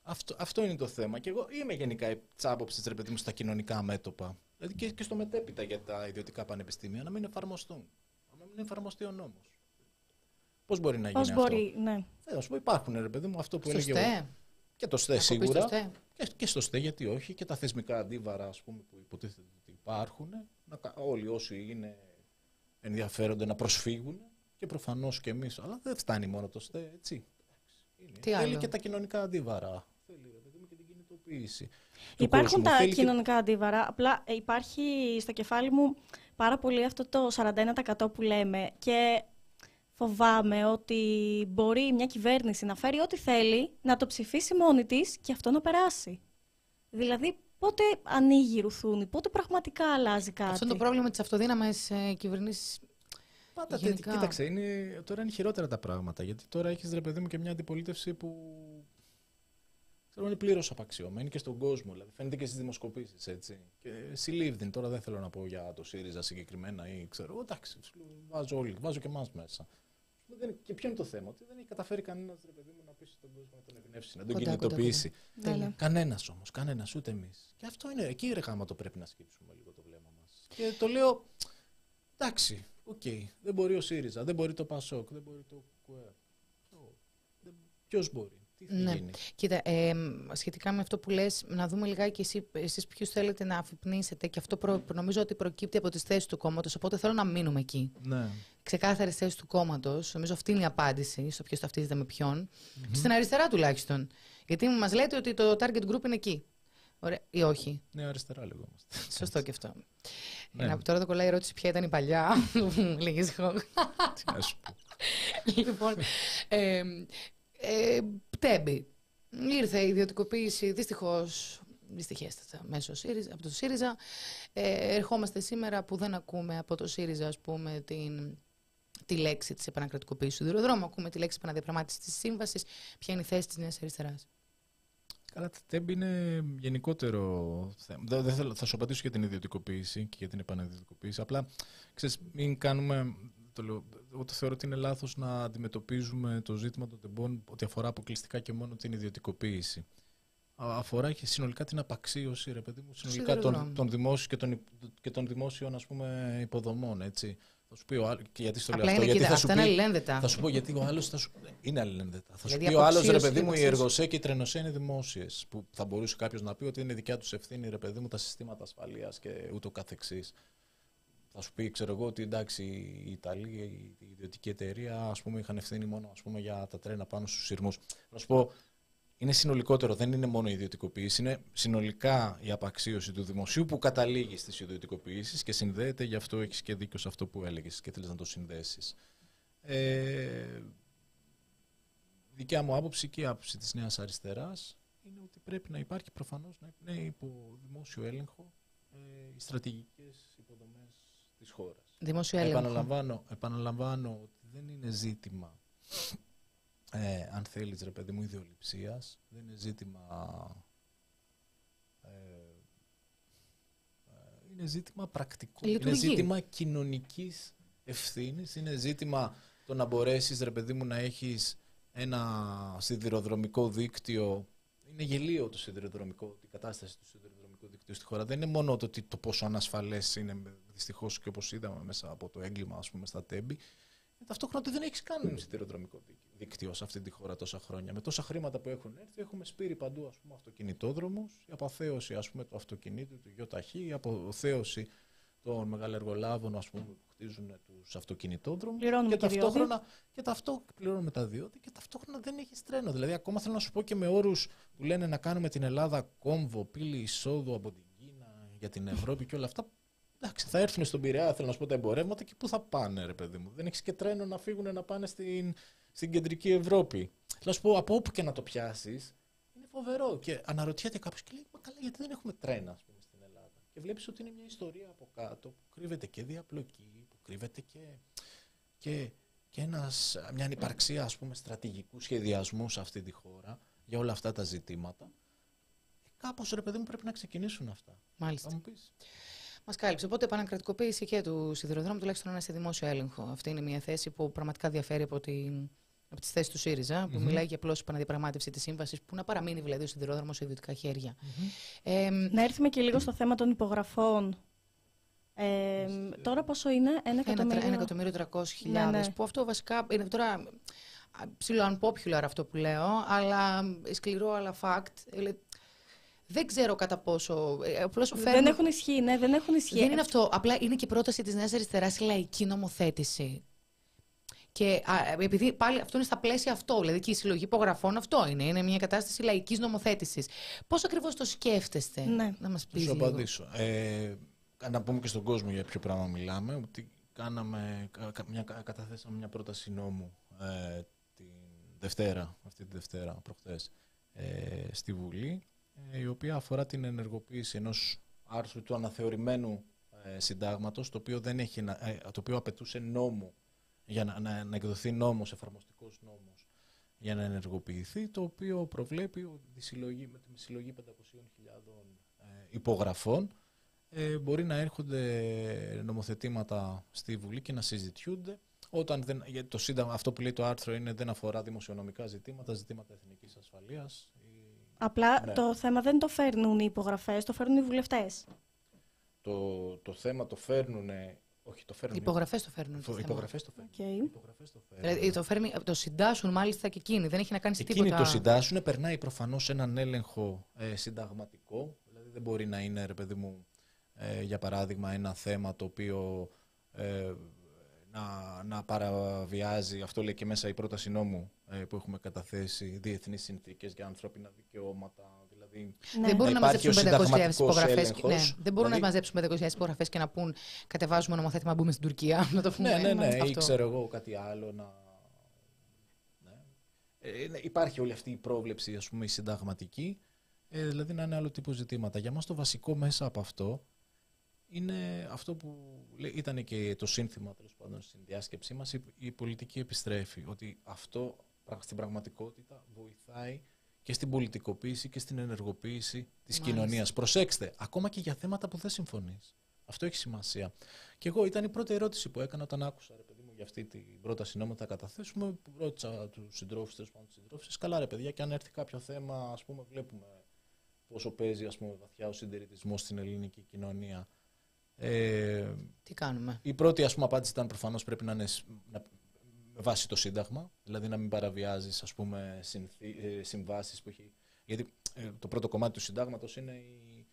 Αυτό, αυτό είναι το θέμα. Και εγώ είμαι γενικά της άποψης, ρε παιδί μου, στα κοινωνικά μέτωπα. Δηλαδή και, και στο μετέπειτα για τα ιδιωτικά πανεπιστήμια να μην εφαρμοστούν. Να μην εφαρμοστεί ο νόμος. Πώς μπορεί να γίνει Πώς αυτό? μπορεί, ναι. Θα σου πω, υπάρχουν, ρε παιδί μου, αυτό που Στο έλεγε. ΣΤΕ. Και το ΣΤΕ σίγουρα. Στο ΣΤΕ. Και, και στο ΣΤΕ, γιατί όχι. Και τα θεσμικά αντίβαρα, ας πούμε, που υποτίθεται ότι υπάρχουν. Να, όλοι όσοι είναι ενδιαφέρονται να προσφύγουν. Και προφανώς και εμείς. Αλλά δεν φτάνει μόνο το ΣΤΕ, έτσι. Είναι. Τι Θέλει άλλο? και τα κοινωνικά αντίβαρα. Θέλει, ρε παιδί μου, και την κινητοποίηση. Υπάρχουν τα Θέλει κοινωνικά και... αντίβαρα. Απλά υπάρχει στο κεφάλι μου πάρα πολύ αυτό το σαράντα ένα τοις εκατό που λέμε. Και φοβάμαι ότι μπορεί μια κυβέρνηση να φέρει ό,τι θέλει, να το ψηφίσει μόνη της και αυτό να περάσει. Δηλαδή, πότε ανοίγει η ρουθούνη, πότε πραγματικά αλλάζει κάτι. Αυτό είναι το πρόβλημα με τις αυτοδύναμες ε, κυβερνήσεις. Πάντα τέτοια. Κοίταξε, είναι, τώρα είναι χειρότερα τα πράγματα. Γιατί τώρα έχεις, ρε παιδί μου, και μια αντιπολίτευση που ξέρω, είναι πλήρως απαξιωμένη και στον κόσμο. Δηλαδή, φαίνεται και στις δημοσκοπήσεις. Έτσι. Και συλλήβδην, τώρα δεν θέλω να πω για το ΣΥΡΙΖΑ συγκεκριμένα ή ξέρω. Εντάξει, βάζω, όλοι, βάζω και εμάς μέσα. Και ποιο είναι το θέμα, ότι δεν έχει καταφέρει κανένας, ρε παιδί μου, να πείσει τον κόσμο να τον εμπνεύσει, να τον κοντά, κινητοποιήσει. Κοντά, κοντά. Κανένας όμως, κανένας, ούτε εμείς. Και αυτό είναι, εκεί ρε γάμα το πρέπει να σκύψουμε λίγο το βλέμμα μας. Και το λέω, εντάξει, οκ, okay, δεν μπορεί ο ΣΥΡΙΖΑ, δεν μπορεί το ΠΑΣΟΚ, δεν μπορεί το ΚΟΕ. Ποιος μπορεί, τι θα ναι. γίνει. Κοίτα, ε, σχετικά με αυτό που λες, να δούμε λιγάκι εσύ, εσείς ποιους θέλετε να αφυπνίσετε και αυτό προ, νομίζω ότι προκύπτει από τις θέσεις του κόμματος, οπότε θέλω να μείνουμε εκεί. Ναι. Ξεκάθαρες θέσεις του κόμματος, νομίζω αυτή είναι η απάντηση στο ποιος ταυτίζεται με ποιον. Mm-hmm. Στην αριστερά τουλάχιστον. Γιατί μας λέτε ότι το target group είναι εκεί. Ωραία, ή όχι. Ναι, αριστερά λεγόμαστε. Σωστό και αυτό. Ναι. Ε, τώρα το κολλάει η ερώτηση ποια ήταν η παλιά. Λίγες χρόνια. Τι να σου πω. Λοιπόν, ε, ε, Τέμπη. Ήρθε η ιδιωτικοποίηση, δυστυχώς, δυστυχέστατα, μέσω ΣΥΡΙΖΑ, από το ΣΥΡΙΖΑ. Ε, ερχόμαστε σήμερα που δεν ακούμε από το ΣΥΡΙΖΑ, ας πούμε, την, τη λέξη της επανακρατικοποίησης του σιδηροδρόμου. Ακούμε τη λέξη επαναδιαπραγμάτευσης της σύμβασης. Ποια είναι η θέση της Νέας Αριστεράς? Καλά, τα τέμπη είναι γενικότερο θέμα. Δεν, δεν θέλω, θα σου απαντήσω για την ιδιωτικοποίηση και για την επαναδιωτικοποίηση. Απλά, ξέρεις, μην κάνουμε... Το λέω, εγώ το θεωρώ ότι είναι λάθος να αντιμετωπίζουμε το ζήτημα των τεμπών ότι αφορά αποκλειστικά και μόνο την ιδιωτικοποίηση. Αφορά και συνολικά την απαξίωση, ρε παιδί μου, συνολικά των, των δημόσιων και των, και των δημόσιων, ας πούμε, υποδομών, έτσι. Θα σου πει ο άλλος, και γιατί στο λέω αυτό, γιατί θα σου, πει, θα σου πω γιατί ο άλλος θα σου, είναι αλληλένδετα. Θα σου πει ο άλλος, ρε παιδί μου, η Εργοσέ και η Τρενοσέ είναι δημόσιες, που θα μπορούσε κάποιος να πει ότι είναι δικιά τους ευθύνη, ρε παιδί μου, τα συστήματα ασφαλείας και ούτω καθεξής. Θα σου πει, ξέρω εγώ, ότι εντάξει, η Ιταλία, η ιδιωτική εταιρεία, ας πούμε, είχαν ευθύνη μόνο, ας πούμε, για τα τρένα πάνω στους σειρμούς. Να σου πω, είναι συνολικότερο, δεν είναι μόνο η ιδιωτικοποίηση, είναι συνολικά η απαξίωση του δημοσίου που καταλήγει στις ιδιωτικοποίησεις και συνδέεται, γι' αυτό έχεις και δίκιο σε αυτό που έλεγες και θέλεις να το συνδέσεις. Ε, δικιά μου άποψη και η άποψη της Νέας Αριστεράς είναι ότι πρέπει να υπάρχει προφανώς να είναι υπό δημόσιο έλεγχο ε, οι στρατηγικές υποδομές της χώρας. Δημόσιο έλεγχο. Επαναλαμβάνω, επαναλαμβάνω ότι δεν είναι ζήτημα, ε, αν θέλεις, ρε παιδί μου, ιδεολειψίας, δεν είναι ζήτημα, ε, ε, είναι ζήτημα πρακτικό, είναι ζήτημα κοινωνικής ευθύνης, είναι ζήτημα το να μπορέσεις, ρε παιδί μου, να έχεις ένα σιδηροδρομικό δίκτυο. Είναι γελίο το σιδηροδρομικό, η κατάσταση του σιδηροδρομικού δικτύου στη χώρα. Δεν είναι μόνο το, το πόσο ανασφαλές είναι, δυστυχώς, και όπως είδαμε μέσα από το έγκλημα, ας πούμε, στα Τέμπη. Ταυτόχρονα ότι δεν έχεις καν σιδηροδρομικό δίκτυο σε αυτή τη χώρα τόσα χρόνια. Με τόσα χρήματα που έχουν έρθει, έχουμε σπείρει παντού, ας πούμε, αυτοκινητόδρομους, η αποθέωση, ας πούμε, του αυτοκινήτου, του ΙΟΤΑΧΗ, η αποθέωση των μεγαλεργολάβων, ας πούμε, που χτίζουν τους αυτοκινητόδρομους. Πληρώνουμε και ταυτόχρονα και ταυτόχρονα πληρώνουμε τα διόδια και ταυτόχρονα δεν έχεις τρένο. Δηλαδή, ακόμα θέλω να σου πω και με όρους που λένε να κάνουμε την Ελλάδα κόμβο, πύλη εισόδου από την Κίνα για την Ευρώπη και όλα αυτά. Εντάξει, θα έρθουν στον Πειραιά, θέλω να σου πω, τα εμπορεύματα και πού θα πάνε, ρε παιδί μου. Δεν έχεις και τρένο να φύγουν να πάνε στην, στην κεντρική Ευρώπη. Θέλω να σου πω, από όπου και να το πιάσεις, είναι φοβερό. Και αναρωτιέται κάποιος και λέει, μα καλά, γιατί δεν έχουμε τρένα, ας πούμε, στην Ελλάδα. Και βλέπεις ότι είναι μια ιστορία από κάτω που κρύβεται και διαπλοκή, που κρύβεται και, και, και ένας, μια ανυπαρξία, ας πούμε, στρατηγικού σχεδιασμού σε αυτή τη χώρα για όλα αυτά τα ζητήματα. Ε, κάπως, ρε παιδί μου, πρέπει να ξεκινήσουν αυτά. Μάλιστα. Θα μου πεις. Μας κάλυψε. Οπότε, επανακρατικοποίηση και του σιδηροδρόμου, τουλάχιστον να είναι σε δημόσιο έλεγχο. Αυτή είναι μια θέση που πραγματικά διαφέρει από την από τις θέσεις του ΣΥΡΙΖΑ, που mm-hmm. μιλάει για απλώς επαναδιαπραγμάτευση της σύμβασης, που να παραμείνει δηλαδή ο σιδηρόδρομος σε ιδιωτικά χέρια. Mm-hmm. Ε, να έρθουμε και λίγο στο θέμα των υπογραφών. Ε, τώρα πόσο είναι, ένα εκατομμύριο. Ένα εκατομμύριο τριακόσιες χιλιάδες. Ναι, ναι. Που αυτό βασικά είναι τώρα ψηλό unpopular αυτό που λέω, αλλά σκληρό, αλλά fact. Δεν ξέρω κατά πόσο. Απλώς φέρνουν... Δεν έχουν ισχύ, ναι, δεν έχουν ισχύ. Δεν είναι αυτό. Απλά είναι και η πρόταση της Νέας Αριστεράς, η λαϊκή νομοθέτηση. Και α, επειδή πάλι αυτό είναι στα πλαίσια αυτό, δηλαδή και η συλλογή υπογραφών αυτό είναι. Είναι μια κατάσταση λαϊκής νομοθέτησης. Πώς ακριβώς το σκέφτεστε, ναι. να μας πεις? Θα σου απαντήσω. Ε, να πούμε και στον κόσμο για ποιο πράγμα μιλάμε. Ότι κάναμε, μια, καταθέσαμε μια πρόταση νόμου ε, την Δευτέρα, αυτή τη Δευτέρα, προχθές, ε, στη Βουλή, ε, η οποία αφορά την ενεργοποίηση ενός άρθρου του αναθεωρημένου ε, συντάγματος, το οποίο, δεν έχει, ε, το οποίο απαιτούσε νόμο, για να, να, να εκδοθεί νόμος, εφαρμοστικός νόμος, για να ενεργοποιηθεί, το οποίο προβλέπει ότι τη συλλογή, με τη συλλογή πεντακόσιες χιλιάδες ε, υπογραφών ε, μπορεί να έρχονται νομοθετήματα στη Βουλή και να συζητιούνται. Όταν δεν, γιατί το Σύνταγμα, αυτό που λέει το άρθρο είναι δεν αφορά δημοσιονομικά ζητήματα, ζητήματα εθνικής ασφαλείας. Απλά ναι. Το θέμα δεν το φέρνουν οι υπογραφές, το φέρνουν οι βουλευτές. Το, το θέμα το φέρνουν... Όχι, το φέρνουν. Οι υπογραφές το φέρνουν. Οι υπογραφές το φέρνουν. Okay. Υπογραφές το φέρνουν. Δηλαδή, το, φέρνει, το συντάσσουν μάλιστα και εκείνοι. Δεν έχει να κάνει σε τίποτα. Εκείνοι το συντάσσουν, περνάει προφανώς έναν έλεγχο ε, συνταγματικό. Δηλαδή δεν μπορεί να είναι, ρε παιδί μου, ε, για παράδειγμα, ένα θέμα το οποίο ε, να, να παραβιάζει, αυτό λέει και μέσα η πρόταση νόμου ε, που έχουμε καταθέσει, διεθνείς συνθήκες για ανθρώπινα δικαιώματα. Δηλαδή, ναι. Δεν μπορούν να μαζέψουν πεντακόσιες υπογραφές. Ναι. Δεν μπορούν δηλαδή, να μαζέψουν πεντακόσιες υπογραφές και να πούν κατεβάζουμε νομοθέτημα να μπούμε στην Τουρκία. Να το πούμε. Ναι, ναι, ναι. Αυτό. Ή ξέρω εγώ κάτι άλλο. Να... Ναι. Ε, ναι, υπάρχει όλη αυτή η πρόβλεψη, ας πούμε, η συνταγματική. Ε, δηλαδή να είναι άλλο τύπο ζητήματα. Για μας το βασικό μέσα από αυτό είναι αυτό που ήταν και το σύνθημα, τέλος πάντων, στην διάσκεψή μας, η, η πολιτική επιστρέφει. Ότι αυτό στην πραγματικότητα βοηθάει και στην πολιτικοποίηση και στην ενεργοποίηση της κοινωνίας. Προσέξτε, ακόμα και για θέματα που δεν συμφωνείς. Αυτό έχει σημασία. Και εγώ ήταν η πρώτη ερώτηση που έκανα όταν άκουσα, ρε παιδί μου, για αυτή την πρόταση νόμου θα καταθέσουμε. Ρώτησα τους συντρόφους, τέλος πάντων, τους συντρόφους, καλά ρε παιδιά, και αν έρθει κάποιο θέμα, ας πούμε, βλέπουμε πόσο παίζει, ας πούμε, βαθιά ο συντηρητισμός στην ελληνική κοινωνία. Ε, Τι κάνουμε? Η πρώτη, ας πούμε, απάντηση ήταν προφανώς πρέπει να είναι να, με βάση το Σύνταγμα, δηλαδή να μην παραβιάζεις, ας πούμε, συνθή, ε, συμβάσεις που έχει. Γιατί ε, το πρώτο κομμάτι του Συντάγματος είναι η,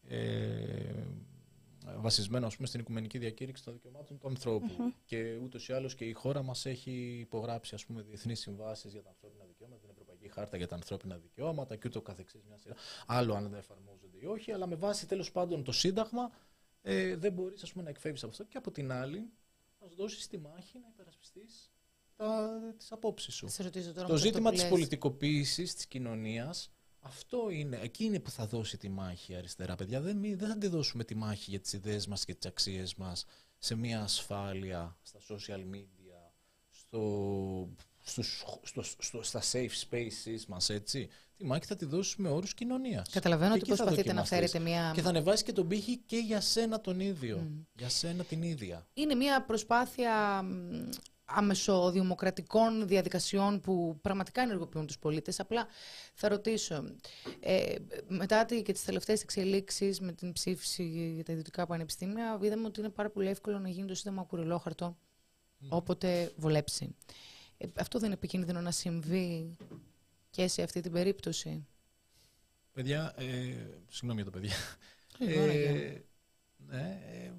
ε, βασισμένο, ας πούμε, στην Οικουμενική Διακήρυξη των Δικαιωμάτων του Ανθρώπου. Mm-hmm. Και ούτως ή άλλως και η χώρα μας έχει υπογράψει, ας πούμε, διεθνείς συμβάσεις για τα ανθρώπινα δικαιώματα, την Ευρωπαϊκή Χάρτα για τα ανθρώπινα δικαιώματα και ούτω καθεξής, μια σειρά. Άλλο αν δεν εφαρμόζονται ή όχι, αλλά με βάση τέλος πάντων το Σύνταγμα ε, δεν μπορείς, ας πούμε, να εκφεύγεις από αυτό. Και από την άλλη, να δώσεις τη μάχη να υπερασπιστείς τις απόψεις σου. Τώρα το ζήτημα της πολιτικοποίησης της κοινωνίας, αυτό είναι, εκείνη που θα δώσει τη μάχη αριστερά, παιδιά. Δεν, δεν θα τη δώσουμε τη μάχη για τις ιδέες μας και τις αξίες μας σε μια ασφάλεια στα social media, στο, στους, στο, στο, στα safe spaces μας, έτσι. Τη μάχη θα τη δώσουμε με όρους κοινωνίας. Καταλαβαίνω ότι προσπαθείτε να φέρετε μια... Και θα ανεβάσει και τον πύχη και για σένα τον ίδιο. Mm. Για σένα την ίδια. Είναι μια προσπάθεια αμεσοδημοκρατικών διαδικασιών που πραγματικά ενεργοποιούν τους πολίτες. Απλά θα ρωτήσω, ε, μετά και τις τελευταίες εξελίξεις με την ψήφιση για τα ιδιωτικά πανεπιστήμια, είδαμε ότι είναι πάρα πολύ εύκολο να γίνει το σύνταγμα κουρελόχαρτο mm. όποτε βολέψει. Ε, αυτό δεν είναι επικίνδυνο να συμβεί και σε αυτή την περίπτωση? Παιδιά, ε, συγγνώμη για το παιδιά. ε, ναι, ε,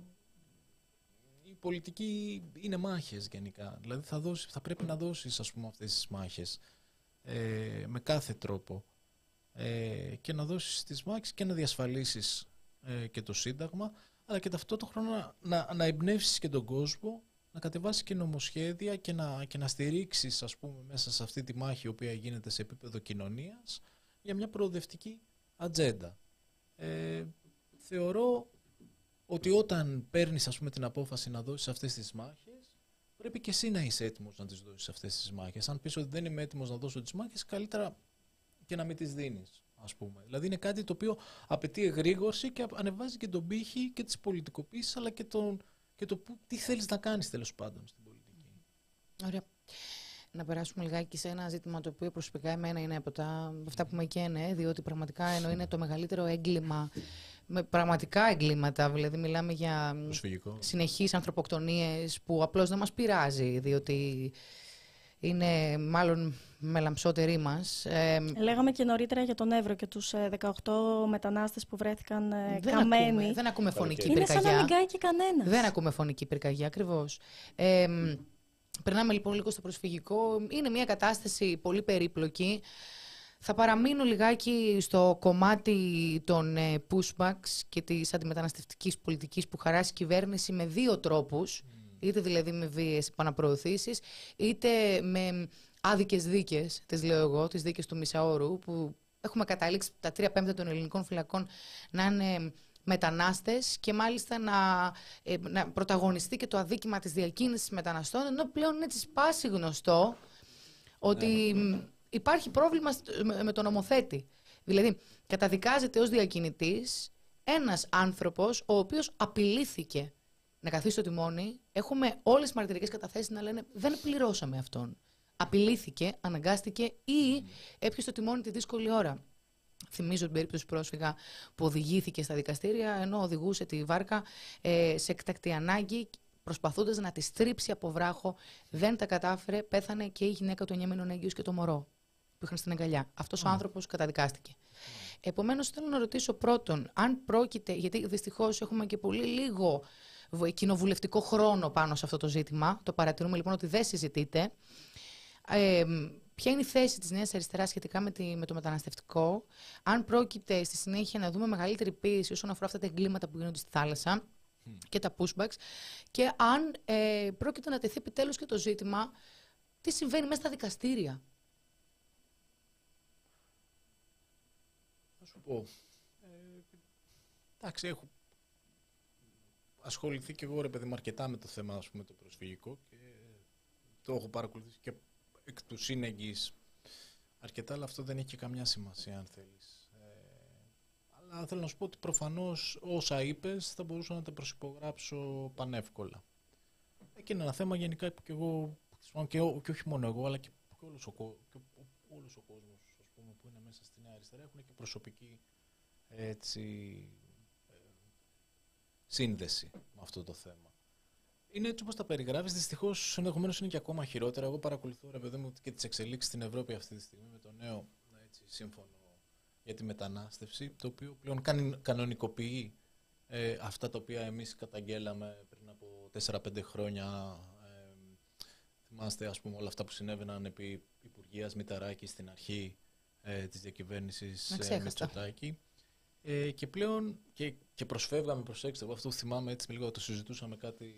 η πολιτική είναι μάχες γενικά. Δηλαδή θα, δώσει, θα πρέπει να δώσεις, ας πούμε, αυτές τις μάχες ε, με κάθε τρόπο ε, και να δώσεις τις μάχες και να διασφαλίσεις ε, και το Σύνταγμα, αλλά και ταυτόχρονα να, να εμπνεύσεις και τον κόσμο, να κατεβάσεις και νομοσχέδια και να, και να στηρίξεις, ας πούμε, μέσα σε αυτή τη μάχη η οποία γίνεται σε επίπεδο κοινωνίας για μια προοδευτική ατζέντα. Ε, θεωρώ ότι όταν παίρνεις, ας πούμε, την απόφαση να δώσεις αυτές τις μάχες, πρέπει και εσύ να είσαι έτοιμος να τις δώσεις αυτές τις μάχες. Αν πεις ότι δεν είμαι έτοιμος να δώσω τις μάχες, καλύτερα και να μην τις δίνεις, ας πούμε. Δηλαδή είναι κάτι το οποίο απαιτεί εγρήγορση και ανεβάζει και τον πύχη και τις πολιτικοποίησεις, αλλά και, τον, και το που, τι θέλεις να κάνεις τέλος πάντων στην πολιτική. Ωραία. να περάσουμε λιγάκι σε ένα ζήτημα το οποίο προσωπικά εμένα είναι από, τα, από αυτά που με καίνε, διότι πραγματικά ενώ είναι το μεγαλύτερο έγκλημα, με πραγματικά εγκλήματα, δηλαδή μιλάμε για προσφυγικό. Συνεχείς ανθρωποκτονίες που απλώς δεν μας πειράζει, διότι είναι μάλλον μελαμψότεροι μας. Ε, Λέγαμε και νωρίτερα για τον Εύρο και τους ε, δεκαοκτώ μετανάστες που βρέθηκαν ε, δεν καμένοι. Ακούμε, δεν ακούμε φωνική είναι πυρκαγιά. σαν να μην κάει και κανένας. Δεν ακούμε φωνική πυρκαγιά, ακριβώς. Ε, περνάμε λοιπόν λίγο στο προσφυγικό. Είναι μια κατάσταση πολύ περίπλοκη. Θα παραμείνω λιγάκι στο κομμάτι των ε, pushbacks και της αντιμεταναστευτικής πολιτικής που χαράσει η κυβέρνηση με δύο τρόπους. Mm. Είτε δηλαδή με βίαιες επαναπροωθήσεις, είτε με άδικες δίκες, τις λέω εγώ, τις δίκες του Μισαώρου, που έχουμε καταλήξει τα τρία πέμπτα των ελληνικών φυλακών να είναι μετανάστες και μάλιστα να, ε, να πρωταγωνιστεί και το αδίκημα της διακίνησης μεταναστών, ενώ πλέον είναι έτσι σπάσει γνωστό ότι ναι. υπάρχει πρόβλημα με τον νομοθέτη. Δηλαδή, καταδικάζεται ως διακινητής ένας άνθρωπος ο οποίος απειλήθηκε να καθίσει στο τιμόνι. Έχουμε όλες τις μαρτυρικές καταθέσεις να λένε δεν πληρώσαμε αυτόν. Απειλήθηκε, αναγκάστηκε ή έπιασε στο τιμόνι τη δύσκολη ώρα. Θυμίζω την περίπτωση πρόσφυγα που οδηγήθηκε στα δικαστήρια ενώ οδηγούσε τη βάρκα ε, σε εκτακτή ανάγκη, προσπαθώντας να τη στρίψει από βράχο. Δεν τα κατάφερε, πέθανε και η γυναίκα του εννιά μηνών έγκυος και το μωρό που είχαν στην αγκαλιά. Αυτός mm. ο άνθρωπος καταδικάστηκε. Mm. Επομένως, θέλω να ρωτήσω πρώτον, αν πρόκειται, γιατί δυστυχώς έχουμε και πολύ λίγο κοινοβουλευτικό χρόνο πάνω σε αυτό το ζήτημα, το παρατηρούμε λοιπόν ότι δεν συζητείται. Ε, ποια είναι η θέση της Νέας Αριστεράς σχετικά με, τη, με το μεταναστευτικό, αν πρόκειται στη συνέχεια να δούμε μεγαλύτερη πίεση όσον αφορά αυτά τα εγκλήματα που γίνονται στη θάλασσα mm. και τα pushbacks, και αν ε, πρόκειται να τεθεί επιτέλους και το ζήτημα τι συμβαίνει μέσα στα δικαστήρια. Θα σου πω. Ε, εντάξει, έχω ασχοληθεί και εγώ ρε παιδί μου αρκετά με το θέμα, ας πούμε, το προσφυγικό και το έχω παρακολουθήσει και εκ του σύνεγγυς αρκετά, αλλά αυτό δεν έχει και καμιά σημασία αν θέλεις. Ε, αλλά θέλω να σου πω ότι προφανώς όσα είπες θα μπορούσα να τα προσυπογράψω πανεύκολα. Ε, και είναι ένα θέμα γενικά που και εγώ, και, ό, και όχι μόνο εγώ, αλλά και, και, όλος, ο, και όλος ο κόσμος, ας πούμε, που είναι μέσα στη Νέα Αριστερά έχουν και προσωπική έτσι, ε, σύνδεση με αυτό το θέμα. Είναι έτσι όπως τα περιγράφεις, δυστυχώς ενδεχομένως είναι και ακόμα χειρότερα. Εγώ παρακολουθώ ρε παιδί μου και τις εξελίξεις στην Ευρώπη αυτή τη στιγμή με το νέο έτσι, σύμφωνο για τη μετανάστευση, το οποίο πλέον κανονικοποιεί ε, αυτά τα οποία εμείς καταγγέλαμε πριν από τέσσερα πέντε χρόνια. Ε, θυμάστε ας πούμε όλα αυτά που συνέβαιναν επί Υπουργείας Μητσοτάκη στην αρχή ε, της διακυβέρνησης ε, Μητσοτάκη. Ε, και πλέον και, και προσφεύγαμε, προσέξτε, εγώ αυτό θυμάμαι έτσι λίγο, το συζητούσαμε κάτι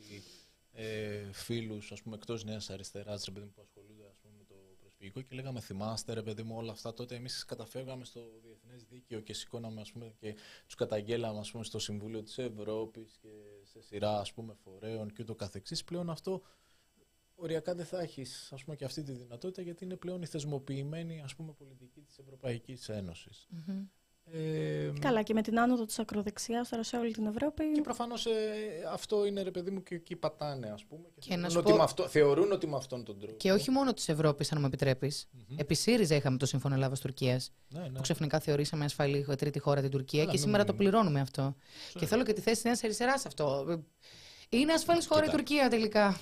ε, φίλους ας πούμε εκτός Νέας Αριστεράς ρε παιδί μου, που ασχολούνται ας πούμε, με το προσφυγικό και λέγαμε θυμάστε ρε παιδί μου όλα αυτά τότε εμείς καταφεύγαμε στο διεθνές δίκαιο και σηκώναμε ας πούμε και τους καταγγέλαμε ας πούμε στο Συμβούλιο της Ευρώπης και σε σειρά ας πούμε φορέων και ούτω καθεξής. Πλέον αυτό οριακά δεν θα έχεις ας πούμε και αυτή τη δυνατότητα γιατί είναι πλέον η θεσμοποιημένη ας πούμε πολιτική της Ευρωπαϊκής Ένωσης. Mm-hmm. Ε, Καλά, και με την άνοδο της ακροδεξιάς τώρα σε όλη την Ευρώπη. Και προφανώς ε, αυτό είναι ρε παιδί μου και εκεί πατάνε, ας πούμε. Και, και θεωρούν, πω... ότι αυτό, θεωρούν ότι με αυτόν τον τρόπο. Και όχι μόνο της Ευρώπης, αν μου επιτρέπεις. Mm-hmm. Επί ΣΥΡΙΖΑ είχαμε το Σύμφωνο Ελλάδας-Τουρκίας. Ναι, ναι. Που ξαφνικά θεωρήσαμε ασφαλή τρίτη χώρα την Τουρκία. Άρα, και σήμερα ναι, ναι, ναι. το πληρώνουμε αυτό. Ξέρω. Και θέλω και τη θέση της Νέας Αριστεράς αυτό. Είναι ασφαλής χώρα η Τουρκία τελικά.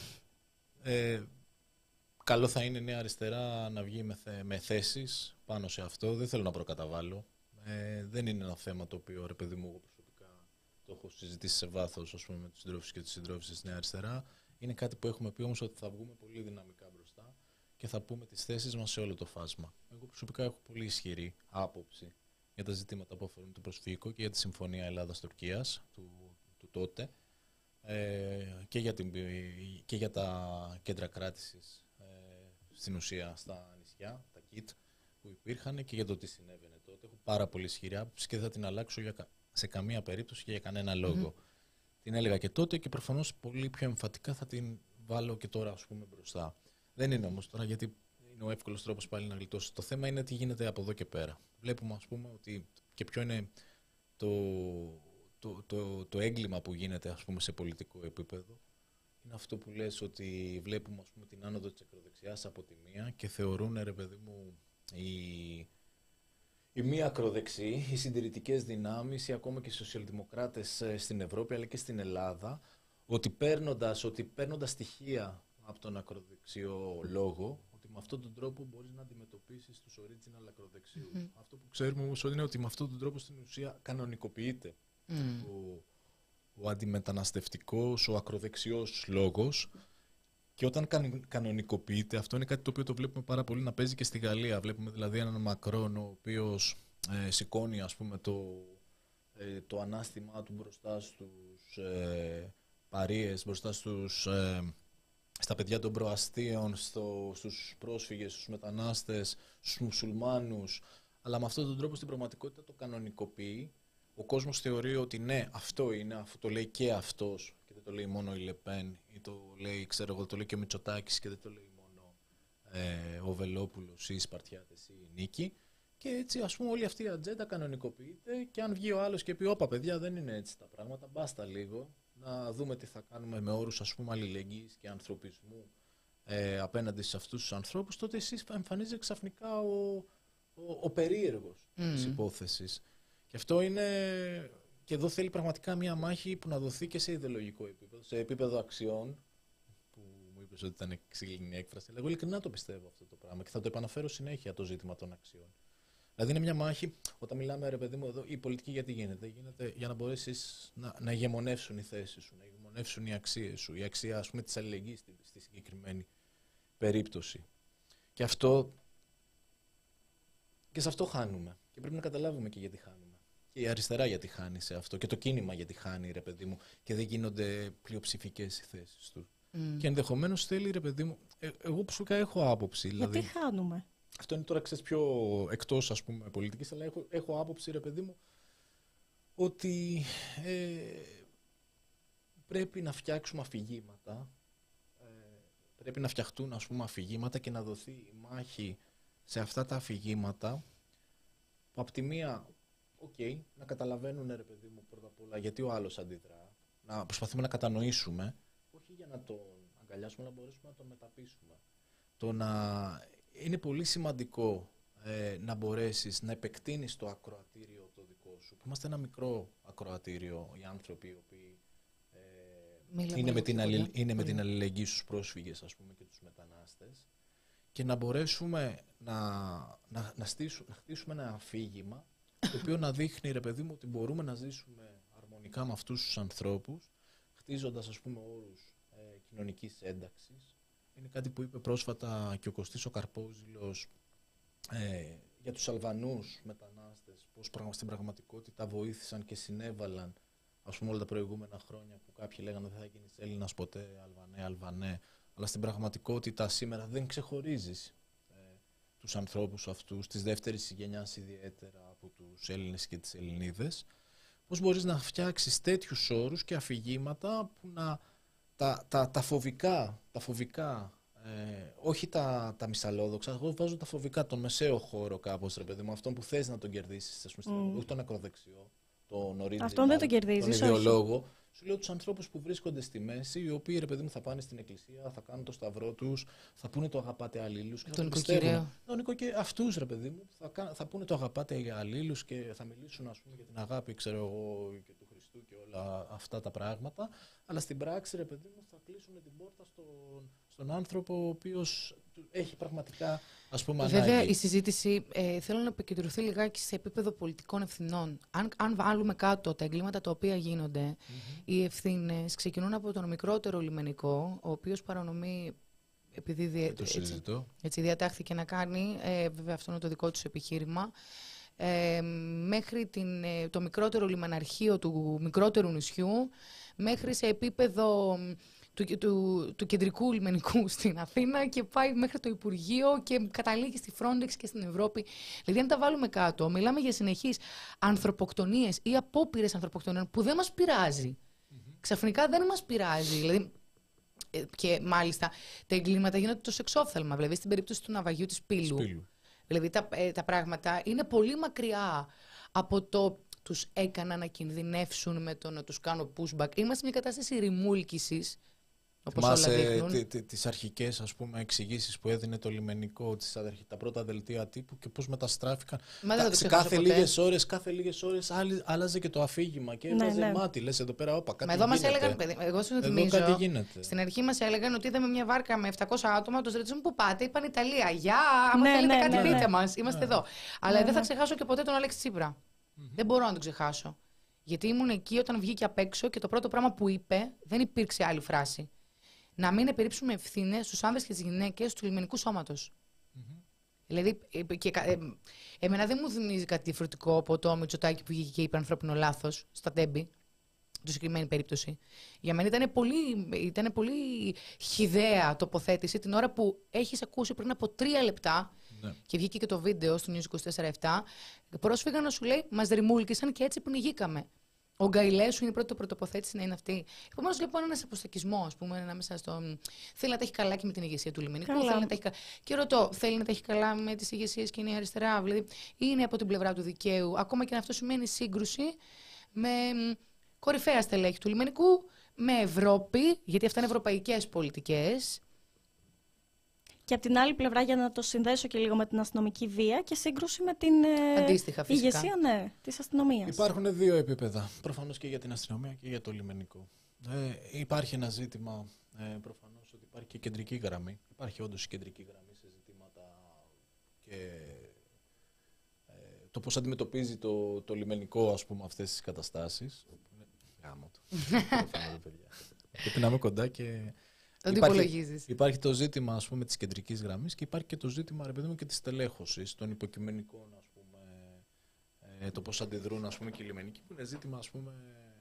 Ε, καλό θα είναι η Νέα Αριστερά να βγει με, θε, με θέσεις πάνω σε αυτό. Δεν θέλω να προκαταβάλω. Ε, δεν είναι ένα θέμα το οποίο ρε παιδί μου εγώ προσωπικά το έχω συζητήσει σε βάθος ας πούμε, με τους συντρόφους και τις συντρόφισσες της Νέα Αριστερά. Είναι κάτι που έχουμε πει όμως ότι θα βγούμε πολύ δυναμικά μπροστά και θα πούμε τις θέσεις μας σε όλο το φάσμα. Εγώ προσωπικά έχω πολύ ισχυρή άποψη για τα ζητήματα που αφορούν το προσφυγικό και για τη Συμφωνία Ελλάδας-Τουρκίας του, του τότε ε, και, για την, και για τα κέντρα κράτησης ε, στην ουσία στα νησιά, τα κιτ που υπήρχαν και για το τι συνέβαινε τότε. Έχω πάρα πολύ ισχυρή άποψη και δεν θα την αλλάξω για, σε καμία περίπτωση και για κανένα λόγο. Mm-hmm. Την έλεγα και τότε και προφανώς πολύ πιο εμφατικά θα την βάλω και τώρα ας πούμε μπροστά. Δεν είναι όμως τώρα γιατί είναι ο εύκολος τρόπος πάλι να γλιτώσει. Το θέμα είναι τι γίνεται από εδώ και πέρα. Βλέπουμε ας πούμε ότι και ποιο είναι το, το, το, το έγκλημα που γίνεται ας πούμε σε πολιτικό επίπεδο. είναι αυτό που λες ότι βλέπουμε, ας πούμε, την άνοδο της ακροδεξιάς από τη μία και θεωρούν, ρε παιδί μου, οι, οι μη ακροδεξιοί, οι συντηρητικές δυνάμεις ή ακόμα και οι σοσιαλδημοκράτες στην Ευρώπη αλλά και στην Ελλάδα, ότι παίρνοντας, ότι παίρνοντας στοιχεία από τον ακροδεξιό λόγο, ότι με αυτόν τον τρόπο μπορείς να αντιμετωπίσεις τους original ακροδεξιούς. Mm-hmm. Αυτό που ξέρουμε όμως είναι ότι με αυτόν τον τρόπο στην ουσία κανονικοποιείται mm. ο, ο αντιμεταναστευτικός, ο ακροδεξιός λόγος. Και όταν κανονικοποιείται, αυτό είναι κάτι το οποίο το βλέπουμε πάρα πολύ να παίζει και στη Γαλλία. Βλέπουμε δηλαδή έναν Μακρόν ο οποίος ε, σηκώνει, ας πούμε, το, ε, το ανάστημά του μπροστά στους ε, παρείες, μπροστά στους, ε, στα παιδιά των προαστίων, στο, στους πρόσφυγες, στους μετανάστες, στους μουσουλμάνους. Αλλά με αυτόν τον τρόπο στην πραγματικότητα το κανονικοποιεί. Ο κόσμος θεωρεί ότι ναι, αυτό είναι, αυτό το λέει και αυτός. Και δεν το λέει μόνο η Λεπέν, ή το λέει, ξέρω εγώ, το λέει και ο Μητσοτάκης και δεν το λέει μόνο ε, ο Βελόπουλος ή οι Σπαρτιάτες ή η Νίκη. Και έτσι, ας πούμε, όλη αυτή η ατζέντα κανονικοποιείται και αν βγει ο άλλος και πει «Όπα παιδιά, δεν είναι έτσι τα πράγματα, μπάστα λίγο, να δούμε τι θα κάνουμε με όρους, ας πούμε, αλληλεγγύης και ανθρωπισμού ε, απέναντι σε αυτούς τους ανθρώπους», τότε εσείς εμφανίζεται ξαφνικά ο, ο, ο περίεργος mm. της υπόθεσης. Και αυτό είναι... Και εδώ θέλει πραγματικά μια μάχη που να δοθεί και σε ιδεολογικό επίπεδο, σε επίπεδο αξιών, που μου είπες ότι ήταν εξήγηλη έκφραση, αλλά εγώ ειλικρινά το πιστεύω αυτό το πράγμα και θα το επαναφέρω συνέχεια το ζήτημα των αξιών. Δηλαδή είναι μια μάχη, όταν μιλάμε, ρε παιδί μου, εδώ, η πολιτική γιατί γίνεται. Γίνεται για να μπορέσεις να, να ηγεμονεύσουν οι θέσεις σου, να ηγεμονεύσουν οι αξίες σου, η αξία, ας πούμε, της αλληλεγγύης στη, στη συγκεκριμένη περίπτωση. Και αυτό, και σε αυτό χάνουμε. Και πρέπει να καταλάβουμε και γιατί χάνουμε. Και η αριστερά γιατί χάνει σε αυτό και το κίνημα γιατί χάνει, ρε παιδί μου, και δεν γίνονται πλειοψηφικές οι θέσεις του. Mm. Και ενδεχομένως θέλει, ρε παιδί μου, ε, εγώ προσωπικά έχω άποψη. Δηλαδή, γιατί χάνουμε. Αυτό είναι τώρα, ξέρεις, πιο εκτός, ας πούμε, πολιτικής, αλλά έχω, έχω άποψη, ρε παιδί μου, ότι ε, πρέπει να φτιάξουμε αφηγήματα, ε, πρέπει να φτιαχτούν, ας πούμε, αφηγήματα και να δοθεί η μάχη σε αυτά τα αφηγήματα που από τη μία, οκ, okay, να καταλαβαίνουν, ρε παιδί μου, πρώτα απ' όλα γιατί ο άλλος αντιδρά, να προσπαθούμε να κατανοήσουμε, όχι για να τον αγκαλιάσουμε, αλλά να μπορέσουμε να τον μεταπίσουμε. Το να... Είναι πολύ σημαντικό ε, να μπορέσεις να επεκτείνεις το ακροατήριο το δικό σου, που είμαστε ένα μικρό ακροατήριο, οι άνθρωποι οι οποίοι ε, είναι, με την, αλλη... είναι με την αλληλεγγύη στους πρόσφυγες, ας πούμε, και τους μετανάστες, και να μπορέσουμε να, να, να, στήσουμε, να χτίσουμε ένα αφήγημα το οποίο να δείχνει, ρε παιδί μου, ότι μπορούμε να ζήσουμε αρμονικά με αυτούς τους ανθρώπους, χτίζοντας, ας πούμε, όρους ε, κοινωνικής ένταξης. Είναι κάτι που είπε πρόσφατα και ο Κωστής ο Καρπόζηλος ε, για τους Αλβανούς μετανάστες, πώς στην πραγματικότητα βοήθησαν και συνέβαλαν, ας πούμε, όλα τα προηγούμενα χρόνια που κάποιοι λέγανε δεν θα γίνεις Έλληνας ποτέ, Αλβανέ, Αλβανέ, αλλά στην πραγματικότητα σήμερα δεν ξεχωρίζεις τους ανθρώπους αυτούς, της δεύτερης γενιάς ιδιαίτερα από τους Έλληνες και τις Ελληνίδες, πώς μπορείς να φτιάξεις τέτοιους όρους και αφηγήματα που να, τα, τα, τα φοβικά, τα φοβικά ε, όχι τα, τα μυσαλόδοξα, εγώ βάζω τα φοβικά, τον μεσαίο χώρο κάπως, ρε παιδί μου, αυτόν που θες να τον κερδίσεις, ας πούμε, mm. όχι τον ακροδεξιό, τον original, αυτόν δεν τον κερδίζεις, τον ιδεολόγο. Σου λέω τους ανθρώπους που βρίσκονται στη μέση, οι οποίοι, ρε παιδί μου, θα πάνε στην εκκλησία, θα κάνουν το σταυρό τους, θα πούνε το αγαπάτε αλλήλους. Τον νοικοκυριό. Τον νοικοκυριό. Αυτούς, ρε παιδί μου, θα, θα πούνε το αγαπάτε για αλλήλους και θα μιλήσουν, ας πούμε, για την αγάπη, ξέρω εγώ, και του Χριστού και όλα αυτά τα πράγματα. Αλλά στην πράξη, ρε παιδί μου, θα κλείσουν την πόρτα στον, στον άνθρωπο ο οποίος έχει πραγματικά, ας πούμε, ανάγκη. Βέβαια, η συζήτηση ε, θέλω να επικεντρωθεί λιγάκι σε επίπεδο πολιτικών ευθυνών. Αν, αν βάλουμε κάτω τα εγκλήματα τα οποία γίνονται, mm-hmm. οι ευθύνες ξεκινούν από τον μικρότερο λιμενικό, ο οποίος παρανομεί, επειδή δι... έτσι, έτσι διατάχθηκε να κάνει, ε, βέβαια αυτό είναι το δικό του επιχείρημα, ε, μέχρι την, το μικρότερο λιμεναρχείο του μικρότερου νησιού, μέχρι σε επίπεδο του, του, του κεντρικού λιμενικού στην Αθήνα και πάει μέχρι το Υπουργείο και καταλήγει στη Frontex και στην Ευρώπη. Δηλαδή, αν τα βάλουμε κάτω, μιλάμε για συνεχείς ανθρωποκτονίες ή απόπειρες ανθρωποκτονιών που δεν μας πειράζει. Mm-hmm. Ξαφνικά δεν μας πειράζει. Δηλαδή, και μάλιστα τα εγκλήματα γίνονται το σεξόφθαλμα. Δηλαδή, στην περίπτωση του ναυαγιού της Πύλου. Σπύλου. Δηλαδή, τα, ε, τα πράγματα είναι πολύ μακριά από το τους έκανα να κινδυνεύσουν με το να τους κάνω pushback. Είμαστε σε μια κατάσταση ρημούλκησης Όπως όλα δείχνουν. Θυμάσαι τις αρχικές, ας πούμε, εξηγήσεις που έδινε το λιμενικό, τις, τα πρώτα δελτία τύπου και πώς μεταστράφηκαν. Μα δεν θα το σε ξεχάσω κάθε ποτέ. λίγες ώρες, κάθε λίγες ώρες άλλαζε και το αφήγημα και Ναι, έβαζε ναι. μάτι. Λες εδώ πέρα, όπα, κάτι Μα εδώ μας γίνεται. έλεγαν, παιδί, εγώ σου Εδώ θυμίζω, κάτι γίνεται. στην αρχή μας έλεγαν ότι είδαμε μια βάρκα με επτακόσια άτομα, τους ρωτήσαμε πού πάτε, είπαν Ιταλία. Γεια, άμα Ναι, θέλετε ναι, κάτι ναι, πείτε ναι. μας, είμαστε εδώ. Αλλά Ναι, δεν θα ναι. ξεχάσω και ποτέ τον Αλέξη Τσίπρα. Δεν μπορώ να τον ξεχάσω. Γιατί ήμουν εκεί όταν βγήκε απ' έξω και το πρώτο πράγμα που είπε, δεν υπήρξε άλλη φράση. Να μην επιρρύψουμε ευθύνες στους άνδρες και τις γυναίκες του λιμενικού σώματος. Δηλαδή, ε, και, ε, εμένα δεν μου θυμίζει κάτι διαφορετικό από το Μητσοτάκη που βγήκε και είπε ανθρώπινο λάθος στα Τέμπη, τη συγκεκριμένη περίπτωση. Για μένα ήταν πολύ, ήταν πολύ χυδαία τοποθέτηση την ώρα που έχεις ακούσει πριν από τρία λεπτά Ναι. και βγήκε και το βίντεο στο News είκοσι τέσσερα επτά. Πρόσφυγαν να σου λέει, μας ρημούλκησαν και έτσι πνιγήκαμε. Ο Γκαϊλέ σου είναι η πρώτη πρωτοποθέτηση να είναι αυτή. Επομένω, λοιπόν, ένα αποστακισμό, α πούμε, ανάμεσα στο. Θέλει να τα έχει καλά και με την ηγεσία του λιμενικού. Καλά. Θέλει να τα έχει... κα- Και ρωτώ, θέλει να τα έχει καλά με τις ηγεσίες και η αριστερά. Δηλαδή, είναι από την πλευρά του δικαίου. Ακόμα και αν αυτό σημαίνει σύγκρουση με μ, κορυφαία στελέχη του λιμενικού, με Ευρώπη, γιατί αυτά είναι ευρωπαϊκές πολιτικές. Και από την άλλη πλευρά, για να το συνδέσω και λίγο με την αστυνομική βία και σύγκρουση με την ε, Αντίστοιχα, φυσικά. ηγεσία ναι, της αστυνομίας. Υπάρχουν δύο επίπεδα. Προφανώς και για την αστυνομία και για το λιμενικό. Ε, υπάρχει ένα ζήτημα, ε, προφανώς, ότι υπάρχει και κεντρική γραμμή. Υπάρχει όντως η κεντρική γραμμή σε ζητήματα και ε, το πώς αντιμετωπίζει το, το λιμενικό, ας πούμε, αυτές τις καταστάσεις. Γάμο το. Προφανώς, παιδιά. Πρέπει να είμαι κοντά και... Δεν το Υπάρχει- υπολογίζεις. Υπάρχει το ζήτημα, ας πούμε, της κεντρικής γραμμής και υπάρχει και το ζήτημα, ρε παιδί μου, και της τελέχωσης των υποκειμενικών, ας πούμε, ε, το πώς αντιδρούν, ας πούμε, και οι λιμενικοί, που είναι ζήτημα, ας πούμε,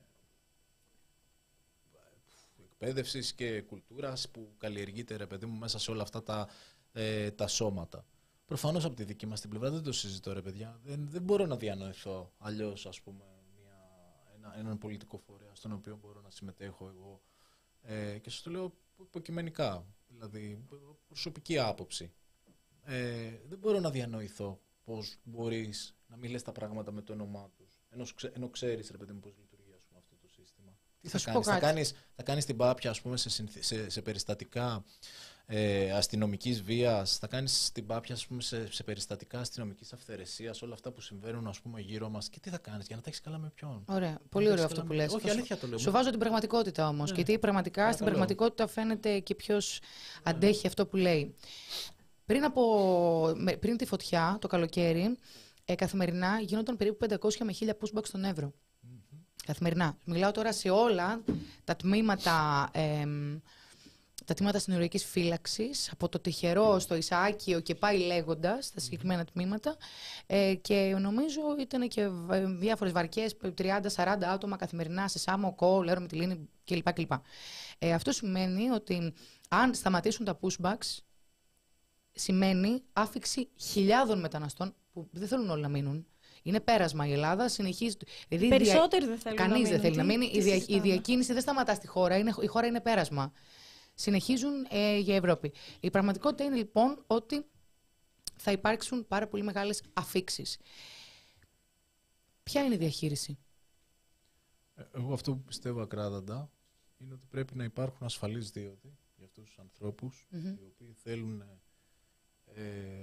εκπαίδευσης και κουλτούρας που καλλιεργείται, ρε παιδί μου, μέσα σε όλα αυτά τα, ε, τα σώματα. Προφανώς από τη δική μας την πλευρά δεν το συζητώ, ρε παιδιά. Δεν, δεν μπορώ να διανοηθώ αλλιώς, ας πούμε, μια, ένα, έναν πολιτικό φορέα στον οποίο μπορώ να συμμετέχω εγώ. Ε, και σας το λέω υποκειμενικά, δηλαδή προσωπική άποψη. Ε, δεν μπορώ να διανοηθώ πώς μπορείς να μην λες τα πράγματα με το όνομά τους, ενώ, ξε, ενώ ξέρεις, ρε παιδί μου, πώς λειτουργεί, ας πούμε, αυτό το σύστημα. Τι θα, Θα σου πω κάνεις, θα κάτι. κάνεις, θα κάνεις την πάπια, ας πούμε, σε, συνθ- σε, σε περιστατικά ε, αστυνομικής βίας, θα κάνεις την πάπια, ας πούμε, σε, σε περιστατικά αστυνομικής αυθαιρεσίας, όλα αυτά που συμβαίνουν, ας πούμε, γύρω μας, και τι θα κάνεις για να τα έχεις καλά με ποιον. Ωραία. Πολύ τα ωραίο έχεις αυτό καλά που με- λες. Όχι, Θα σου- αλήθεια το λέω. Σου βάζω την πραγματικότητα όμως. Ναι. Γιατί πραγματικά στην Παρακαλώ. πραγματικότητα φαίνεται και ποιος αντέχει αυτό που λέει. Πριν, από, με- πριν τη φωτιά, το καλοκαίρι, ε, καθημερινά γίνονταν περίπου πεντακόσια με χίλια pushbacks στον Εύρο. Καθημερινά. Μιλάω τώρα σε όλα τα τμήματα. εμ, τα τμήματα συνοριακής φύλαξης, από το Τυχερό στο Ισαάκιο και πάει λέγοντας τα συγκεκριμένα τμήματα. Ε, και νομίζω ήταν και β- διάφορες βαρκές, τριάντα σαράντα άτομα καθημερινά σε Σάμο, Κό, Λέρο, Μυτιλήνη κλπ. κλπ. Ε, αυτό σημαίνει ότι αν σταματήσουν τα pushbacks, σημαίνει άφηξη χιλιάδων μεταναστών που δεν θέλουν όλοι να μείνουν. Είναι πέρασμα η Ελλάδα, συνεχίζει. Δηλαδή, η δια- Περισσότεροι δεν θέλουν να Κανείς μείνουν. δεν θέλει Τι- να μείνει. τι Η, δια- η συζητάμε. διακίνηση δεν σταματά στη χώρα. Είναι, η χώρα είναι πέρασμα. Συνεχίζουν ε, για Ευρώπη. Η πραγματικότητα είναι λοιπόν ότι θα υπάρξουν πάρα πολύ μεγάλες αφίξεις. Ποια είναι η διαχείριση? Ε, Εγώ αυτό που πιστεύω ακράδαντα είναι ότι πρέπει να υπάρχουν ασφαλείς δίωδοι για αυτούς τους ανθρώπους, Μμμ. οι οποίοι θέλουν ε,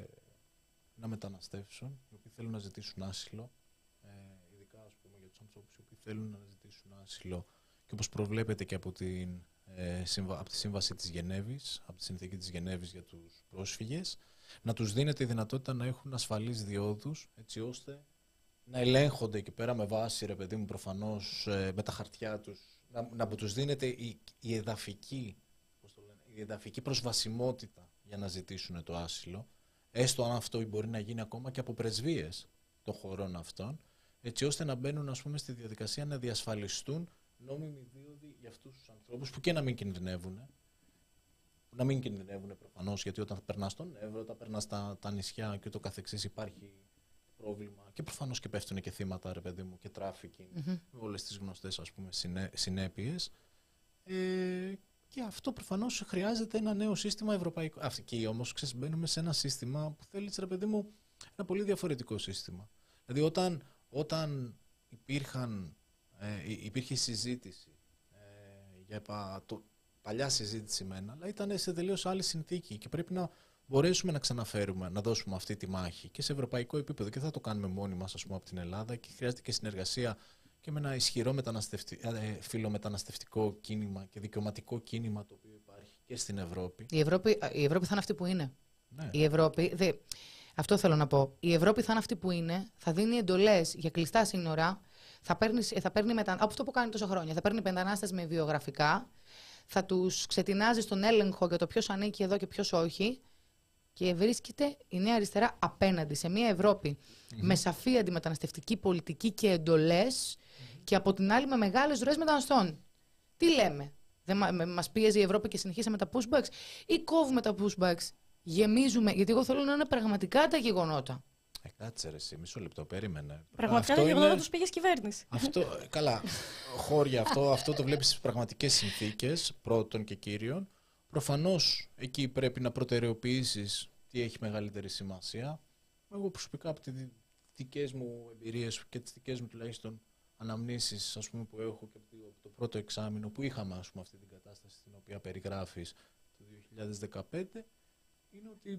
να μεταναστεύσουν, οι οποίοι θέλουν να ζητήσουν άσυλο, ε, ειδικά, ας πούμε, για τους ανθρώπους οι οποίοι θέλουν να ζητήσουν άσυλο και όπως προβλέπεται και από, την, ε, σύμβα, από τη Σύμβαση της Γενέβης, από τη Συνθήκη της Γενέβης για τους πρόσφυγες, να τους δίνεται η δυνατότητα να έχουν ασφαλείς διόδους, έτσι ώστε να ελέγχονται εκεί πέρα με βάση, ρε παιδί μου, προφανώς ε, με τα χαρτιά τους, να, να τους δίνεται η, η, εδαφική, πώς το λένε, η εδαφική προσβασιμότητα για να ζητήσουν το άσυλο, έστω αν αυτό μπορεί να γίνει ακόμα και από πρεσβείες των χωρών αυτών, έτσι ώστε να μπαίνουν, ας πούμε, στη διαδικασία να διασφαλιστούν νόμιμοι δίωδοι για αυτούς τους ανθρώπους που και να μην κινδυνεύουν. Να μην κινδυνεύουν προφανώς, γιατί όταν περνάς στον Εύρο, όταν περνάς τα, τα νησιά και το καθεξής υπάρχει πρόβλημα και προφανώς και πέφτουν και θύματα, ρε παιδί μου, και τράφικινγκ, Μμμ. με όλες τις γνωστές, ας πούμε, συνέ, συνέπειες. Ε, και αυτό προφανώς χρειάζεται ένα νέο σύστημα ευρωπαϊκό. Αυτή όμως, ξέρεις, μπαίνουμε σε ένα σύστημα που θέλει, ρε παιδί μου, ένα πολύ διαφορετικό σύστημα. Δηλαδή όταν, όταν υπήρχαν, ε, υπήρχε συζήτηση ε, για επα, το, παλιά συζήτηση μένα, αλλά ήταν σε τελείως άλλη συνθήκη και πρέπει να μπορέσουμε να ξαναφέρουμε, να δώσουμε αυτή τη μάχη και σε ευρωπαϊκό επίπεδο και δεν θα το κάνουμε μόνοι μας, ας πούμε, από την Ελλάδα και χρειάζεται και συνεργασία και με ένα ισχυρό μεταναστευτι... φιλομεταναστευτικό κίνημα και δικαιωματικό κίνημα το οποίο υπάρχει και στην Ευρώπη. Η Ευρώπη, η Ευρώπη θα είναι αυτή που είναι. Ναι. Η Ευρώπη, δε, αυτό θέλω να πω. Η Ευρώπη θα είναι αυτή που είναι, θα δίνει εντολές για κλειστά σύνορα, θα παίρνει, θα παίρνει μετα... αυτό που κάνει τόσα χρόνια, θα παίρνει μετανάστες με βιογραφικά, θα τους ξετινάζει στον έλεγχο για το ποιος ανήκει εδώ και ποιος όχι. Και βρίσκεται η Νέα Αριστερά απέναντι σε μια Ευρώπη mm-hmm. με σαφή αντιμεταναστευτική πολιτική και εντολές mm-hmm. και από την άλλη με μεγάλες ροές μεταναστών. Τι λέμε, δεν μας πίεζε η Ευρώπη και συνεχίσαμε τα pushbacks ή κόβουμε τα pushbacks, γεμίζουμε, γιατί εγώ θέλω να είναι πραγματικά τα γεγονότα. Ε, κάτσε ρε εσύ, μισό λεπτό, περίμενε. Πραγματικά τα γεγονότα είναι... τους πήγες κυβέρνηση. Αυτό, καλά, χώρια, αυτό, αυτό το βλέπεις στις πραγματικές συνθήκες, πρώτον και κύριον. Προφανώς εκεί πρέπει να προτεραιοποιήσεις τι έχει μεγαλύτερη σημασία. Εγώ προσωπικά από τις δικές μου εμπειρίες και τις δικές μου τουλάχιστον αναμνήσεις, ας πούμε, που έχω και από το πρώτο εξάμηνο που είχαμε, ας πούμε, αυτή την κατάσταση στην οποία περιγράφεις το δύο χιλιάδες δεκαπέντε, είναι ότι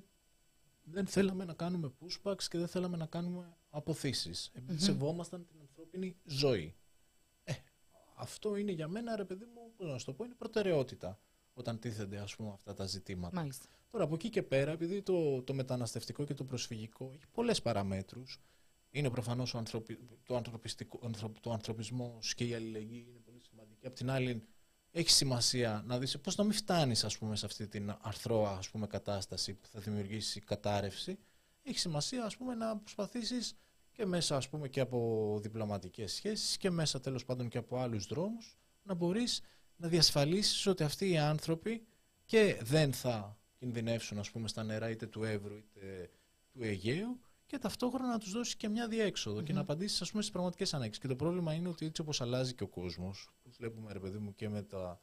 δεν θέλαμε να κάνουμε pushbacks και δεν θέλαμε να κάνουμε αποθήσεις. Εμείς mm-hmm. σεβόμασταν την ανθρώπινη ζωή. Ε, αυτό είναι για μένα, ρε παιδί μου, πώς να σου το πω, είναι προτεραιότητα όταν τίθενται, ας πούμε, αυτά τα ζητήματα. Μάλιστα. Τώρα από εκεί και πέρα, επειδή το, το μεταναστευτικό και το προσφυγικό έχει πολλές παραμέτρους, είναι προφανώς ο ανθρωπι, το, ανθρωπ, το ανθρωπισμός και η αλληλεγγύη είναι πολύ σημαντική. Απ' την άλλη, έχει σημασία να δεις πώς να μην φτάνεις, ας πούμε, σε αυτή την αρθρώα, ας πούμε, κατάσταση που θα δημιουργήσει κατάρρευση. Έχει σημασία, ας πούμε, να προσπαθήσεις και μέσα, ας πούμε, και από διπλωματικές σχέσεις και μέσα, τέλος πάντων, και από άλλους δρόμους, να μπορείς να διασφαλίσεις ότι αυτοί οι άνθρωποι και δεν θα κινδυνεύσουν, ας πούμε, στα νερά είτε του Εύρου είτε του Αιγαίου και ταυτόχρονα να τους δώσεις και μια διέξοδο mm-hmm. και να απαντήσεις, ας πούμε, στις πραγματικές ανάγκες. Και το πρόβλημα είναι ότι έτσι όπως αλλάζει και ο κόσμος, που βλέπουμε, ρε παιδί μου, και με, τα,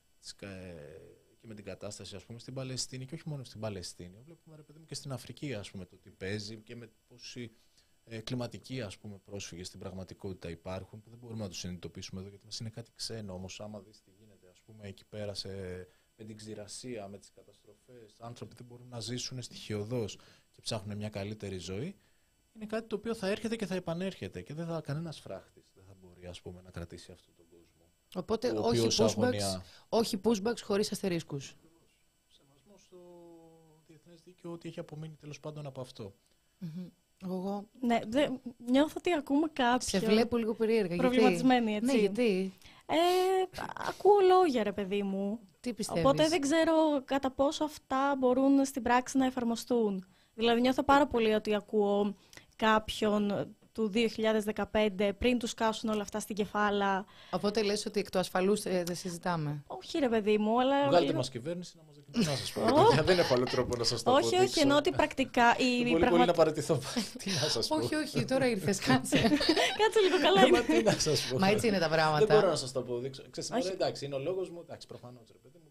και με την κατάσταση, ας πούμε, στην Παλαιστίνη και όχι μόνο στην Παλαιστίνη, βλέπουμε, ρε παιδί μου, και στην Αφρική, ας πούμε, το τι παίζει και με πόσοι ε, κλιματικοί, ας πούμε, πρόσφυγες στην πραγματικότητα υπάρχουν, που δεν μπορούμε να τους συνειδητοποιήσουμε εδώ γιατί μας είναι κάτι ξένο. Όμως, άμα δεις τι γίνεται, ας πούμε, εκεί πέρα σε, με την ξηρασία, με τις καταστροφές, άνθρωποι δεν μπορούν να ζήσουν στοιχειωδώς και ψάχνουν μια καλύτερη ζωή, είναι κάτι το οποίο θα έρχεται και θα επανέρχεται και δεν θα κανένας φράχτης δεν θα μπορεί, ας πούμε, να κρατήσει αυτόν τον κόσμο. Οπότε όχι pushbacks, αγωνία... όχι pushbacks χωρίς αστερίσκους. Σεβασμό στο διεθνές δίκαιο, ότι έχει απομείνει τέλος πάντων από αυτό. Mm-hmm. Εγώ... Ναι, δε, νιώθω ότι ακούμε κάποιο. Σε βλέπω λίγο περίεργα. Προβληματισμένη, έτσι. Ναι, γιατί. Ε, ακούω λόγια, ρε παιδί μου. Τι πιστεύεις? Οπότε δεν ξέρω κατά πόσο αυτά μπορούν στην πράξη να εφαρμοστούν. Δηλαδή νιώθω πάρα πολύ ότι ακούω κάποιον του δύο χιλιάδες δεκαπέντε πριν τους κάσουν όλα αυτά στην κεφάλα. Οπότε λες ότι εκ του ασφαλούς ε, δεν συζητάμε. Όχι, ρε παιδί μου, αλλά. Βγάλτε μας κυβέρνηση να μας δοκιμάσει. Να σας πω. Δεν έχω άλλο τρόπο να σας το πω. Όχι, όχι, ενώ ότι πρακτικά. Πολύ πραγματι... πολύ να παραιτηθώ. Τι να σας πω. Όχι, όχι, τώρα ήρθες, κάτσε. Κάτσε λίγο καλά. Μα τι να σας πω. Μα έτσι είναι τα πράγματα. Δεν μπορώ να σας το αποδείξω. Ξέρετε, εντάξει, είναι ο λόγος μου. Εντάξει, προφανώς, ρε παιδί μου.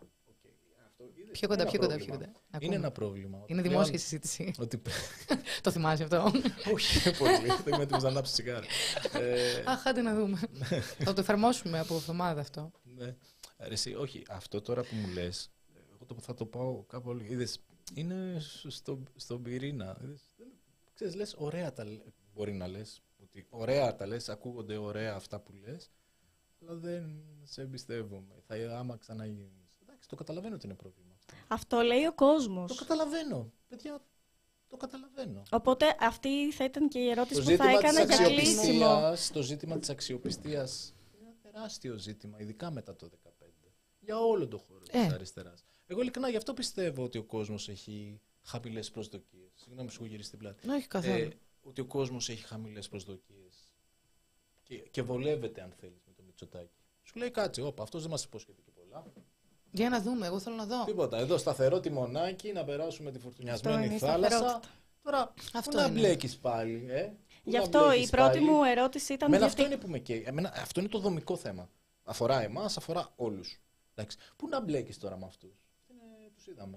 Πιο κοντά, πιο κοντά, πιο κοντά. Είναι ένα πρόβλημα. Είναι δημόσια συζήτηση. Ότι... Το θυμάσαι αυτό? Όχι πολύ. Δεν είμαι έτοιμος να ανάψω τσιγάρο. Αχ, άντε να δούμε. Θα το εφαρμόσουμε από εβδομάδα αυτό. Ναι. Εσύ, όχι, αυτό τώρα που μου λες, εγώ θα το πάω κάπου άλλο. Είδες, είναι στο, στον πυρήνα. Ξέρεις, λες, ωραία τα λες. Μπορεί να λες. Ότι ωραία τα λες, ακούγονται ωραία αυτά που λες, αλλά δεν σε εμπιστεύομαι. Θα άμα ξαναγίνει. Το καταλαβαίνω ότι είναι πρόβλημα. Αυτό λέει ο κόσμος. Το καταλαβαίνω. Παιδιά, το καταλαβαίνω. Οπότε αυτή θα ήταν και η ερώτηση το που θα έκανα για κλείσιμο. Το ζήτημα της αξιοπιστίας είναι ένα τεράστιο ζήτημα, ειδικά μετά το δύο χιλιάδες δεκαπέντε. Για όλο τον χώρο ε. της αριστεράς. Εγώ ειλικρινά γι' αυτό πιστεύω ότι ο κόσμος έχει χαμηλές προσδοκίες. Συγγνώμη, σου έχω γυρίσει την πλάτη. Όχι καθόλου. Ε, ότι ο κόσμος έχει χαμηλές προσδοκίες. Και, και βολεύεται, αν θέλεις, με το Μητσοτάκη. Σου λέει κάτσε, όπα, αυτός δεν μας υπόσχεται και πολλά. Για να δούμε, εγώ θέλω να δω. Τίποτα. Εδώ σταθερό τιμονάκι, να περάσουμε τη φορτουνιασμένη θάλασσα. Τώρα, αυτό πού να μπλέκεις πάλι, ε? Γι' αυτό η πρώτη πάλι. μου ερώτηση ήταν. Εμένα γιατί... αυτό είναι που με καίει. Εμένα, αυτό είναι το δομικό θέμα. Αφορά εμάς, αφορά όλους. Εντάξει. Πού να μπλέκεις τώρα με αυτούς? Τους είδαμε.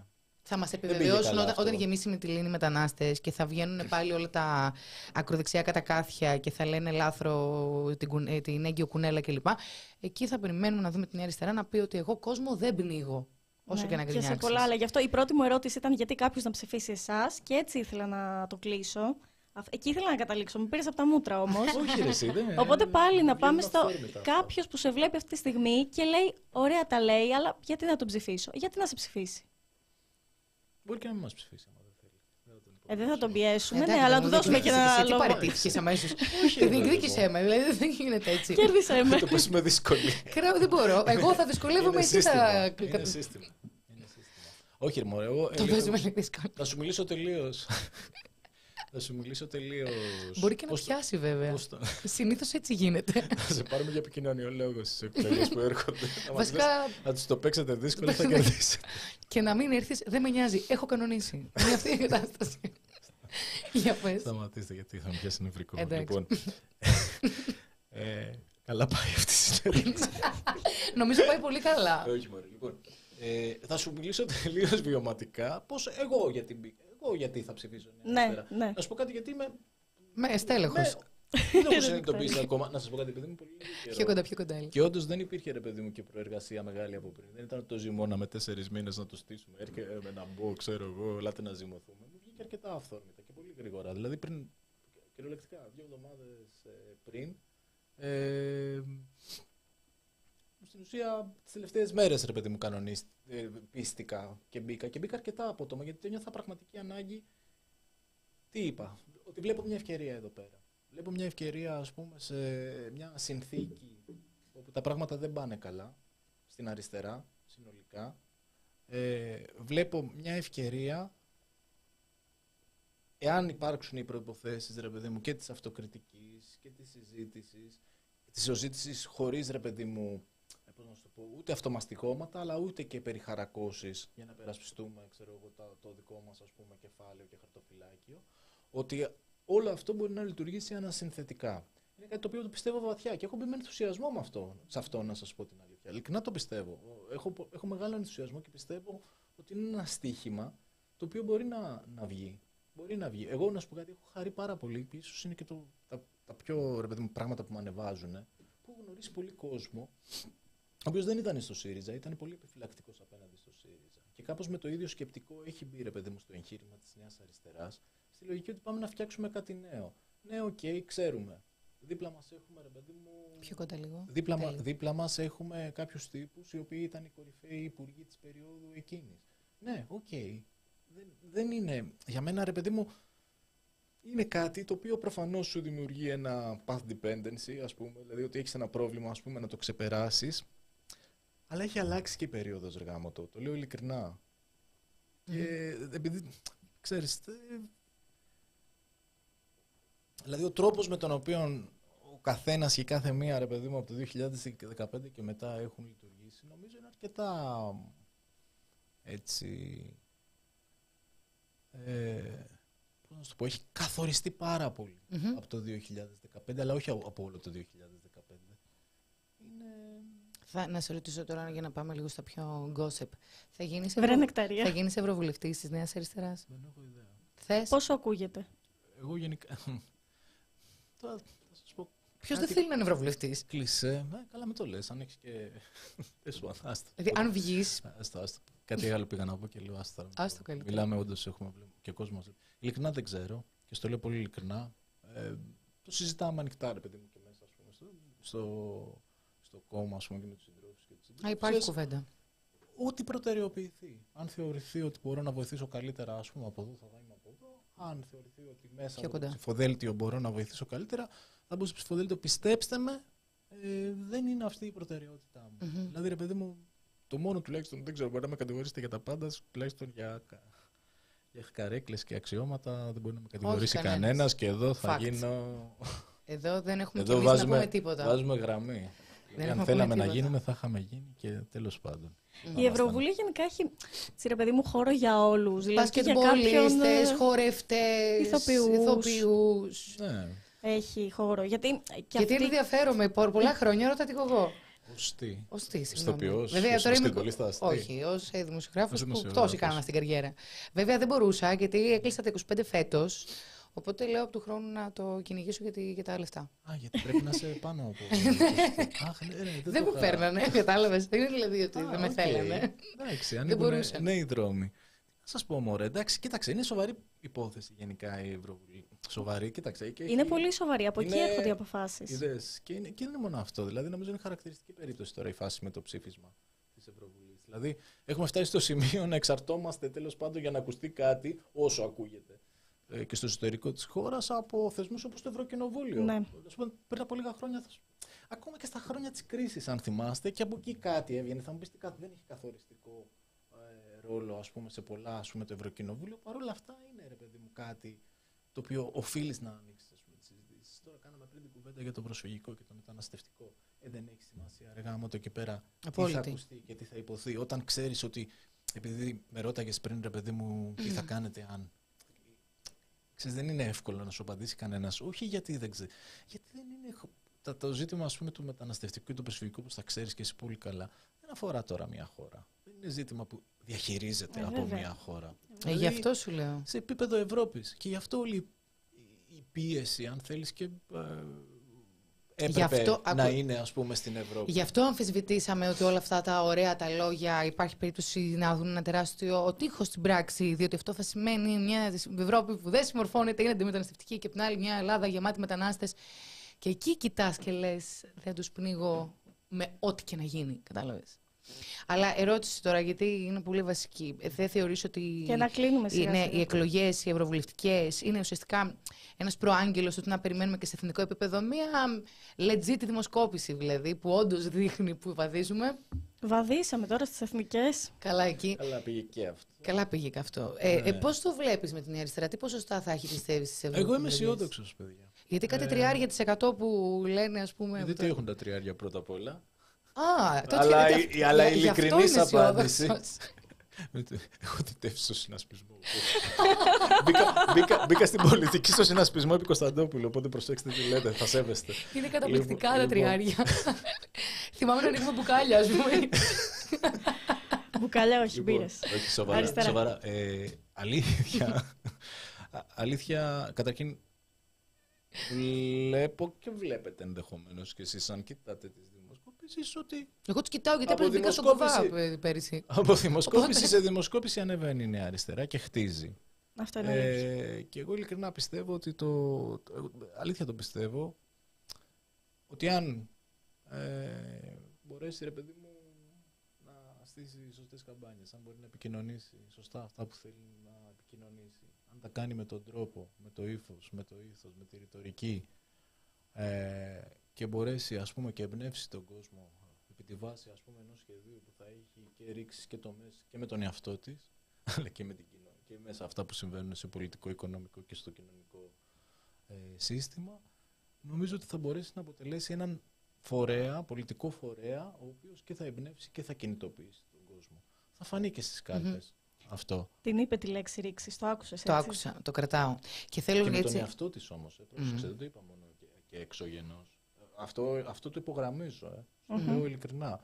Θα μας πήγε επιβεβαιώσουν καλά όταν, αυτό. όταν γεμίσει με τη Λίνη μετανάστες και θα βγαίνουν πάλι όλα τα ακροδεξιά κατακάθια και θα λένε λάθρο την, κουν- ε, την έγκυο κουνέλα κλπ. Εκεί θα περιμένουμε να δούμε την Νέα Αριστερά να πει ότι εγώ κόσμο δεν πνίγω. Όσο Ναι, και να και γκρινιάξεις. σε πολλά άλλα. Γι' αυτό η πρώτη μου ερώτηση ήταν γιατί κάποιος να ψηφίσει εσάς και έτσι ήθελα να το κλείσω. Αυ- Εκεί ήθελα να καταλήξω. Μου πήρες από τα μούτρα όμως. Όχι, ρε, εσύ, δεν. Οπότε πάλι να πάμε στο. αυθόρμητα αυτά. Κάποιος που σε βλέπει αυτή τη στιγμή και λέει: Ωραία τα λέει, αλλά γιατί να τον ψηφίσω. Γιατί να σε ψηφίσει. Μπορεί και να μην μας ψηφίσει, άμα δεν θέλει. Δεν θα τον Ε, δεν θα τον υποχρεώσουμε. πιέσουμε, Εντάξει, ναι, αλλά να μου του δώσουμε και διεκδίκησες, ένα τι λόγο. παραιτήθηκες αμέσως. Όχι, Τη ρε, διεκδίκησέ παιδί με, δηλαδή δεν γίνεται έτσι. Κέρδισε με. Το πες με δυσκολία. Κράω, δεν μπορώ. Εγώ θα δυσκολεύομαι, Είναι εσύ θα. σύστημα. Είναι σύστημα. Είναι σύστημα. Όχι, ρε μωρέ, εγώ Το ε, παίζουμε λίγο δύσκολο. θα σου μιλήσω τελείως. Θα σου μιλήσω τελείως. Μπορεί και να πώς το- πιάσει βέβαια. πώς το- Συνήθως έτσι γίνεται. Θα σε πάρουμε για επικοινωνιολόγο στις εκπαιδεύσεις που έρχονται. Να μας Βασικά λες, να τους το παίξετε δύσκολο, θα κερδίσετε. και να μην έρθει, δεν με νοιάζει. Έχω κανονίσει. Είναι αυτή η κατάσταση. Για πες. Σταματήστε γιατί θα μου πιάσει νευρικό. Εντάξει. Λοιπόν, ε, καλά πάει αυτή η συνέντευξη. Νομίζω πάει πολύ καλά. Όχι μωρέ, λοιπόν. Ε, θα σου μιλήσω τελείως βιωματικά πώς εγώ γιατί, μπήκα- εγώ γιατί θα ψηφίσω. Νέα Ναι, Αριστερά. ναι. Να σου πω κάτι γιατί είμαι. Με στέλεχος. Δεν το έχω συνειδητοποιήσει ακόμα. Να σας πω κάτι, παιδί μου, πολύ λίγο καιρό. Πιο κοντά, πιο κοντά. έλα. Και όντως δεν υπήρχε ρε παιδί μου και προεργασία μεγάλη από πριν. Δεν ήταν το ζυμώνα με τέσσερις μήνες να το στήσουμε. Έρχεται με ένα μπο, ξέρω εγώ, ελάτε να ζυμωθούμε. Μου βγήκε αρκετά αυθόρμητα και πολύ γρήγορα. Δηλαδή πριν, κυριολεκτικά, δύο εβδομάδες ε, πριν, ε, στην ουσία τις τελευταίες μέρες ρε παιδί μου κανονίστηκα και μπήκα. Και μπήκα αρκετά απότομα γιατί ένιωθα πραγματική ανάγκη. Τι είπα, ότι βλέπω μια ευκαιρία εδώ πέρα. Βλέπω μια ευκαιρία, ας πούμε, σε μια συνθήκη όπου τα πράγματα δεν πάνε καλά, στην αριστερά, συνολικά. Ε, βλέπω μια ευκαιρία, εάν υπάρξουν οι προϋποθέσεις, ρε παιδί μου, και της αυτοκριτικής και της συζήτησης, της συζήτησης χωρίς, ρε παιδί μου, ε, πώς να σου το πω, ούτε αυτομαστικώματα, αλλά ούτε και περιχαρακώσεις για να περασπιστούμε, ξέρω εγώ, το, το δικό μας, ας πούμε, κεφάλαιο και χαρτοφυλάκιο, ότι όλο αυτό μπορεί να λειτουργήσει ανασυνθετικά. Είναι κάτι το οποίο το πιστεύω βαθιά και έχω μπει με ενθουσιασμό με αυτό, σε αυτό να σας πω την αλήθεια. Ειλικρινά το πιστεύω. Έχω, έχω μεγάλο ενθουσιασμό και πιστεύω ότι είναι ένα στοίχημα το οποίο μπορεί να, να βγει. Μπορεί να βγει. Εγώ να σου πω κάτι, έχω χαρεί πάρα πολύ και ίσως είναι και το, τα, τα πιο ρε παιδί μου, πράγματα που με ανεβάζουν. Που έχω γνωρίσει πολύ κόσμο, ο οποίος δεν ήταν στο ΣΥΡΙΖΑ, ήταν πολύ επιφυλακτικός απέναντι στο ΣΥΡΙΖΑ. Και κάπως με το ίδιο σκεπτικό έχει μπει ρε παιδί μου στο εγχείρημα της Νέας Αριστεράς. Στη λογική ότι πάμε να φτιάξουμε κάτι νέο. Ναι, οκ, okay, ξέρουμε. Δίπλα μας έχουμε, ρε παιδί μου. Πιο κοντά λίγο. Δίπλα, μα, Τέλειο. δίπλα μας έχουμε κάποιους τύπους οι οποίοι ήταν οι κορυφαίοι υπουργοί της περίοδου εκείνης. Ναι, οκ. Okay. Δεν, δεν είναι. Για μένα, ρε παιδί μου, είναι κάτι το οποίο προφανώς σου δημιουργεί ένα path dependency, ας πούμε. Δηλαδή ότι έχεις ένα πρόβλημα, ας πούμε, να το ξεπεράσεις. Αλλά έχει αλλάξει και η περίοδος, ρε γάμο το. Το λέω ειλικρινά. Mm. Και επειδή, ξέρεις, ε, δηλαδή ο τρόπος με τον οποίο ο καθένας και κάθε μία, ρε παιδί μου, από το δύο χιλιάδες δεκαπέντε και μετά έχουν λειτουργήσει, νομίζω είναι αρκετά έτσι, ε, πώς να σου το πω, έχει καθοριστεί πάρα πολύ Mm-hmm. από το δύο χιλιάδες δεκαπέντε, αλλά όχι από όλο το δύο χιλιάδες δεκαπέντε. Είναι... Θα, να σε ρωτήσω τώρα για να πάμε λίγο στα πιο gossip. Θα γίνεις, Βρε ευρω... νεκταρία. θα γίνεις ευρωβουλευτής της Νέας Αριστεράς. Δεν έχω ιδέα. Θες. Πόσο ακούγεται. Εγώ γενικά... Τώρα θα σας πω Ποιος κάτι δεν θέλει να είναι ευρωβουλευτής. κλισέ. Ε, καλά με το λες, αν έχεις και... Πες μου, άστα. Δηλαδή, αν βγεις. Άστα, άστα. Κάτι άλλο πήγα να πω και λέω άστα. Άστο καλύτερα. Μιλάμε όντως, έχουμε και κόσμο. Ειλικρινά δεν ξέρω και στο λέω πολύ ειλικρινά. Ε, το συζητάμε ανοιχτά, ρε παιδί μου, και μέσα, ας πούμε, στο, στο, στο κόμμα, ας πούμε, και με τους συντρόφους και τις συντρόφους. Α, υπάρχει κουβέντα. Ό,τι προτεραιοποιηθεί. Αν θεωρηθεί ότι μπορώ να βοηθήσω καλύτερα, ας πούμε, από εδώ, θα είμαι από εδώ. Αν θεωρηθεί ότι μέσα από το ψηφοδέλτιο μπορώ να βοηθήσω καλύτερα, θα μπω στο ψηφοδέλτιο. Πιστέψτε με, ε, δεν είναι αυτή η προτεραιότητά μου. Mm-hmm. Δηλαδή, ρε παιδί μου, το μόνο τουλάχιστον, δεν ξέρω, μπορεί να με κατηγορήσετε για τα πάντα, τουλάχιστον για, για καρέκλες και αξιώματα, δεν μπορεί να με κατηγορήσει κανένας και εδώ θα Facts. γίνω... Εδώ δεν έχουμε εδώ και εμείς να πούμε τίποτα. Βάζουμε γραμμή. Δεν αν θέλαμε να γίνουμε, θα είχαμε γίνει και τέλος πάντων. Η Ευρωβουλή γενικά έχει, ρε παιδί μου, χώρο για όλους. Δηλαδή και για μπασκετμπολίστες, κάποιον, χορευτές, ηθοποιούς. ηθοποιούς. Ναι. Έχει χώρο. Γιατί, και Γιατί αυτή... είναι ενδιαφέρον με πολλά χρόνια, ρώτα τι εγώ. Ως τι. Ως τι, συγγνώμη. Ηθοποιός, Βέβαια, ως τώρα είμαι... futbolista, τι? Όχι, ως ε, δημοσιογράφος Ως που δημοσιογράφος. πτώση κάναμε στην καριέρα. Βέβαια δεν μπορούσα γιατί έκλεισα τα είκοσι πέντε φέτος. Οπότε λέω από του χρόνου να το κυνηγήσω για, τη, για τα λεφτά. Α, γιατί πρέπει να είσαι πάνω από. Αχ, ναι, ναι, Δεν το μου είχα. φέρνανε, κατάλαβες. Δεν είναι δηλαδή ότι Α, δεν με οκ. θέλανε. Εντάξει, Δεν ανοίγουν μπορούσα. νέοι δρόμοι. Θα σας πω, μωρέ, εντάξει, κοίταξε, είναι σοβαρή υπόθεση γενικά η Ευρωβουλή. Σοβαρή, κοίταξε. Και Είναι έχει- πολύ σοβαρή. Από εκεί είναι- έρχονται οι αποφάσεις. Είδες, και, είναι, και δεν είναι μόνο αυτό. Δηλαδή, νομίζω είναι χαρακτηριστική περίπτωση τώρα η φάση με το ψήφισμα της Ευρωβουλής. Δηλαδή, έχουμε φτάσει στο σημείο να εξαρτώμαστε τέλος πάντων για να ακουστεί κάτι, όσο ακούγεται, ε, και στο εσωτερικό της χώρας από θεσμούς όπως το Ευρωκοινοβούλιο. Ναι. Ας πούμε, πριν από λίγα χρόνια, θα σου- ακόμα και στα χρόνια της κρίσης, αν θυμάστε, και από εκεί κάτι έβγαινε. Θα μου πεις τι κα- δεν έχει καθοριστικό ε, ρόλο, ας πούμε, σε πολλά, ας πούμε, το Ευρωκοινοβούλιο. Παρ' όλα αυτά είναι, ρε παιδί μου, κάτι το οποίο οφείλεις να ανοίξεις, ας πούμε, τις συζητήσεις. Τώρα κάναμε πριν την κουβέντα για το προσφυγικό και το μεταναστευτικό. Ε, δεν έχει σημασία, ρε γάμο το εκεί πέρα. Τι Απόλυτη. θα ακουστεί και τι θα υποθεί. Όταν ξέρεις ότι, επειδή με ρώταγες πριν, ρε παιδί μου, τι θα κάνετε αν. Ξέρεις, δεν είναι εύκολο να σου απαντήσει κανένας. Όχι γιατί δεν ξέρει. Γιατί δεν είναι. Το, το ζήτημα, ας πούμε, του μεταναστευτικού και του προσφυγικού, όπως θα ξέρεις και εσύ πολύ καλά, δεν αφορά τώρα μια χώρα. Δεν είναι ζήτημα που διαχειρίζεται Ε, από βέβαια. μια χώρα. Ε, Δηλαδή, γι' αυτό σου λέω. σε επίπεδο Ευρώπης. Και γι' αυτό όλη η- η πίεση, αν θέλεις, και ε, έπρεπε αυτό, να ακού- είναι, ας πούμε, στην Ευρώπη. Γι' αυτό αμφισβητήσαμε ότι όλα αυτά τα ωραία τα λόγια υπάρχει περίπτωση να δουν ένα τεράστιο τείχος στην πράξη, διότι αυτό θα σημαίνει μια Ευρώπη που δεν συμμορφώνεται, είναι αντιμεταναστευτική, και απ' την άλλη μια Ελλάδα γεμάτη μετανάστες. Και εκεί κοιτάς και λες, δεν τους πνίγω με ό,τι και να γίνει, κατάλαβες. Αλλά ερώτηση τώρα, γιατί είναι πολύ βασική. Ε, Δεν θεωρείς ότι Και να κλείνουμε σιγά είναι, σιγά. οι εκλογές, οι ευρωβουλευτικές, είναι ουσιαστικά ένας προάγγελος του να περιμένουμε και σε εθνικό επίπεδο μια legit δημοσκόπηση, δηλαδή, που όντως δείχνει που βαδίζουμε. Βαδίσαμε τώρα στις εθνικές. Καλά εκεί. Καλά πήγε και αυτό. Καλά πήγε και αυτό. Ε, ε, πώς το βλέπεις με την αριστερά, τι ποσοστά θα έχει, πιστεύεις, στις Εγώ ευρωεκλογές? είμαι αισιόδοξος, παιδιά. Γιατί κάτι Ε, τριάρια της εκατό που λένε, ας πούμε. Γιατί το- έχουν τα τριάρια πρώτα απ' όλα. Α, τότε Αλλά είναι η- και η- αλλά η γι' αυτό ειλικρινής είμαι απάντηση. αισιόδοξος. Έχω τιτεύσει στο συνασπισμό. μπήκα, μπήκα, μπήκα στην πολιτική στο συνασπισμό επί Κωνσταντόπουλου, οπότε προσέξτε τι λέτε, θα σέβεστε. Είναι καταπληκτικά τα Λοιπόν, τριάρια. Θυμάμαι να ανοίγουμε μπουκάλια, ας πούμε. Μπουκάλια, όχι, Λοιπόν, μπύρες. όχι, σοβαρά. Αριστερά. σοβαρά. Ε, αλήθεια. α- αλήθεια, καταρχήν βλέπω και βλέπετε ενδεχομένως και εσείς αν κοιτάτε τις δημοσκοπήσεις ότι Εγώ τους κοιτάω γιατί Από έπρεπε να στον κοβά δημοσκόπηση. πέ- πέρυσι. από δημοσκόπηση Οπότε- σε δημοσκόπηση ανεβαίνει η Νέα Αριστερά και χτίζει. Αυτό είναι αλήθεια. Ε, και εγώ ειλικρινά πιστεύω ότι το, το- εγώ αλήθεια το πιστεύω ότι αν ε, μπορέσει, ρε παιδί μου, να στήσει σωστές καμπάνιες, αν μπορεί να επικοινωνήσει σωστά αυτά που θέλει να επικοινωνήσει, αν τα κάνει με τον τρόπο, με το ύφος, με το ήθος, με τη ρητορική, ε, και μπορέσει, ας πούμε, και εμπνεύσει τον κόσμο επί τη βάση, ας πούμε, ενός σχεδίου που θα έχει και ρίξει και τομές και με τον εαυτό της, αλλά και με την κοινωνία και μέσα αυτά που συμβαίνουν σε πολιτικό, οικονομικό και στο κοινωνικό ε, σύστημα, νομίζω ότι θα μπορέσει να αποτελέσει έναν φορέα, πολιτικό φορέα, ο οποίος και θα εμπνεύσει και θα κινητοποιήσει τον κόσμο. Θα φανεί και στις κάλπες αυτό. Την είπε τη λέξη ρήξη, το άκουσες Το έτσι. άκουσα, το κρατάω. Και θέλω Και με τον έτσι. εαυτό της όμως, ε, πρόσεξε, δεν το είπα μόνο και, και εξωγενώς. Αυτό, αυτό το υπογραμμίζω, ε. Στο Μμμ. λέω ειλικρινά.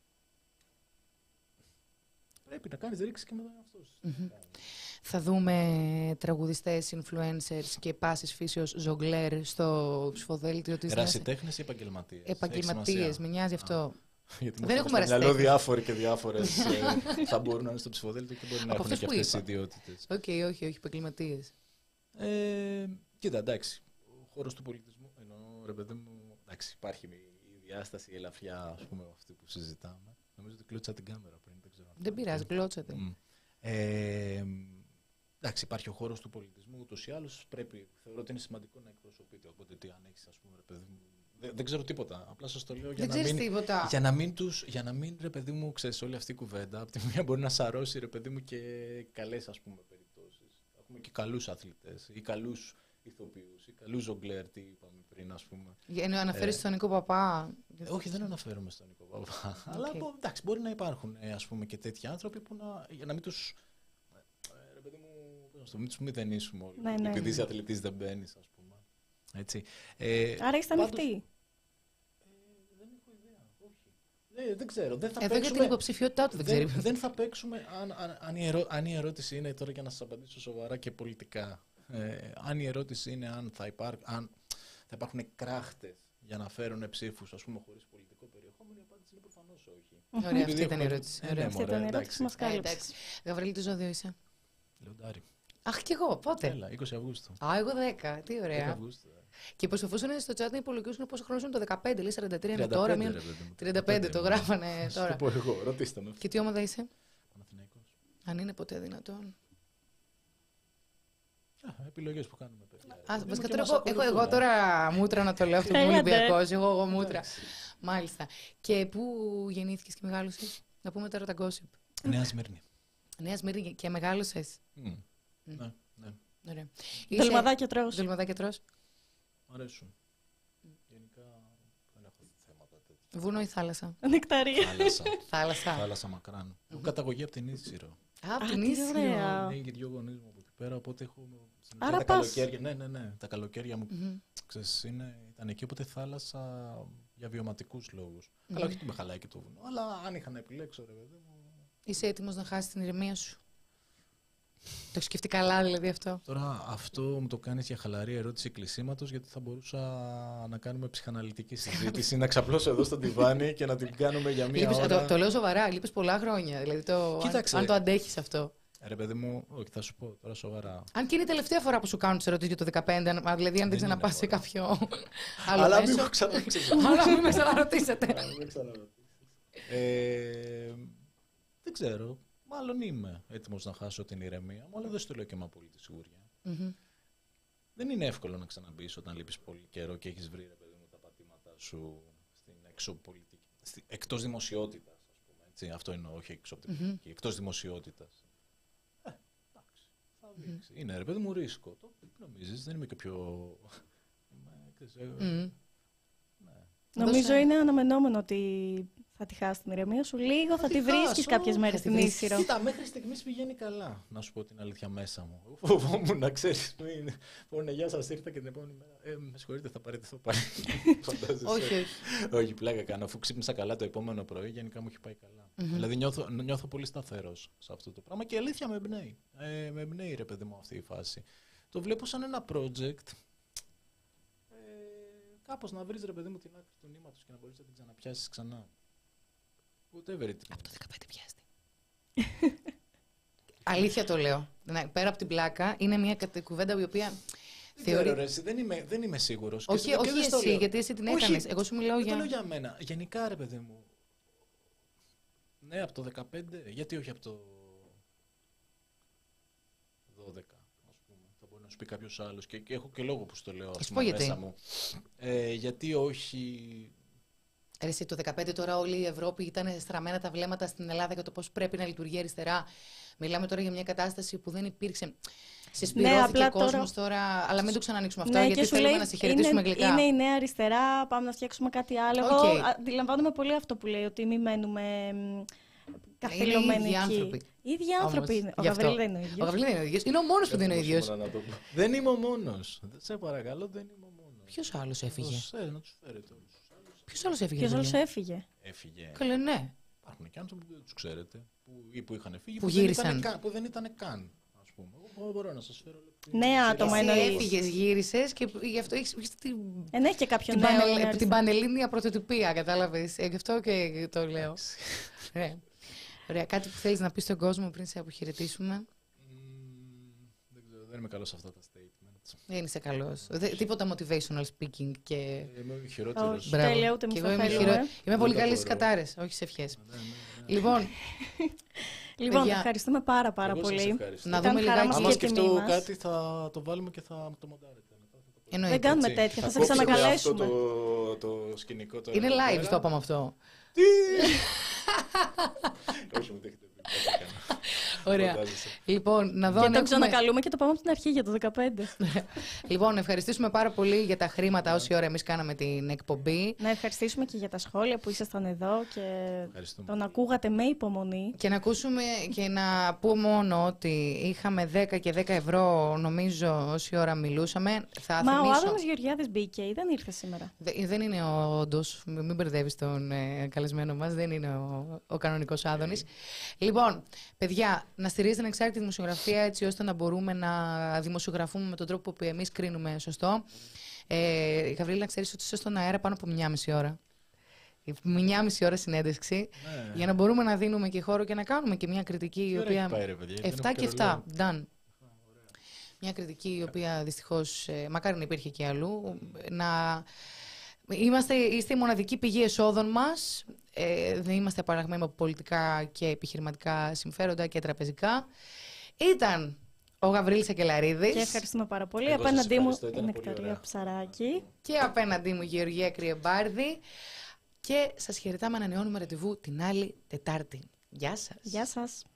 Πρέπει να κάνεις ρήξη και με τον εαυτό σου. Μμμ. Θα δούμε τραγουδιστές, influencers και πάσης φύσεως ζογκλέρ στο ψηφοδέλτιο της Νέας- Ερασιτέχνες ή επαγγελματίες. Επαγγελματίες, με νοιάζει αυτό. Γιατί μου Δεν έρχονται έχουμε στο μυαλό ερασιτέχνες. διάφοροι και διάφορες ε, θα μπορούν να είναι στο ψηφοδέλτιο και μπορεί να Από έχουν αυτές και που αυτές τις είπα. ιδιότητες. Οκ, όχι, όχι, επαγγελματίες. Ε, κοίτα, εντάξει. Ο χώρος του πολιτισμού, εννοώ, ρε παιδί μου, εντάξει, υπάρχει η διάσταση, η ελαφριά, ας πούμε, αυτή που συζητάμε. Νομίζω ότι κλώτσα την κάμερα πριν, δεν ξέρω. αν Δεν φάνηκε. πειράζει, γλώτσατε. Μμ. Ε, εντάξει, υπάρχει ο χώρος του πολιτισμού, ούτως ή άλλως πρέπει, θεωρώ ότι είναι σημαντικό να εκπροσωπείται. Οπότε τι αν έχεις, ας πούμε, ρε παιδί μου. Δεν, δεν ξέρω τίποτα. Απλά σας το λέω για Δεν να ξέρεις μην. τίποτα. Για να μην τους, για να μην, ρε παιδί μου, ξέρεις, όλη αυτή η κουβέντα, από τη μία μπορεί να σαρώσει, ρε παιδί μου, και καλές, ας πούμε, περιπτώσεις. Έχουμε και καλούς αθλητές ή καλούς ηθοποιούς ή καλούς ζογκλέρ, τι είπαμε πριν, ας πούμε. Για να αναφέρεις Ε, τον Νίκο Παπά. Όχι, δεν αναφέρομαι στον Νίκο Παπά. Αλλά μπο- εντάξει, μπορεί να υπάρχουν, ε, ας πούμε, και τέτοιοι άνθρωποι που να, για να μην τους. ε, ρε παιδί μου, πώς να το, μην τους μηδενίσουμε όλοι. Ναι, ναι. Επειδή είσαι αθλητής δεν μπαίνεις, ας πούμε. Έτσι. Ε, Άρα είστε πάντως- ανοιχτοί. ε, δεν έχω ιδέα. Όχι. Ε, δεν ξέρω. Δεν θα Εδώ παίξουμε... για την υποψηφιότητά του δεν ξέρει. Δεν, δεν θα παίξουμε. Αν, αν, αν, η ερώ... αν η ερώτηση είναι τώρα για να σας απαντήσω σοβαρά και πολιτικά. Ε, αν η ερώτηση είναι αν θα, υπάρ... αν θα υπάρχουν κράχτες για να φέρουν ψήφους, ας πούμε, χωρίς πολιτικό περιεχόμενο, η απάντηση είναι προφανώς όχι. Ωραία, αυτή ήταν η ερώτηση. Ε, ναι, Αυτή ήταν η ερώτηση που μας κάλυψε. Γαβρίλη, τι ζώδιο είσαι? Λεοντάρι. Αχ, κι εγώ, πότε? Έλα, είκοσι Αυγούστου. Α, εγώ δέκα. Τι δέκα ωραία. Αυγούστου, ε. Και προσπαθούσαν στο chat να υπολογίσουν πόσο χρόνο είναι το δεκαπέντε, λέει σαράντα τρία είναι τριάντα τώρα. πέντε, Μην... ρε, παιδί μου. τριάντα πέντε το γράφανε Σου τώρα. το πω εγώ, ρωτήστε με. Και τι ομάδα είσαι? Παναθηναϊκός. Αν είναι ποτέ δυνατόν. Α, επιλογές που κάνουμε, παιδιά. Α, Είμαι βασικά και τώρα μας έχω, έχω εγώ ακολουθούν, ε. τώρα μούτρα να το λέω αυτό που είμαι Έλατε. Ολυμπιακός. Εγώ, εγώ μούτρα. Εντάξει. Μάλιστα. Και πού γεννήθηκες και μεγάλωσες? Να πούμε τώρα τα gossip. Νέα Σμύρνη. Νέα Σμύρνη και μεγάλωσες. Μμ. Ναι, ναι. Ωραία. Ντολμαδάκια τρως. Δολμαδάκια τρως. Μ' αρέσουν. Γενικά δεν έχω θέματα τέτοια. Βουνό ή θάλασσα? Νεκταρία. Θάλασσα. Θάλασσα. Θάλασσα μακράν. Έχω καταγωγή από την Ίσυρο. Α, από Α, την τι Ίσυρο. ωραία. Είναι και δυο γονείς μου από εκεί πέρα, οπότε έχω. στην Άρα ουσία τα πας. καλοκαίρια. Ναι, ναι, ναι. Τα καλοκαίρια μου Μμμ. ξέρεις, είναι, ήταν εκεί, οπότε θάλασσα για βιωματικούς λόγους. Αλλά όχι ότι με χαλάει και το βουνό. Αλλά αν είχα να επιλέξω, ρε παιδί μου. Είσαι έτοιμος να χάσεις την ηρεμία σου? Το έχεις σκεφτεί καλά δηλαδή αυτό? Τώρα αυτό μου το κάνεις για χαλαρή ερώτηση κλεισίματος, γιατί θα μπορούσα να κάνουμε ψυχαναλυτική συζήτηση, να ξαπλώσω εδώ στο τιβάνι και να την κάνουμε για μία Λείπεις, ώρα. το, το λέω σοβαρά, λείπεις πολλά χρόνια. Δηλαδή το, αν, Κοίταξε. αν το αντέχεις αυτό. Ρε παιδί μου, όχι, θα σου πω τώρα σοβαρά. Αν και είναι η τελευταία φορά που σου κάνουν τις ερωτήσεις για το δεκαπέντε, αν- αν- δηλαδή αν δεν Δεν ξαναπάς είναι, σε μωρέ. κάποιο άλλο Αλλά μην μέσο. με ξαναρωτήσεις. Αλλά μην με ξαναρωτήσετε. Μην ξαναρωτήσεις. Ε, Δεν ξέρω. Μάλλον είμαι έτοιμος να χάσω την ηρεμία μου, αλλά δεν στο λέω και με απόλυτη σιγουριά. Μμμ. Δεν είναι εύκολο να ξαναμπείς όταν λείπεις πολύ καιρό και έχεις βρει, ρε παιδί μου, τα πατήματά σου στην εξωπολιτική. Στη, εκτός δημοσιότητας, ας πούμε. Έτσι. Αυτό εννοώ, όχι έξω από την Μμμ. πολιτική. Εκτός δημοσιότητας. Ε, εντάξει. Θα δείξει. Είναι, ρε παιδί μου, ρίσκο. Το τι νομίζεις, δεν είμαι και πιο. Είμαι, ξέρεις, ε, Μμμ. ναι. Νομίζω Δώσε- είναι αναμενόμενο ότι θα τη χάσει την ηρεμία σου. Λίγο θα τη τη βρίσκεις χάσω. κάποιες μέρες Θα τη στην βρίσκεις. Ίσυρο. Κοίτα, μέχρι στιγμής πηγαίνει καλά, να σου πω την αλήθεια μέσα μου. Φοβόμουν να ξέρεις που είναι. Πόνε, γεια σας, ήρθα και την επόμενη μέρα. Ε, με συγχωρείτε, θα παραιτηθώ πάλι. Φαντάζεσαι. Όχι, όχι. Όχι, πλάκα κάνω. Αφού ξύπνησα καλά το επόμενο πρωί, γενικά μου έχει πάει καλά. Μμμ. Δηλαδή νιώθω, νιώθω πολύ σταθερός σε αυτό το πράγμα και η αλήθεια με εμπνέει. Ε, με εμπνέει, ρε παιδί μου, αυτή η φάση. Το βλέπω σαν ένα project. Ε, κάπως να βρεις, ρε παιδί μου, την άκρη του νήματος και να μπορείς να την ξαναπιάσεις ξανά. Whatever it is. Από το δεκαπέντε πιάστη. Αλήθεια το λέω. Ναι, πέρα από την πλάκα, είναι μια κατα- κουβέντα η οποία Δεν θεωρεί. ξέρω, ρε, εσύ, δεν είμαι, δεν είμαι σίγουρος. Και Όχι, σε- και όχι δεν στο εσύ, λέω. γιατί εσύ την Όχι, έκανες. Εγώ σου μιλάω δεν το λέω για. για μένα. Γενικά, ρε παιδί μου. Ναι, από το δεκαπέντε, γιατί όχι από το δώδεκα, ας πούμε. Θα μπορεί να σου πει κάποιος άλλος. Και, και έχω και λόγο που στο λέω, ας σου πούμε, πω γιατί. μέσα μου. Ε, γιατί όχι. Ρε, εσύ, το δεκαπέντε τώρα όλη η Ευρώπη ήταν στραμμένα τα βλέμματα στην Ελλάδα για το πώς πρέπει να λειτουργεί αριστερά. Μιλάμε τώρα για μια κατάσταση που δεν υπήρξε. Συσπηρώθηκε Ναι, απλά ο κόσμος τώρα- τώρα, αλλά μην το ξανανοίξουμε αυτό, Ναι, γιατί και σου θέλουμε λέει, να σε χαιρετήσουμε είναι, γλυκά. είναι η νέα αριστερά, πάμε να φτιάξουμε κάτι άλλο. Οκ. Εγώ αντιλαμβάνομαι πολύ αυτό που λέει, ότι μην μένουμε μ, καθυλωμένοι ίδιοι εκεί. άνθρωποι. Οι ίδιοι άνθρωποι Όμως, είναι. Ο γι' αυτό. Γαβρίλ δεν είναι ο Ο ίδιος. Γαβρίλ δεν είναι ο ίδιος. Είναι ο μόνος που δεν είναι ο ίδιος. Δεν είμαι ο μόνος. Σε παρακαλώ, δεν είμαι ο μόνος. Ποιος άλλος έφυγε? Ε, να τους φέρετε όλους τους άλλους. Ποιος άλλος έφυγε? Ποιος ρε όλος παιδιά? έφυγε. Έφυγε. Καλά, ναι. Υπάρχουν και άνθρωποι που δεν τους ξέρετε. Που, ή που είχαν φύγει. Που δεν γύρισαν. ήταν καν- Που δεν ήταν καν. Ας πούμε. Εγώ μπορώ να σας φέρω. λεπτή- Νέα σειρά. άτομα Εσύ εννοείς. έφυγες, γύρισες και γι' αυτό έχεις έχεις την, Δεν έχει και κάποιο την, νέο. πανελ- νέα την αριστερά. πανελλήνια πρωτοτυπία, κατάλαβες. Ε, γι' αυτό και το λέω. Ωραία. Ωραία. Κάτι που θέλεις να πεις στον κόσμο πριν σε αποχαιρετήσουμε? Μμμ, δεν ξέρω, δεν είμαι καλός σε αυτά τα statements. Δεν είσαι καλός. Δε- τίποτα motivational speaking και. Ε, Είμαι ο χειρότερος. Όχι. Μπράβο. τέλεια, ούτε εμείς Και το εγώ είμαι, θέλουμε. χειρό- είμαι πολύ το καλή μπορώ. στις κατάρες, όχι σε ευχές. Ναι, ναι, ναι. Λοιπόν, Λοιπόν, Παιδιά, ευχαριστούμε πάρα πάρα Εγώ σας πολύ. ευχαριστώ. να Ήταν δούμε χαρά λιγάκι. μας Άμα και η τιμή σκεφτώ μας. κάτι θα το βάλουμε και θα το μοντάρετε. μετά θα το πω. εννοείται. Δεν κάνουμε Έτσι. τέτοια, θα σε κόψουμε ξανακαλέσουμε. Αυτό το, το σκηνικό τώρα. Είναι εδώ live πέρα. το είπαμε αυτό. Όχι, μου το έχετε πει. δεν το έκανα. Ωραία. Λοιπόν, να δω Και αν το έχουμε... ξανακαλούμε και το πάμε από την αρχή για το δεκαπέντε. Λοιπόν, ευχαριστήσουμε πάρα πολύ για τα χρήματα όση ώρα εμείς κάναμε την εκπομπή. Να ευχαριστήσουμε και για τα σχόλια που ήσασταν εδώ και Ευχαριστούμε. τον ακούγατε με υπομονή. Και να ακούσουμε και να πω μόνο ότι είχαμε δέκα και δέκα ευρώ, νομίζω, όση ώρα μιλούσαμε. Θα Μα θυμίσω... ο Άδωνος Γεωργιάδης μπήκε ή δεν ήρθε σήμερα? Δε, δεν είναι ο όντως, μην μπερδεύεις τον ε, καλεσμένο μας, δεν είναι ο, ο κανονικός Άδωνης. Okay. Λοιπόν, παιδιά, να στηρίζετε την εξάρτητη δημοσιογραφία έτσι ώστε να μπορούμε να δημοσιογραφούμε με τον τρόπο που εμείς κρίνουμε σωστό. Ε, Γαβρίλη, να ξέρεις ότι είσαι στον αέρα πάνω από μια μισή ώρα. Μια μισή ώρα συνέντευξη, ναι. Για να μπορούμε να δίνουμε και χώρο και να κάνουμε και μια κριτική η οποία... Πάει, ρε, παιδιά, εφτά και εφτά, done. Μια κριτική η οποία δυστυχώς, ε, μακάρι να υπήρχε και αλλού, να... Είμαστε, είστε η μοναδική πηγή εσόδων μας, ε, δεν είμαστε απαραγμένοι από πολιτικά και επιχειρηματικά συμφέροντα και τραπεζικά. Ήταν ο Γαβρίλης Ακελαρίδης. Και ευχαριστούμε πάρα πολύ. Εγώ απέναντί μου η Νεκταρία Νεκταρία Ψαράκη. Και απέναντί μου η Γεωργία Κρυεμπάρδη. Και σας χαιρετάμε, ανανεώνουμε ραντεβού την άλλη Τετάρτη. Γεια σας. Γεια σας.